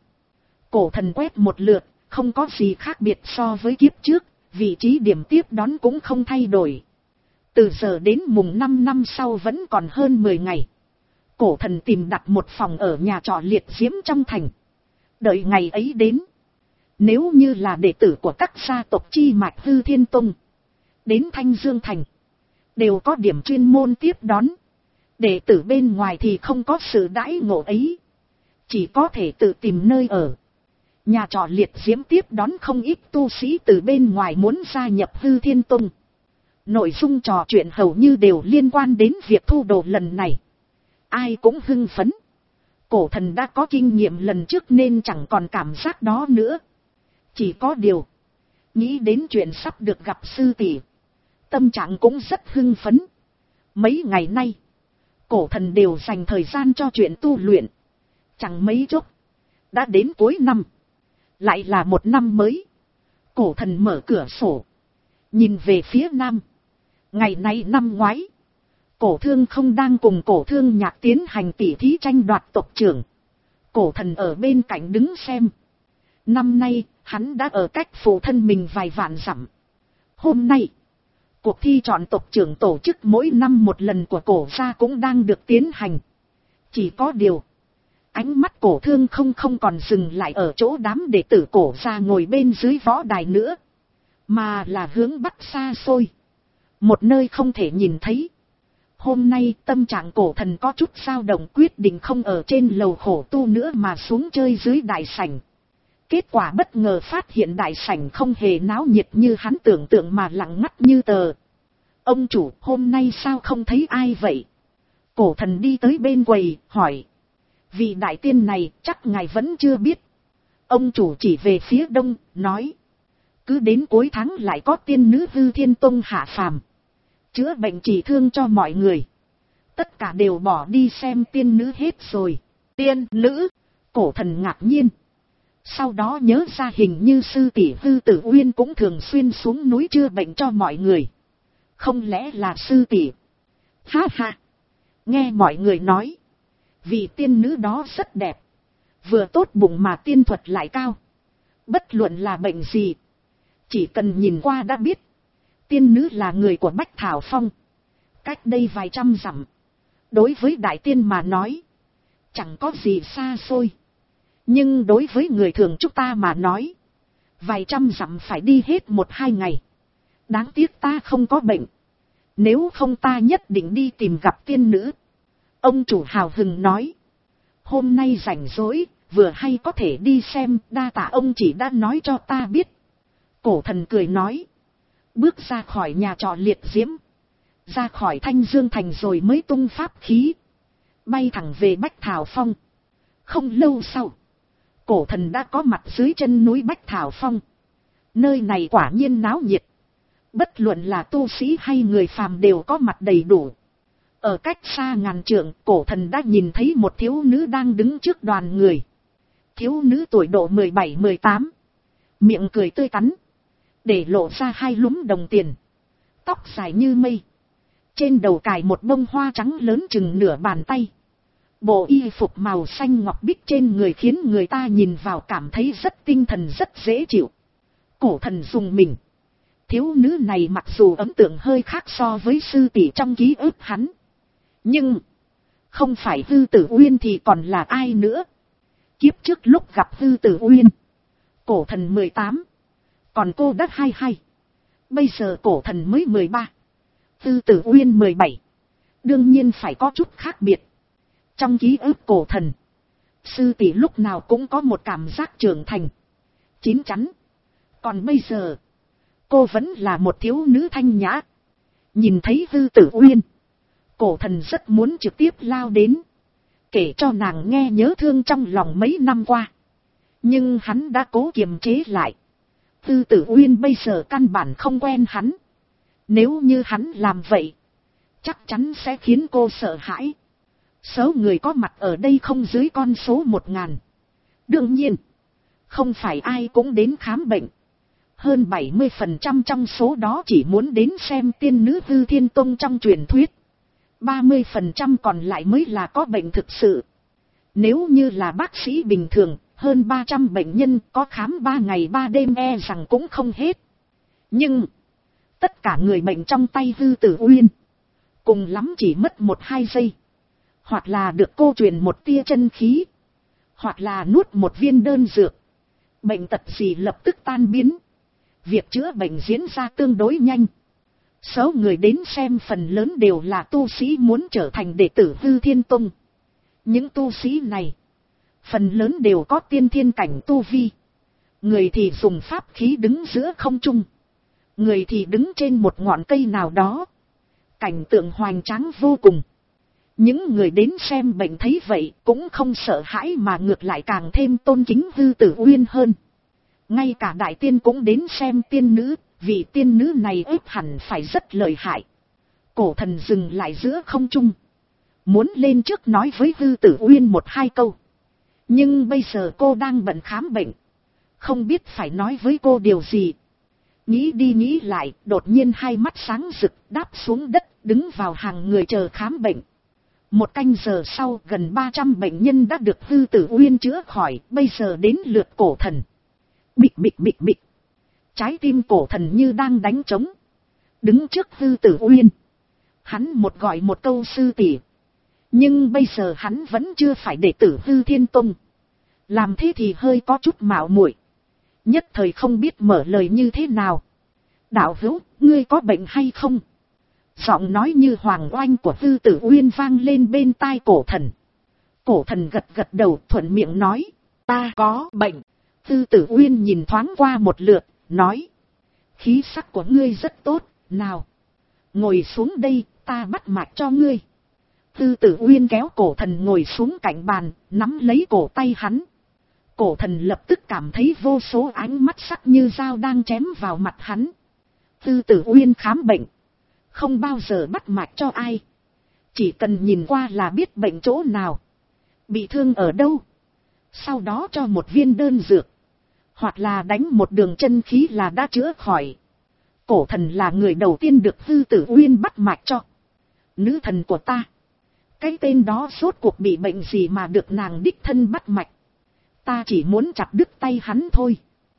Cổ thần quét một lượt, không có gì khác biệt so với kiếp trước, vị trí điểm tiếp đón cũng không thay đổi. Từ giờ đến mùng năm năm sau vẫn còn hơn mười ngày. Cổ thần tìm đặt một phòng ở nhà trọ liệt diễm trong thành. Đợi ngày ấy đến. Nếu như là đệ tử của các gia tộc chi mạch Hư Thiên Tông, đến Thanh Dương Thành, đều có điểm chuyên môn tiếp đón. Đệ tử bên ngoài thì không có sự đãi ngộ ấy. Chỉ có thể tự tìm nơi ở. Nhà trọ liệt diễm tiếp đón không ít tu sĩ từ bên ngoài muốn gia nhập Hư Thiên Tông. Nội dung trò chuyện hầu như đều liên quan đến việc thu đồ lần này. Ai cũng hưng phấn. Cổ thần đã có kinh nghiệm lần trước nên chẳng còn cảm giác đó nữa. Chỉ có điều, nghĩ đến chuyện sắp được gặp sư tỷ, tâm trạng cũng rất hưng phấn. Mấy ngày nay, cổ thần đều dành thời gian cho chuyện tu luyện. Chẳng mấy chốc, đã đến cuối năm. Lại là một năm mới. Cổ thần mở cửa sổ, nhìn về phía nam. Ngày nay năm ngoái, cổ thương không đang cùng cổ thương nhạc tiến hành tỉ thí tranh đoạt tộc trưởng. Cổ thần ở bên cạnh đứng xem. Năm nay, hắn đã ở cách phụ thân mình vài vạn dặm. Hôm nay, cuộc thi chọn tộc trưởng tổ chức mỗi năm một lần của cổ gia cũng đang được tiến hành. Chỉ có điều, ánh mắt cổ thương không không còn dừng lại ở chỗ đám đệ tử cổ gia ngồi bên dưới võ đài nữa, mà là hướng bắc xa xôi, một nơi không thể nhìn thấy. Hôm nay tâm trạng cổ thần có chút dao động, quyết định không ở trên lầu khổ tu nữa mà xuống chơi dưới đại sảnh. Kết quả bất ngờ phát hiện đại sảnh không hề náo nhiệt như hắn tưởng tượng mà lặng ngắt như tờ. Ông chủ, hôm nay sao không thấy ai vậy? Cổ thần đi tới bên quầy, hỏi. Vị đại tiên này chắc ngài vẫn chưa biết. Ông chủ chỉ về phía đông, nói. Cứ đến cuối tháng lại có tiên nữ Hư Thiên Tông hạ phàm, chữa bệnh trị thương cho mọi người. Tất cả đều bỏ đi xem tiên nữ hết rồi. Tiên nữ? Cổ thần ngạc nhiên. Sau đó nhớ ra hình như sư tỷ Hư Tử Uyên cũng thường xuyên xuống núi chữa bệnh cho mọi người. Không lẽ là sư tỷ? Ha ha! Nghe mọi người nói, vì tiên nữ đó rất đẹp, vừa tốt bụng mà tiên thuật lại cao. Bất luận là bệnh gì, chỉ cần nhìn qua đã biết. Tiên nữ là người của Bách Thảo Phong, cách đây vài trăm dặm. Đối với đại tiên mà nói, chẳng có gì xa xôi. Nhưng đối với người thường chúng ta mà nói, vài trăm dặm phải đi hết một hai ngày. Đáng tiếc ta không có bệnh, nếu không ta nhất định đi tìm gặp tiên nữ. Ông chủ hào hứng nói. Hôm nay rảnh rỗi, vừa hay có thể đi xem, đa tạ ông chỉ đã nói cho ta biết. Cổ thần cười nói. Bước ra khỏi nhà trọ liệt diễm, ra khỏi Thanh Dương Thành rồi mới tung pháp khí, bay thẳng về Bách Thảo Phong. Không lâu sau, cổ thần đã có mặt dưới chân núi Bách Thảo Phong. Nơi này quả nhiên náo nhiệt. Bất luận là tu sĩ hay người phàm đều có mặt đầy đủ. Ở cách xa ngàn trượng, cổ thần đã nhìn thấy một thiếu nữ đang đứng trước đoàn người. Thiếu nữ tuổi độ mười bảy mười tám, miệng cười tươi tắn, để lộ ra hai lúm đồng tiền, tóc dài như mây, trên đầu cài một bông hoa trắng lớn chừng nửa bàn tay. Bộ y phục màu xanh ngọc bích trên người khiến người ta nhìn vào cảm thấy rất tinh thần, rất dễ chịu. Cổ thần dùng mình. Thiếu nữ này mặc dù ấn tượng hơi khác so với sư tỷ trong ký ức hắn, nhưng không phải Hư Tử Uyên thì còn là ai nữa. Kiếp trước lúc gặp Hư Tử Uyên, cổ thần mười tám, còn cô đã hai mươi hai. Bây giờ cổ thần mới mười ba, Hư Tử Uyên mười bảy. Đương nhiên phải có chút khác biệt. Trong ký ức cổ thần, sư tỷ lúc nào cũng có một cảm giác trưởng thành, chín chắn. Còn bây giờ, cô vẫn là một thiếu nữ thanh nhã. Nhìn thấy Hư Tử Uyên, cổ thần rất muốn trực tiếp lao đến, kể cho nàng nghe nhớ thương trong lòng mấy năm qua. Nhưng hắn đã cố kiềm chế lại. Hư Tử Uyên bây giờ căn bản không quen hắn. Nếu như hắn làm vậy, chắc chắn sẽ khiến cô sợ hãi. Số người có mặt ở đây không dưới con số một ngàn. Đương nhiên, không phải ai cũng đến khám bệnh. Hơn bảy mươi phần trăm trong số đó chỉ muốn đến xem tiên nữ Hư Thiên Tông trong truyền thuyết. ba mươi phần trăm còn lại mới là có bệnh thực sự. Nếu như là bác sĩ bình thường, hơn ba trăm bệnh nhân có khám ba ngày ba đêm e rằng cũng không hết. Nhưng, tất cả người bệnh trong tay Hư Tử Uyên, cùng lắm chỉ mất một hai giây. Hoặc là được cô truyền một tia chân khí, hoặc là nuốt một viên đơn dược. Bệnh tật gì lập tức tan biến. Việc chữa bệnh diễn ra tương đối nhanh. Số người đến xem phần lớn đều là tu sĩ muốn trở thành đệ tử Hư Thiên Tông. Những tu sĩ này, phần lớn đều có tiên thiên cảnh tu vi. Người thì dùng pháp khí đứng giữa không trung, người thì đứng trên một ngọn cây nào đó. Cảnh tượng hoành tráng vô cùng. Những người đến xem bệnh thấy vậy cũng không sợ hãi mà ngược lại càng thêm tôn kính Hư Tử Uyên hơn. Ngay cả đại tiên cũng đến xem tiên nữ, vị tiên nữ này ếp hẳn phải rất lợi hại. Cổ thần dừng lại giữa không trung, muốn lên trước nói với Hư Tử Uyên một hai câu. Nhưng bây giờ cô đang bận khám bệnh, không biết phải nói với cô điều gì. Nghĩ đi nghĩ lại, đột nhiên hai mắt sáng rực đáp xuống đất, đứng vào hàng người chờ khám bệnh. Một canh giờ sau, gần ba trăm bệnh nhân đã được Hư Tử Uyên chữa khỏi, bây giờ đến lượt cổ thần. Bịch bịch bịch bịch. Trái tim cổ thần như đang đánh trống. Đứng trước Hư Tử Uyên, hắn một gọi một câu sư tỷ. Nhưng bây giờ hắn vẫn chưa phải đệ tử Hư Thiên Tông. Làm thế thì hơi có chút mạo muội. Nhất thời không biết mở lời như thế nào. Đạo hữu, ngươi có bệnh hay không? Giọng nói như hoàng oanh của Hư Tử Uyên vang lên bên tai cổ thần. Cổ thần gật gật đầu thuận miệng nói, ta có bệnh. Hư Tử Uyên nhìn thoáng qua một lượt, nói, khí sắc của ngươi rất tốt, nào, ngồi xuống đây, ta bắt mạch cho ngươi. Hư Tử Uyên kéo cổ thần ngồi xuống cạnh bàn, nắm lấy cổ tay hắn. Cổ thần lập tức cảm thấy vô số ánh mắt sắc như dao đang chém vào mặt hắn. Hư Tử Uyên khám bệnh, không bao giờ bắt mạch cho ai. Chỉ cần nhìn qua là biết bệnh chỗ nào, bị thương ở đâu. Sau đó cho một viên đơn dược, hoặc là đánh một đường chân khí là đã chữa khỏi. Cổ thần là người đầu tiên được Hư Tử Uyên bắt mạch cho. Nữ thần của ta, cái tên đó rốt cuộc bị bệnh gì mà được nàng đích thân bắt mạch. Ta chỉ muốn chặt đứt tay hắn thôi.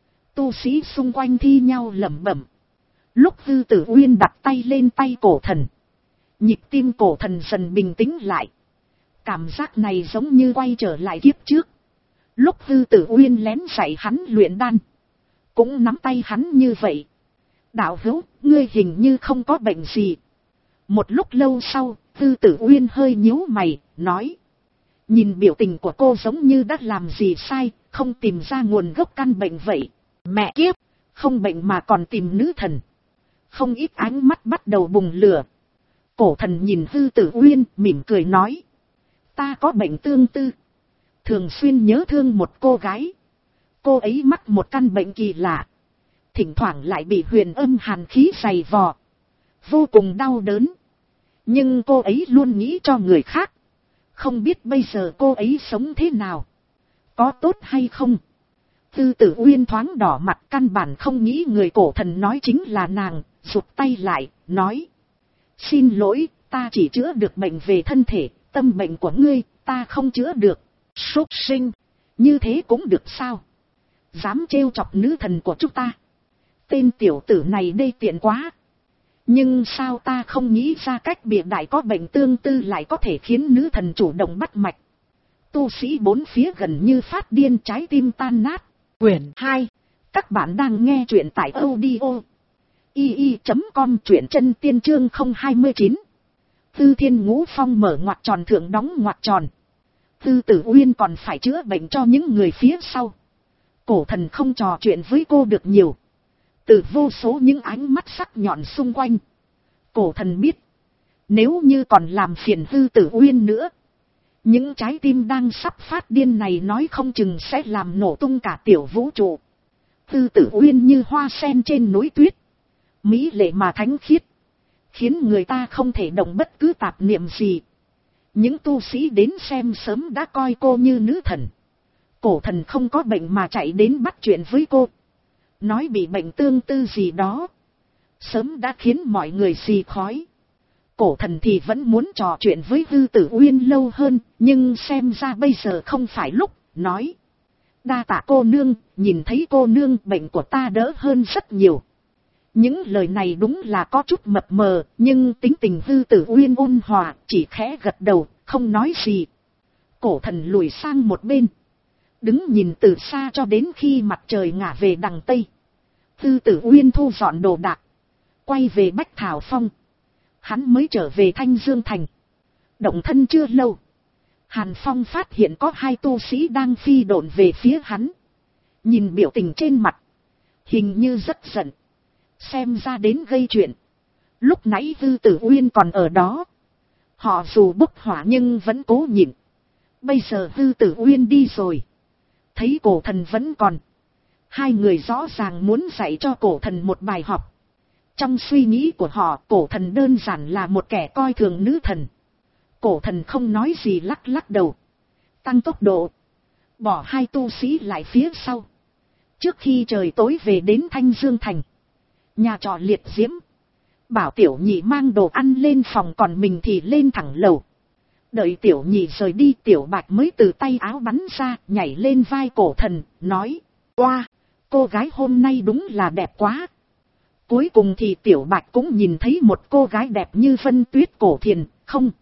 Tu sĩ xung quanh thi nhau lẩm bẩm. Lúc Hư Tử Uyên đặt tay lên tay cổ thần, nhịp tim cổ thần dần bình tĩnh lại. Cảm giác này giống như quay trở lại kiếp trước. Lúc Hư Tử Uyên lén dạy hắn luyện đan, cũng nắm tay hắn như vậy. Đạo hữu, ngươi hình như không có bệnh gì. Một lúc lâu sau, Hư Tử Uyên hơi nhíu mày, nói. Nhìn biểu tình của cô giống như đã làm gì sai, không tìm ra nguồn gốc căn bệnh vậy. Mẹ kiếp, không bệnh mà còn tìm nữ thần. Không ít ánh mắt bắt đầu bùng lửa. Cổ thần nhìn Hư Tử Uyên, mỉm cười nói. Ta có bệnh tương tư. Thường xuyên nhớ thương một cô gái. Cô ấy mắc một căn bệnh kỳ lạ. thỉnh thoảng lại bị huyền âm hàn khí giày vò, vô cùng đau đớn. Nhưng cô ấy luôn nghĩ cho người khác, không biết bây giờ cô ấy sống thế nào, có tốt hay không. Tư Tử Uyên thoáng đỏ mặt, căn bản không nghĩ người cổ thần nói chính là nàng, rụt tay lại, nói. Xin lỗi, ta chỉ chữa được bệnh về thân thể, tâm bệnh của ngươi, ta không chữa được. Súc sinh, như thế cũng được sao? Dám trêu chọc nữ thần của chúng ta. Tên tiểu tử này đê tiện quá. Nhưng sao ta không nghĩ ra cách bịa đại có bệnh tương tư lại có thể khiến nữ thần chủ động bắt mạch. Tu sĩ bốn phía gần như phát điên, trái tim tan nát. Quyển hai. Các bạn đang nghe truyện tại audio i i chấm com, truyện chân tiên chương không hai chín. Tư Thiên Ngũ Phong mở ngoặc tròn thượng đóng ngoặc tròn. Tư Tử Uyên còn phải chữa bệnh cho những người phía sau. Cổ thần không trò chuyện với cô được nhiều. Từ vô số những ánh mắt sắc nhọn xung quanh, cổ thần biết, nếu như còn làm phiền Tư Tử Uyên nữa, những trái tim đang sắp phát điên này nói không chừng sẽ làm nổ tung cả tiểu vũ trụ. Tư Tử Uyên như hoa sen trên núi tuyết, mỹ lệ mà thánh khiết, khiến người ta không thể động bất cứ tạp niệm gì. Những tu sĩ đến xem sớm đã coi cô như nữ thần. Cổ thần không có bệnh mà chạy đến bắt chuyện với cô, nói bị bệnh tương tư gì đó, sớm đã khiến mọi người xì khói. Cổ thần thì vẫn muốn trò chuyện với Tư Tử Uyên lâu hơn, nhưng xem ra bây giờ không phải lúc, nói. Đa tạ cô nương, nhìn thấy cô nương bệnh của ta đỡ hơn rất nhiều. Những lời này đúng là có chút mập mờ, nhưng tính tình Tư Tử Uyên ôn hòa, chỉ khẽ gật đầu, không nói gì. Cổ thần lùi sang một bên, đứng nhìn từ xa cho đến khi mặt trời ngả về đằng tây. Tư Tử Uyên thu dọn đồ đạc, quay về Bách Thảo Phong. Hắn mới trở về Thanh Dương Thành. Động thân chưa lâu, Hàn Phong phát hiện có hai tu sĩ đang phi độn về phía hắn. Nhìn biểu tình trên mặt, hình như rất giận, xem ra đến gây chuyện. Lúc nãy Tư Tử Uyên còn ở đó, họ dù bốc hỏa nhưng vẫn cố nhịn. Bây giờ Tư Tử Uyên đi rồi, thấy cổ thần vẫn còn, hai người rõ ràng muốn dạy cho cổ thần một bài học. Trong suy nghĩ của họ, cổ thần đơn giản là một kẻ coi thường nữ thần. Cổ thần không nói gì, lắc lắc đầu, tăng tốc độ, bỏ hai tu sĩ lại phía sau. Trước khi trời tối về đến Thanh Dương Thành, nhà trọ Liệt Diễm, bảo tiểu nhị mang đồ ăn lên phòng, còn mình thì lên thẳng lầu. Đợi tiểu nhị rời đi, tiểu bạch mới từ tay áo bắn ra, nhảy lên vai cổ thần, nói. Oa, cô gái hôm nay đúng là đẹp quá. Cuối cùng thì tiểu bạch cũng nhìn thấy một cô gái đẹp như Vân Tuyết cổ thiền, không,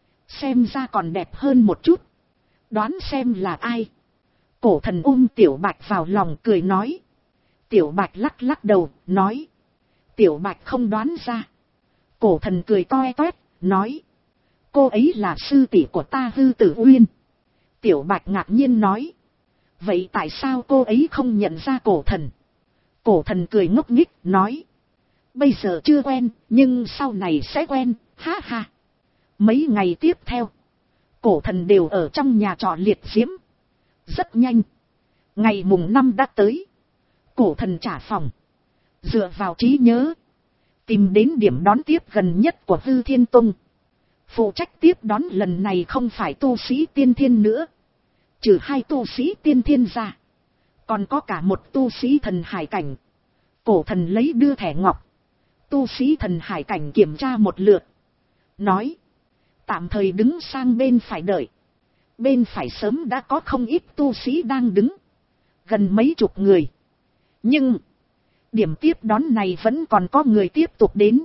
xem ra còn đẹp hơn một chút. Đoán xem là ai? Cổ thần ôm tiểu bạch vào lòng cười nói. Tiểu bạch lắc lắc đầu, nói. Tiểu bạch không đoán ra. Cổ thần cười toe toét, nói. Cô ấy là sư tỷ của ta, Tư Tử Uyên. Tiểu bạch ngạc nhiên nói. Vậy tại sao cô ấy không nhận ra cổ thần? Cổ thần cười ngốc nghích, nói. Bây giờ chưa quen, nhưng sau này sẽ quen, ha ha. Mấy ngày tiếp theo, cổ thần đều ở trong nhà trọ Liệt Diễm. Rất nhanh, ngày mùng năm đã tới. Cổ thần trả phòng, dựa vào trí nhớ, tìm đến điểm đón tiếp gần nhất của Hư Thiên Tông. Phụ trách tiếp đón lần này không phải tu sĩ tiên thiên nữa, trừ hai tu sĩ tiên thiên ra, còn có cả một tu sĩ thần hải cảnh. Cổ thần lấy đưa thẻ ngọc. Tu sĩ thần hải cảnh kiểm tra một lượt, nói. Tạm thời đứng sang bên phải đợi. Bên phải sớm đã có không ít tu sĩ đang đứng, gần mấy chục người. Nhưng điểm tiếp đón này vẫn còn có người tiếp tục đến.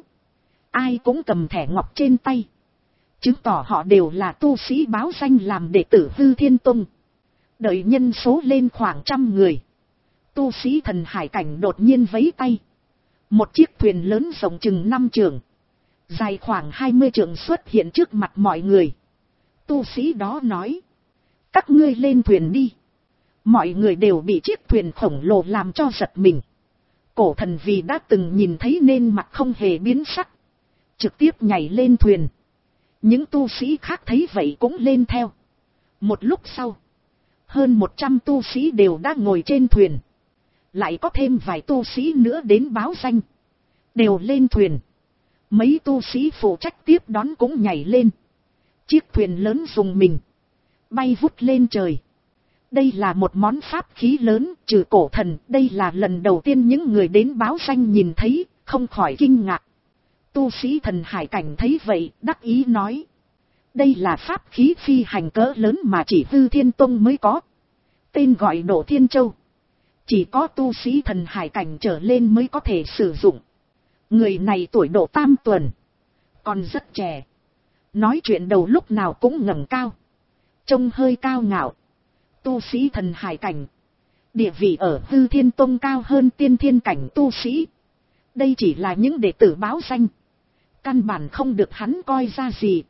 Ai cũng cầm thẻ ngọc trên tay, chứng tỏ họ đều là tu sĩ báo danh làm đệ tử Hư Thiên Tông. Đợi nhân số lên khoảng trăm người, tu sĩ thần hải cảnh đột nhiên vẫy tay. Một chiếc thuyền lớn rộng chừng năm trượng, dài khoảng hai mươi trượng xuất hiện trước mặt mọi người. Tu sĩ đó nói. Các ngươi lên thuyền đi. Mọi người đều bị chiếc thuyền khổng lồ làm cho giật mình. Cổ thần vì đã từng nhìn thấy nên mặt không hề biến sắc, trực tiếp nhảy lên thuyền. Những tu sĩ khác thấy vậy cũng lên theo. Một lúc sau, hơn một trăm tu sĩ đều đã ngồi trên thuyền. Lại có thêm vài tu sĩ nữa đến báo danh. Đều lên thuyền. Mấy tu sĩ phụ trách tiếp đón cũng nhảy lên. Chiếc thuyền lớn dùng mình. Bay vút lên trời. Đây là một món pháp khí lớn, trừ cổ thần. Đây là lần đầu tiên những người đến báo danh nhìn thấy, không khỏi kinh ngạc. Tu sĩ thần hải cảnh thấy vậy, đắc ý nói. Đây là pháp khí phi hành cỡ lớn mà chỉ Hư Thiên Tông mới có. Tên gọi Độ Thiên Châu. Chỉ có tu sĩ thần hải cảnh trở lên mới có thể sử dụng. Người này tuổi độ tam tuần. Còn rất trẻ. Nói chuyện đầu lúc nào cũng ngẩng cao. Trông hơi cao ngạo. Tu sĩ thần hải cảnh. Địa vị ở Hư Thiên Tông cao hơn tiên thiên cảnh tu sĩ. Đây chỉ là những đệ tử báo danh. Căn bản không được hắn coi ra gì.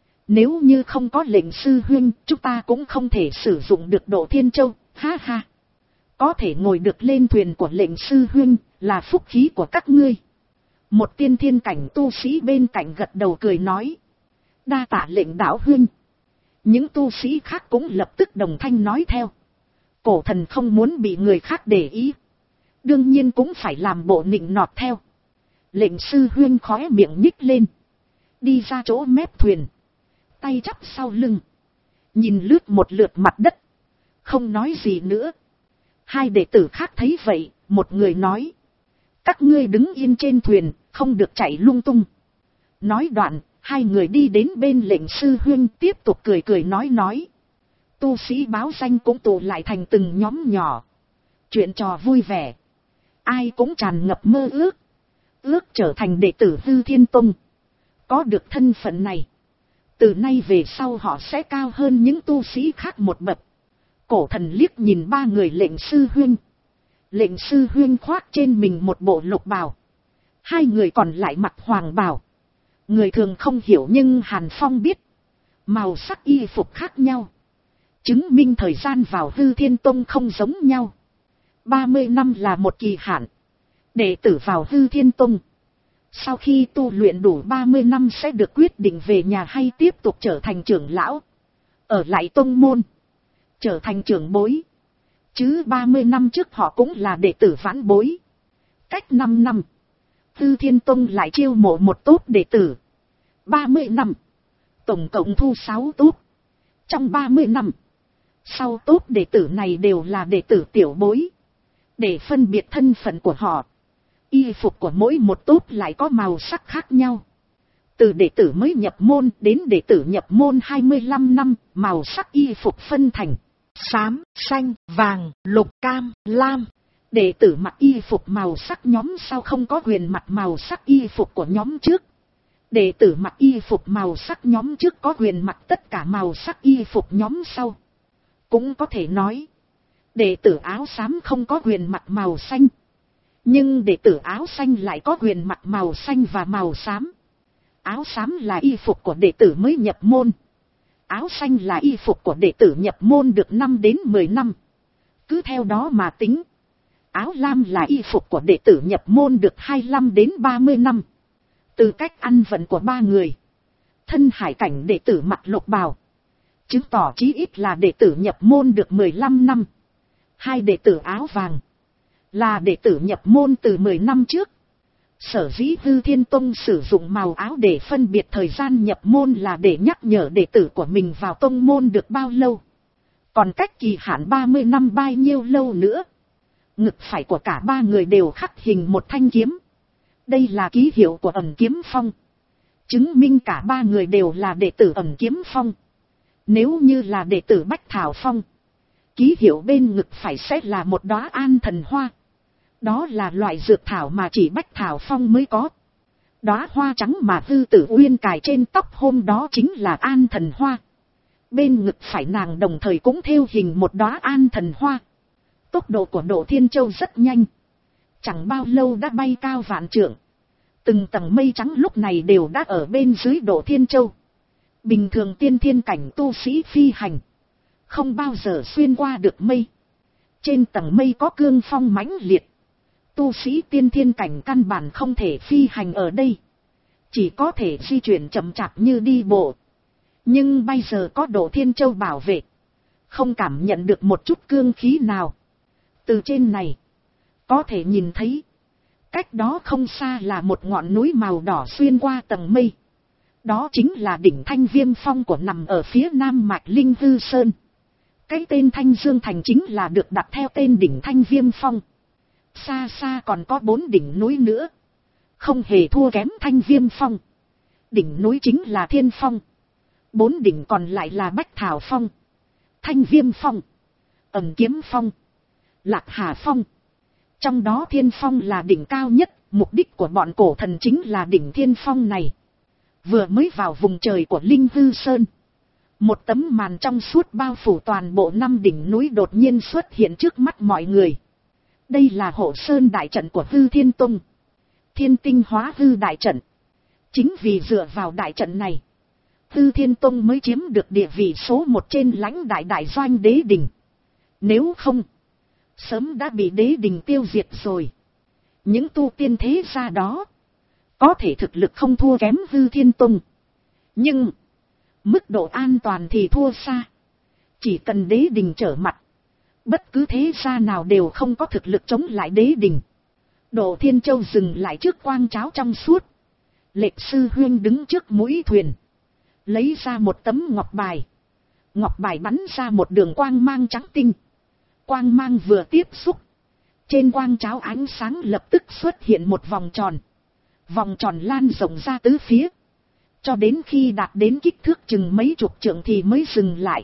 Nếu như không có lệnh sư huynh, chúng ta cũng không thể sử dụng được Độ Thiên Châu, ha ha. Có thể ngồi được lên thuyền của lệnh sư huynh, là phúc khí của các ngươi. Một tiên thiên cảnh tu sĩ bên cạnh gật đầu cười nói. Đa tạ lệnh đạo huynh. Những tu sĩ khác cũng lập tức đồng thanh nói theo. Cổ thần không muốn bị người khác để ý. Đương nhiên cũng phải làm bộ nịnh nọt theo. Lệnh sư huynh khóe miệng nhích lên. Đi ra chỗ mép thuyền. Tay chắp sau lưng. Nhìn lướt một lượt mặt đất. Không nói gì nữa. Hai đệ tử khác thấy vậy, một người nói. Các ngươi đứng yên trên thuyền, không được chạy lung tung. Nói đoạn, hai người đi đến bên lệnh sư huynh tiếp tục cười cười nói nói. Tu sĩ báo danh cũng tụ lại thành từng nhóm nhỏ. Chuyện trò vui vẻ. Ai cũng tràn ngập mơ ước. Ước trở thành đệ tử Hư Thiên Tông. Có được thân phận này. Từ nay về sau họ sẽ cao hơn những tu sĩ khác một bậc. Cổ thần liếc nhìn ba người lệnh sư huynh. Lệnh sư huynh khoác trên mình một bộ lục bào. Hai người còn lại mặc hoàng bào. Người thường không hiểu nhưng Hàn Phong biết. Màu sắc y phục khác nhau. Chứng minh thời gian vào Hư Thiên Tông không giống nhau. ba mươi năm là một kỳ hạn. Đệ tử vào Hư Thiên Tông. Sau khi tu luyện đủ ba mươi năm sẽ được quyết định về nhà hay tiếp tục trở thành trưởng lão. Ở lại tông môn. Trở thành trưởng bối. Chứ ba mươi năm trước họ cũng là đệ tử vãn bối. Cách năm năm. Hư Thiên Tông lại chiêu mộ một tốp đệ tử. ba mươi năm. Tổng cộng thu sáu tốp. Trong ba mươi năm. Sau tốp đệ tử này đều là đệ tử tiểu bối. Để phân biệt thân phận của họ. Y phục của mỗi một tốp lại có màu sắc khác nhau. Từ đệ tử mới nhập môn đến đệ tử nhập môn hai mươi lăm năm, màu sắc y phục phân thành xám, xanh, vàng, lục, cam, lam. Đệ tử mặc y phục màu sắc nhóm sau không có quyền mặc màu sắc y phục của nhóm trước. Đệ tử mặc y phục màu sắc nhóm trước có quyền mặc tất cả màu sắc y phục nhóm sau. Cũng có thể nói, đệ tử áo xám không có quyền mặc màu xanh. Nhưng đệ tử áo xanh lại có quyền mặc màu xanh và màu xám. Áo xám là y phục của đệ tử mới nhập môn. Áo xanh là y phục của đệ tử nhập môn được năm đến mười năm. Cứ theo đó mà tính. Áo lam là y phục của đệ tử nhập môn được hai mươi lăm đến ba mươi năm. Từ cách ăn vận của ba người. Thân hải cảnh đệ tử mặc lục bào. Chứng tỏ chí ít là đệ tử nhập môn được mười lăm năm. Hai đệ tử áo vàng. Là đệ tử nhập môn từ mười năm trước. Sở dĩ Hư Thiên Tông sử dụng màu áo để phân biệt thời gian nhập môn là để nhắc nhở đệ tử của mình vào tông môn được bao lâu. Còn cách kỳ hạn ba mươi năm bao nhiêu lâu nữa. Ngực phải của cả ba người đều khắc hình một thanh kiếm. Đây là ký hiệu của Ẩn Kiếm Phong. Chứng minh cả ba người đều là đệ tử Ẩn Kiếm Phong. Nếu như là đệ tử Bách Thảo Phong, ký hiệu bên ngực phải sẽ là một đóa an thần hoa. Đó là loại dược thảo mà chỉ Bách Thảo Phong mới có. Đóa hoa trắng mà Hư Tử Uyên cài trên tóc hôm đó chính là an thần hoa. Bên ngực phải nàng đồng thời cũng thêu hình một đóa an thần hoa. Tốc độ của Độ Thiên Châu rất nhanh. Chẳng bao lâu đã bay cao vạn trượng. Từng tầng mây trắng lúc này đều đã ở bên dưới Độ Thiên Châu. Bình thường tiên thiên cảnh tu sĩ phi hành. Không bao giờ xuyên qua được mây. Trên tầng mây có cương phong mãnh liệt. Tu sĩ tiên thiên cảnh căn bản không thể phi hành ở đây. Chỉ có thể di chuyển chậm chạp như đi bộ. Nhưng bây giờ có Độ Thiên Châu bảo vệ. Không cảm nhận được một chút cương khí nào. Từ trên này. Có thể nhìn thấy, cách đó không xa là một ngọn núi màu đỏ xuyên qua tầng mây. Đó chính là đỉnh Thanh Viêm Phong của nằm ở phía nam mạch Linh Hư Sơn. Cái tên Thanh Dương Thành chính là được đặt theo tên đỉnh Thanh Viêm Phong. Xa xa còn có bốn đỉnh núi nữa, không hề thua kém Thanh Viêm Phong. Đỉnh núi chính là Thiên Phong, bốn đỉnh còn lại là Bách Thảo Phong, Thanh Viêm Phong, Ẩm Kiếm Phong, Lạc Hà Phong. Trong đó Thiên Phong là đỉnh cao nhất, mục đích của bọn cổ thần chính là đỉnh Thiên Phong này. Vừa mới vào vùng trời của Linh Hư Sơn, một tấm màn trong suốt bao phủ toàn bộ năm đỉnh núi đột nhiên xuất hiện trước mắt mọi người. Đây là hộ sơn đại trận của Hư Thiên Tông, Thiên Tinh Hóa Hư đại trận. Chính vì dựa vào đại trận này, Hư Thiên Tông mới chiếm được địa vị số một trên lãnh đại đại doanh đế đình. Nếu không, sớm đã bị đế đình tiêu diệt rồi. Những tu tiên thế gia đó, có thể thực lực không thua kém Hư Thiên Tông, nhưng mức độ an toàn thì thua xa. Chỉ cần đế đình trở mặt, bất cứ thế gia nào đều không có thực lực chống lại đế đình. Độ Thiên Châu dừng lại trước quang cháo trong suốt. Lệch sư huyên đứng trước mũi thuyền, lấy ra một tấm ngọc bài. Ngọc bài bắn ra một đường quang mang trắng tinh. Quang mang vừa tiếp xúc, trên quang cháo ánh sáng lập tức xuất hiện một vòng tròn. Vòng tròn lan rộng ra tứ phía, cho đến khi đạt đến kích thước chừng mấy chục trượng thì mới dừng lại.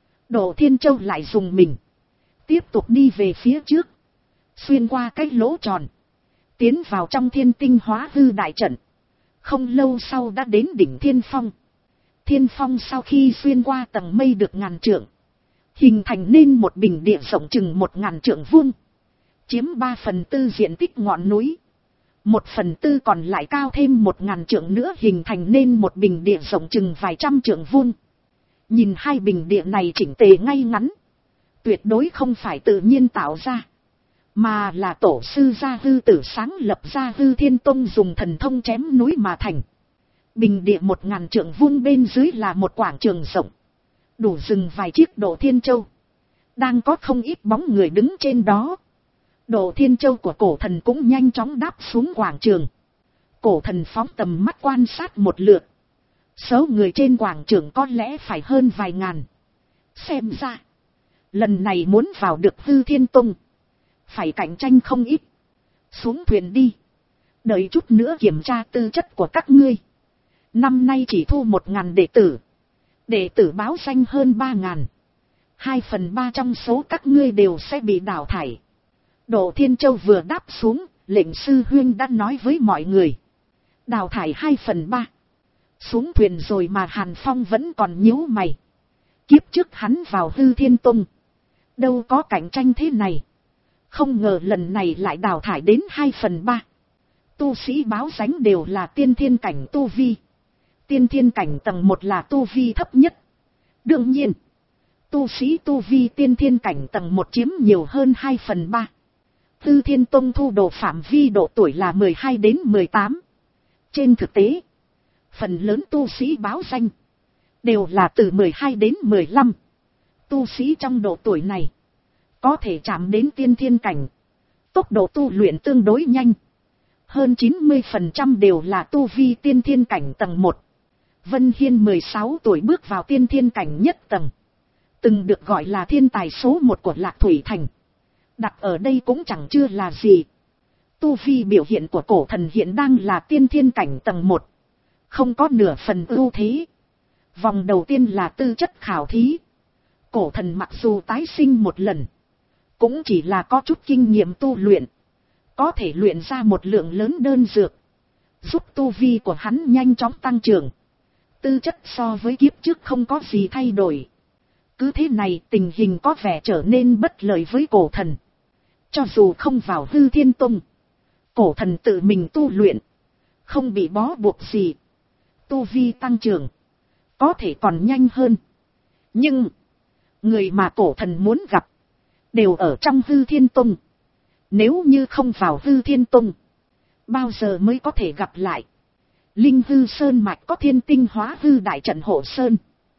Độ Thiên Châu lại dùng mình, tiếp tục đi về phía trước, xuyên qua cái lỗ tròn, tiến vào trong Thiên Tinh Hóa Hư đại trận. Không lâu sau đã đến đỉnh Thiên Phong. Thiên Phong sau khi xuyên qua tầng mây được ngàn trượng, hình thành nên một bình địa rộng chừng một ngàn trượng vuông, chiếm ba phần tư diện tích ngọn núi. Một phần tư còn lại cao thêm một ngàn trượng nữa, hình thành nên một bình địa rộng chừng vài trăm trượng vuông. Nhìn hai bình địa này chỉnh tề ngay ngắn, tuyệt đối không phải tự nhiên tạo ra, mà là tổ sư gia Hư Tử sáng lập ra Hư Thiên Tông dùng thần thông chém núi mà thành. Bình địa một ngàn trượng vuông bên dưới là một quảng trường rộng, đủ dừng vài chiếc Độ Thiên Châu. Đang có không ít bóng người đứng trên đó. Độ Thiên Châu của cổ thần cũng nhanh chóng đáp xuống quảng trường. Cổ thần phóng tầm mắt quan sát một lượt. Số người trên quảng trường có lẽ phải hơn vài ngàn. Xem ra, lần này muốn vào được Hư Thiên Tông, phải cạnh tranh không ít. Xuống thuyền đi, đợi chút nữa kiểm tra tư chất của các ngươi. Năm nay chỉ thu một ngàn đệ tử, đệ tử báo danh hơn ba ngàn. Hai phần ba trong số các ngươi đều sẽ bị đào thải. Độ Thiên Châu vừa đáp xuống, lệnh sư huyên đã nói với mọi người. Đào thải hai phần ba. Xuống thuyền rồi mà Hàn Phong vẫn còn nhíu mày. Kiếp trước hắn vào Hư Thiên Tông, đâu có cạnh tranh thế này. Không ngờ lần này lại đào thải đến hai phần ba. Tu sĩ báo danh đều là tiên thiên cảnh tu vi. Tiên thiên cảnh tầng một là tu vi thấp nhất. Đương nhiên, tu sĩ tu vi tiên thiên cảnh tầng một chiếm nhiều hơn hai phần ba. Hư Thiên Tông thu đồ phạm vi độ tuổi là mười hai đến mười tám. Trên thực tế, phần lớn tu sĩ báo danh đều là từ mười hai đến mười lăm. Tu sĩ trong độ tuổi này có thể chạm đến tiên thiên cảnh. Tốc độ tu luyện tương đối nhanh. Hơn chín mươi phần trăm đều là tu vi tiên thiên cảnh tầng một. Vân Hiên mười sáu tuổi bước vào tiên thiên cảnh nhất tầng. Từng được gọi là thiên tài số một của Lạc Thủy Thành. Đặt ở đây cũng chẳng chưa là gì. Tu vi biểu hiện của cổ thần hiện đang là tiên thiên cảnh tầng một. Không có nửa phần ưu thế. Vòng đầu tiên là tư chất khảo thí. Cổ thần mặc dù tái sinh một lần, cũng chỉ là có chút kinh nghiệm tu luyện. Có thể luyện ra một lượng lớn đơn dược, giúp tu vi của hắn nhanh chóng tăng trưởng. Tư chất so với kiếp trước không có gì thay đổi. Cứ thế này tình hình có vẻ trở nên bất lợi với cổ thần. Cho dù không vào Hư Thiên Tông, cổ thần tự mình tu luyện, không bị bó buộc gì. Tu vi tăng trưởng có thể còn nhanh hơn. Nhưng người mà cổ thần muốn gặp đều ở trong Hư Thiên Tông. Nếu như không vào Hư Thiên Tông, bao giờ mới có thể gặp lại? Linh Hư Sơn mạch có Thiên Tinh Hóa Hư đại trận hộ sơn.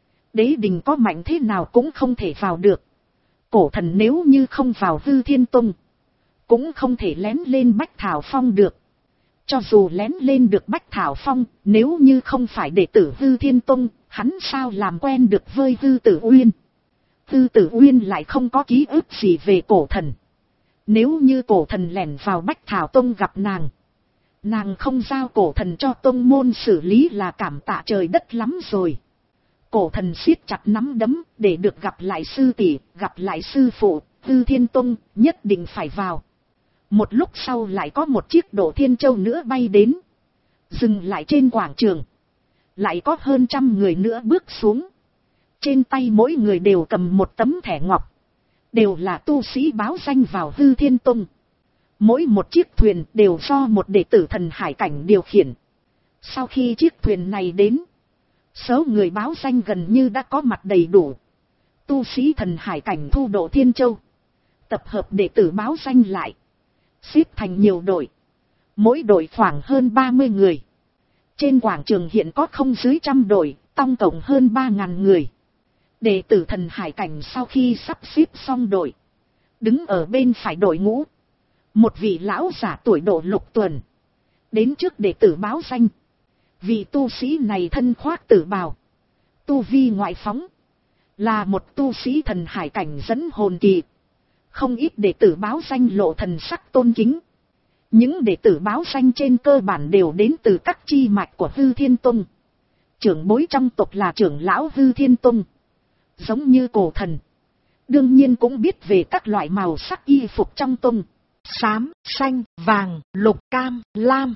Đế đình có mạnh thế nào cũng không thể vào được. Cổ thần nếu như không vào Hư Thiên Tông, cũng không thể lén lên Bách Thảo Phong được. Cho dù lén lên được Bách Thảo Phong, nếu như không phải đệ tử Hư Thiên Tông, hắn sao làm quen được với Hư Tử Uyên. Hư Tử Uyên lại không có ký ức gì về cổ thần. Nếu như cổ thần lẻn vào Bách Thảo Tông gặp nàng, nàng không giao cổ thần cho tông môn xử lý là cảm tạ trời đất lắm rồi. Cổ thần siết chặt nắm đấm, để được gặp lại sư tỷ, gặp lại sư phụ, Hư Thiên Tông nhất định phải vào. Một lúc sau lại có một chiếc Độ Thiên Châu nữa bay đến, dừng lại trên quảng trường. Lại có hơn trăm người nữa bước xuống. Trên tay mỗi người đều cầm một tấm thẻ ngọc, đều là tu sĩ báo danh vào Hư Thiên Tông. Mỗi một chiếc thuyền đều do một đệ tử thần hải cảnh điều khiển. Sau khi chiếc thuyền này đến, số người báo danh gần như đã có mặt đầy đủ. Tu sĩ thần hải cảnh thu Độ Thiên Châu, tập hợp đệ tử báo danh lại, xếp thành nhiều đội. Mỗi đội khoảng hơn ba mươi người. Trên quảng trường hiện có không dưới trăm đội, tổng cộng hơn ba ngàn người. Đệ tử thần hải cảnh sau khi sắp xếp xong đội, đứng ở bên phải đội ngũ. Một vị lão giả tuổi độ lục tuần, đến trước đệ tử báo danh. Vị tu sĩ này thân khoác tử bào, tu vi ngoại phóng, là một tu sĩ thần hải cảnh dẫn hồn kỳ. Không ít đệ tử báo danh lộ thần sắc tôn kính. Những đệ tử báo danh trên cơ bản đều đến từ các chi mạch của Hư Thiên Tông. Trưởng bối trong tộc là trưởng lão Hư Thiên Tông. Giống như cổ thần, đương nhiên cũng biết về các loại màu sắc y phục trong tông. Xám, xanh, vàng, lục, cam, lam.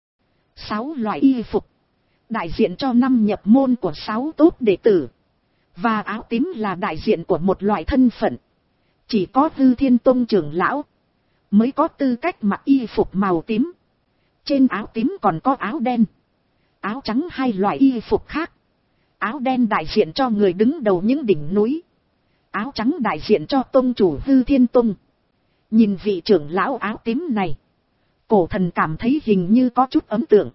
Sáu loại y phục, đại diện cho năm nhập môn của sáu tốt đệ tử. Và áo tím là đại diện của một loại thân phận. Chỉ có Hư Thiên Tông trưởng lão mới có tư cách mặc y phục màu tím. Trên áo tím còn có áo đen, áo trắng hai loại y phục khác. Áo đen đại diện cho người đứng đầu những đỉnh núi, áo trắng đại diện cho tông chủ Hư Thiên Tông. Nhìn vị trưởng lão áo tím này, cổ thần cảm thấy hình như có chút ấn tượng.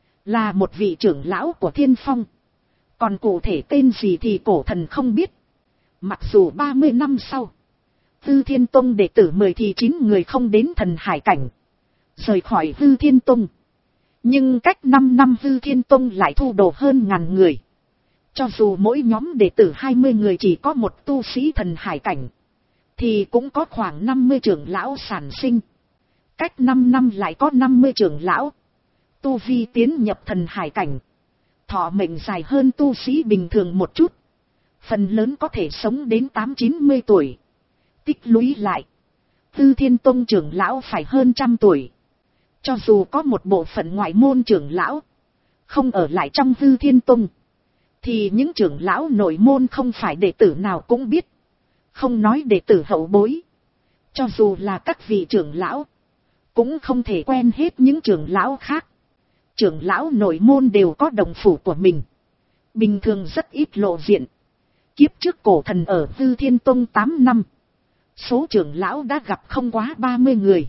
Là một vị trưởng lão của Thiên Phong. Còn cụ thể tên gì thì cổ thần không biết. Mặc dù ba mươi năm sau, Hư Thiên Tông đệ tử mười thì chín người không đến thần hải cảnh, rời khỏi Hư Thiên Tông. Nhưng cách năm năm Hư Thiên Tông lại thu đồ hơn ngàn người. Cho dù mỗi nhóm đệ tử hai mươi người chỉ có một tu sĩ thần hải cảnh, thì cũng có khoảng năm mươi trưởng lão sản sinh. Cách năm năm lại có năm mươi trưởng lão tu vi tiến nhập thần hải cảnh. Thọ mệnh dài hơn tu sĩ bình thường một chút, phần lớn có thể sống đến tám chín mươi tuổi. Tích lũy lại, Hư Thiên Tông trưởng lão phải hơn trăm tuổi. Cho dù có một bộ phận ngoại môn trưởng lão không ở lại trong Hư Thiên Tông, thì những trưởng lão nội môn không phải đệ tử nào cũng biết. Không nói đệ tử hậu bối, cho dù là các vị trưởng lão, cũng không thể quen hết những trưởng lão khác. Trưởng lão nội môn đều có đồng phủ của mình, bình thường rất ít lộ diện. Kiếp trước cổ thần ở Hư Thiên Tông tám năm, số trưởng lão đã gặp không quá ba mươi người.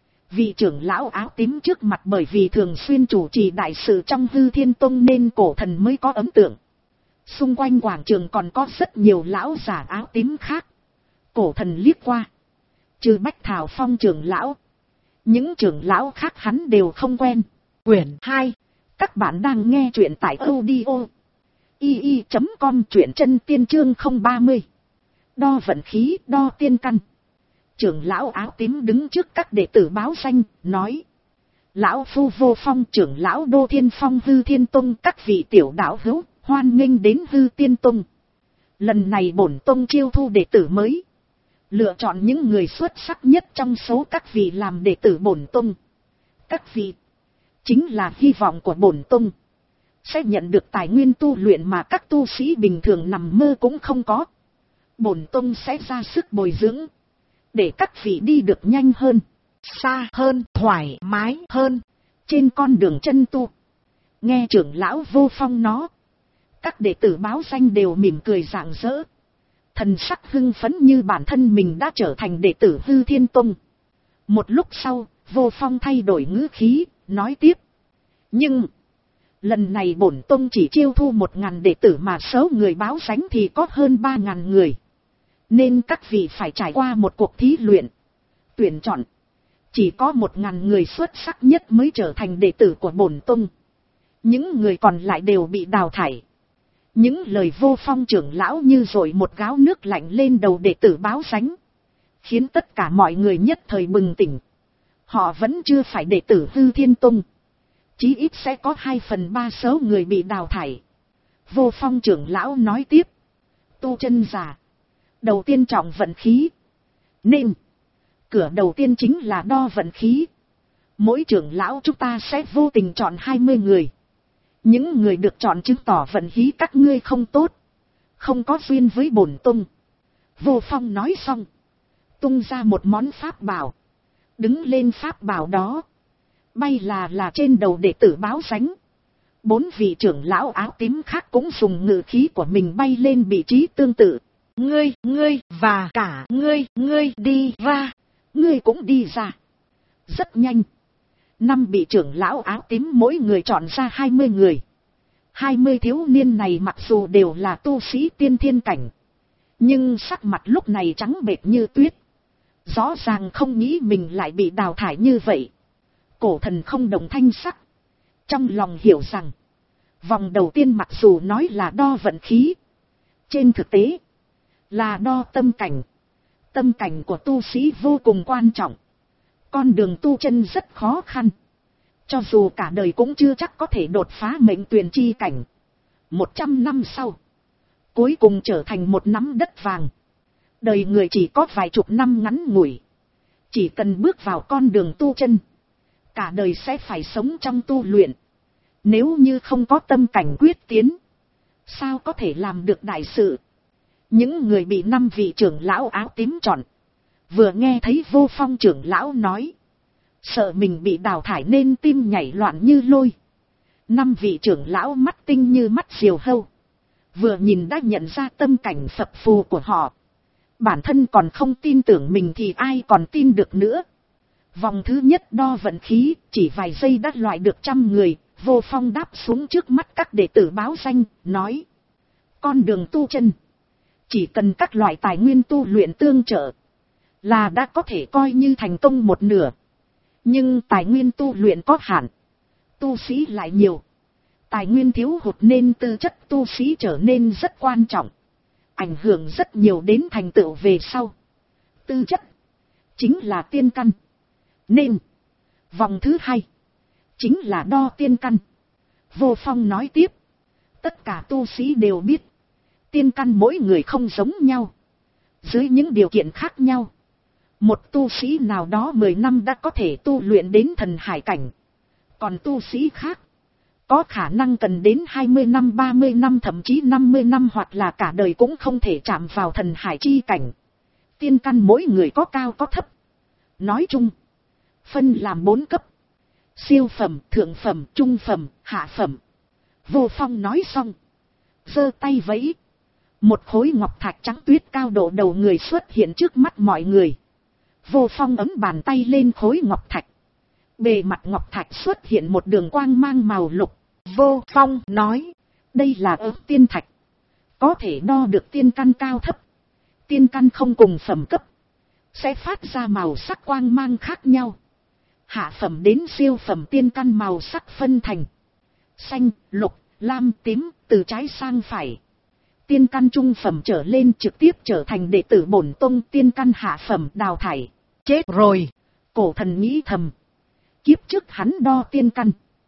Vị trưởng lão áo tím trước mặt bởi vì thường xuyên chủ trì đại sự trong Hư Thiên Tông nên cổ thần mới có ấn tượng. Xung quanh quảng trường còn có rất nhiều lão giả áo tím khác. Cổ thần liếc qua, trừ Bách Thảo Phong trưởng lão, những trưởng lão khác hắn đều không quen. Quyển hai. Các bạn đang nghe truyện tại audio i i chấm com, truyện chân tiên chương không ba mươi. Đo vận khí, đo tiên căn. Trưởng lão áo tím đứng trước các đệ tử báo danh, nói: Lão phu Vô Phong, trưởng lão Đô Thiên Phong Hư Thiên Tông, các vị tiểu đạo hữu, hoan nghênh đến Hư Tiên Tông. Lần này bổn tông chiêu thu đệ tử mới, lựa chọn những người xuất sắc nhất trong số các vị làm đệ tử bổn tông. Các vị chính là hy vọng của bổn tông, sẽ nhận được tài nguyên tu luyện mà các tu sĩ bình thường nằm mơ cũng không có. Bổn tông sẽ ra sức bồi dưỡng, để các vị đi được nhanh hơn, xa hơn, thoải mái hơn trên con đường chân tu. Nghe trưởng lão Vô Phong nó, các đệ tử báo danh đều mỉm cười rạng rỡ, thần sắc hưng phấn như bản thân mình đã trở thành đệ tử Hư Thiên Tông. Một lúc sau, Vô Phong thay đổi ngữ khí, nói tiếp: Nhưng lần này bổn tông chỉ chiêu thu một ngàn đệ tử mà số người báo danh thì có hơn ba ngàn người, nên các vị phải trải qua một cuộc thí luyện, tuyển chọn, Chỉ có một ngàn người xuất sắc nhất mới trở thành đệ tử của bổn tông. Những người còn lại đều bị đào thải. Những lời Vô Phong trưởng lão như dội một gáo nước lạnh lên đầu đệ tử báo sánh, khiến tất cả mọi người nhất thời bừng tỉnh. Họ vẫn chưa phải đệ tử Hư Thiên Tông. Chí ít sẽ có hai phần ba số người bị đào thải. Vô Phong trưởng lão nói tiếp. Tu chân giả, đầu tiên trọng vận khí. Nên, cửa đầu tiên chính là đo vận khí. Mỗi trưởng lão chúng ta sẽ vô tình chọn hai mươi người. Những người được chọn chứng tỏ vận khí các ngươi không tốt, không có duyên với bổn tông. Vô Phong nói xong, tung ra một món pháp bảo. Đứng lên pháp bảo đó, bay là là trên đầu đệ tử báo sánh. Bốn vị trưởng lão áo tím khác cũng dùng ngự khí của mình bay lên vị trí tương tự. Ngươi, ngươi, và cả ngươi, ngươi đi ra. Ngươi cũng đi ra. Rất nhanh. Năm vị trưởng lão áo tím mỗi người chọn ra hai mươi người. Hai mươi thiếu niên này mặc dù đều là tu sĩ tiên thiên cảnh, nhưng sắc mặt lúc này trắng bệch như tuyết. Rõ ràng không nghĩ mình lại bị đào thải như vậy. Cổ Thần không đồng thanh sắc. Trong lòng hiểu rằng, vòng đầu tiên mặc dù nói là đo vận khí, trên thực tế là đo tâm cảnh. Tâm cảnh của tu sĩ vô cùng quan trọng. Con đường tu chân rất khó khăn. Cho dù cả đời cũng chưa chắc có thể đột phá mệnh tuyền chi cảnh. Một trăm năm sau, cuối cùng trở thành một nắm đất vàng. Đời người chỉ có vài chục năm ngắn ngủi. Chỉ cần bước vào con đường tu chân, cả đời sẽ phải sống trong tu luyện. Nếu như không có tâm cảnh quyết tiến, sao có thể làm được đại sự? Những người bị năm vị trưởng lão áo tím chọn, vừa nghe thấy Vô Phong trưởng lão nói, sợ mình bị đào thải nên tim nhảy loạn như lôi. Năm vị trưởng lão mắt tinh như mắt diều hâu, vừa nhìn đã nhận ra tâm cảnh phập phù của họ. Bản thân còn không tin tưởng mình thì ai còn tin được nữa. Vòng thứ nhất đo vận khí, chỉ vài giây đã loại được trăm người. Vô Phong đáp xuống trước mắt các đệ tử báo danh, nói: con đường tu chân, chỉ cần các loại tài nguyên tu luyện tương trợ, là đã có thể coi như thành công một nửa. Nhưng tài nguyên tu luyện có hạn, tu sĩ lại nhiều. Tài nguyên thiếu hụt nên tư chất tu sĩ trở nên rất quan trọng, ảnh hưởng rất nhiều đến thành tựu về sau. Tư chất chính là tiên căn, nên vòng thứ hai chính là đo tiên căn. Vô Phong nói tiếp, tất cả tu sĩ đều biết, tiên căn mỗi người không giống nhau. Dưới những điều kiện khác nhau, một tu sĩ nào đó mười năm đã có thể tu luyện đến thần hải cảnh. Còn tu sĩ khác, có khả năng cần đến hai mươi năm, ba mươi năm, thậm chí năm mươi năm hoặc là cả đời cũng không thể chạm vào thần hải chi cảnh. Tiên căn mỗi người có cao có thấp. Nói chung, phân làm bốn cấp: siêu phẩm, thượng phẩm, trung phẩm, hạ phẩm. Vô Phong nói xong, giơ tay vẫy, một khối ngọc thạch trắng tuyết cao độ đầu người xuất hiện trước mắt mọi người. Vô Phong ấm bàn tay lên khối ngọc thạch, bề mặt ngọc thạch xuất hiện một đường quang mang màu lục. Vô Phong nói, đây là ấm tiên thạch, có thể đo được tiên căn cao thấp. Tiên căn không cùng phẩm cấp, sẽ phát ra màu sắc quang mang khác nhau. Hạ phẩm đến siêu phẩm tiên căn màu sắc phân thành xanh, lục, lam, tím, từ trái sang phải. Tiên căn trung phẩm trở lên trực tiếp trở thành đệ tử bổn tông. Tiên căn hạ phẩm đào thải. Chết rồi, Cổ Thần nghĩ thầm. Kiếp trước hắn đo tiên căn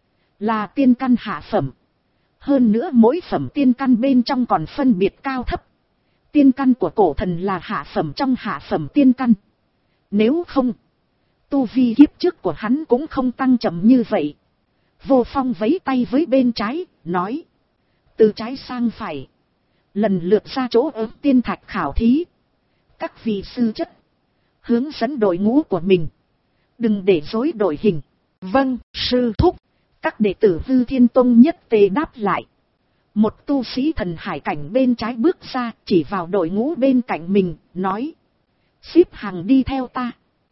là tiên căn hạ phẩm. Hơn nữa mỗi phẩm tiên căn bên trong còn phân biệt cao thấp. Tiên căn của Cổ Thần là hạ phẩm trong hạ phẩm tiên căn. Nếu không, tu vi kiếp trước của hắn cũng không tăng chậm như vậy. Vô Phong vẫy tay với bên trái, nói: từ trái sang phải, lần lượt ra chỗ ấm tiên thạch khảo thí. Các vị sư chất, hướng dẫn đội ngũ của mình, đừng để rối đội hình. Vâng, sư thúc. Các đệ tử Hư Thiên Tông nhất tề đáp lại. Một tu sĩ thần hải cảnh bên trái bước ra, chỉ vào đội ngũ bên cạnh mình, nói: xếp hàng đi theo ta.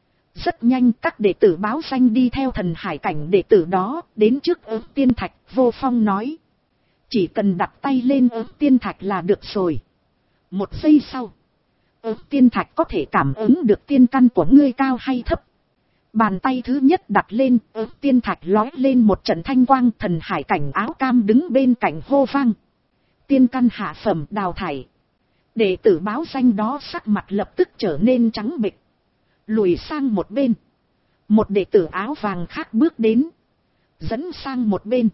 Rất nhanh các đệ tử báo danh đi theo thần hải cảnh đệ tử đó, đến trước ấm tiên thạch. Vô Phong nói: chỉ cần đặt tay lên ấm tiên thạch là được rồi. Một giây sau, ấm tiên thạch có thể cảm ứng được tiên căn của ngươi cao hay thấp. Bàn tay thứ nhất đặt lên, ớt tiên thạch lói lên một trận thanh quang, thần hải cảnh áo cam đứng bên cạnh hô vang. Tiên căn hạ phẩm đào thải. Đệ tử báo danh đó sắc mặt lập tức trở nên trắng bệch, lùi sang một bên. Một đệ tử áo vàng khác bước đến, dẫn sang một bên.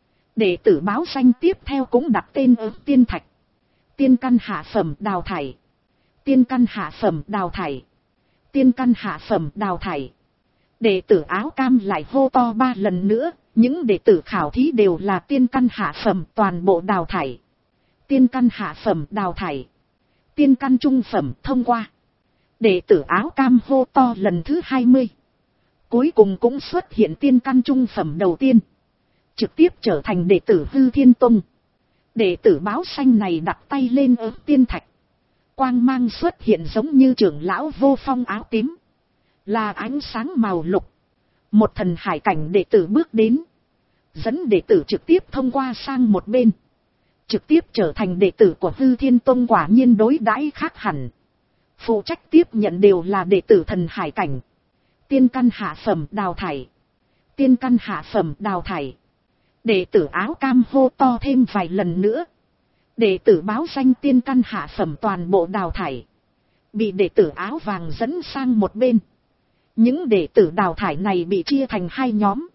Đệ tử báo danh tiếp theo cũng đặt tên ớt tiên thạch. Tiên căn hạ phẩm đào thải. Tiên căn hạ phẩm đào thải. Tiên căn hạ phẩm đào thải. Đệ tử áo cam lại hô to ba lần nữa, những đệ tử khảo thí đều là tiên căn hạ phẩm toàn bộ đào thải. Tiên căn hạ phẩm đào thải. Tiên căn trung phẩm thông qua. Đệ tử áo cam hô to lần thứ hai mươi. Cuối cùng cũng xuất hiện tiên căn trung phẩm đầu tiên, trực tiếp trở thành đệ tử Hư Thiên Tông. Đệ tử báo xanh này đặt tay lên ớt tiên thạch. Quang mang xuất hiện giống như trưởng lão vô phong áo tím, là ánh sáng màu lục. Một thần hải cảnh đệ tử bước đến, dẫn đệ tử trực tiếp thông qua sang một bên, trực tiếp trở thành đệ tử của Hư Thiên Tông. Quả nhiên đối đãi khác hẳn. Phụ trách tiếp nhận đều là đệ tử thần hải cảnh. Tiên căn hạ phẩm đào thải. Tiên căn hạ phẩm đào thải. Đệ tử áo cam hô to thêm vài lần nữa. Đệ tử báo danh tiên căn hạ phẩm toàn bộ đào thải, bị đệ tử áo vàng dẫn sang một bên. Những đệ tử đào thải này bị chia thành hai nhóm.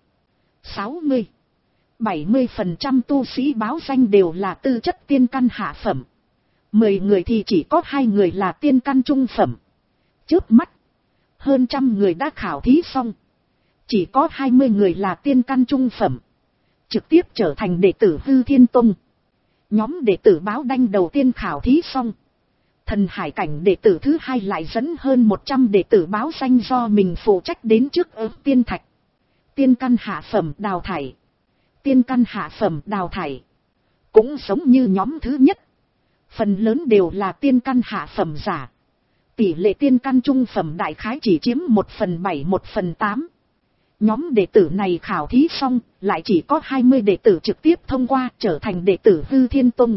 sáu mươi, bảy mươi phần trăm tu sĩ báo danh đều là tư chất tiên căn hạ phẩm. mười người thì chỉ có hai người là tiên căn trung phẩm. Chớp mắt, hơn trăm người đã khảo thí xong, chỉ có hai mươi người là tiên căn trung phẩm, trực tiếp trở thành đệ tử Hư Thiên Tông. Nhóm đệ tử báo đanh đầu tiên khảo thí xong, thần hải cảnh đệ tử thứ hai lại dẫn hơn một trăm đệ tử báo danh do mình phụ trách đến trước ớt tiên thạch. Tiên căn hạ phẩm đào thải. Tiên căn hạ phẩm đào thải. Cũng giống như nhóm thứ nhất, phần lớn đều là tiên căn hạ phẩm giả. Tỷ lệ tiên căn trung phẩm đại khái chỉ chiếm một phần bảy một phần tám. Nhóm đệ tử này khảo thí xong, lại chỉ có hai mươi đệ tử trực tiếp thông qua trở thành đệ tử Hư Thiên Tông.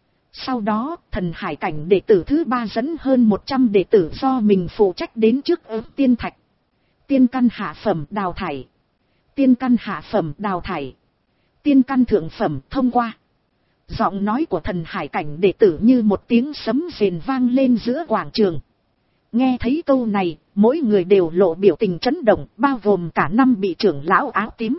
Sau đó, thần hải cảnh đệ tử thứ ba dẫn hơn một trăm đệ tử do mình phụ trách đến trước ớt tiên thạch. Tiên căn hạ phẩm đào thải. Tiên căn hạ phẩm đào thải. Tiên căn thượng phẩm thông qua. Giọng nói của thần hải cảnh đệ tử như một tiếng sấm rền vang lên giữa quảng trường. Nghe thấy câu này, mỗi người đều lộ biểu tình chấn động, bao gồm cả năm vị trưởng lão áo tím.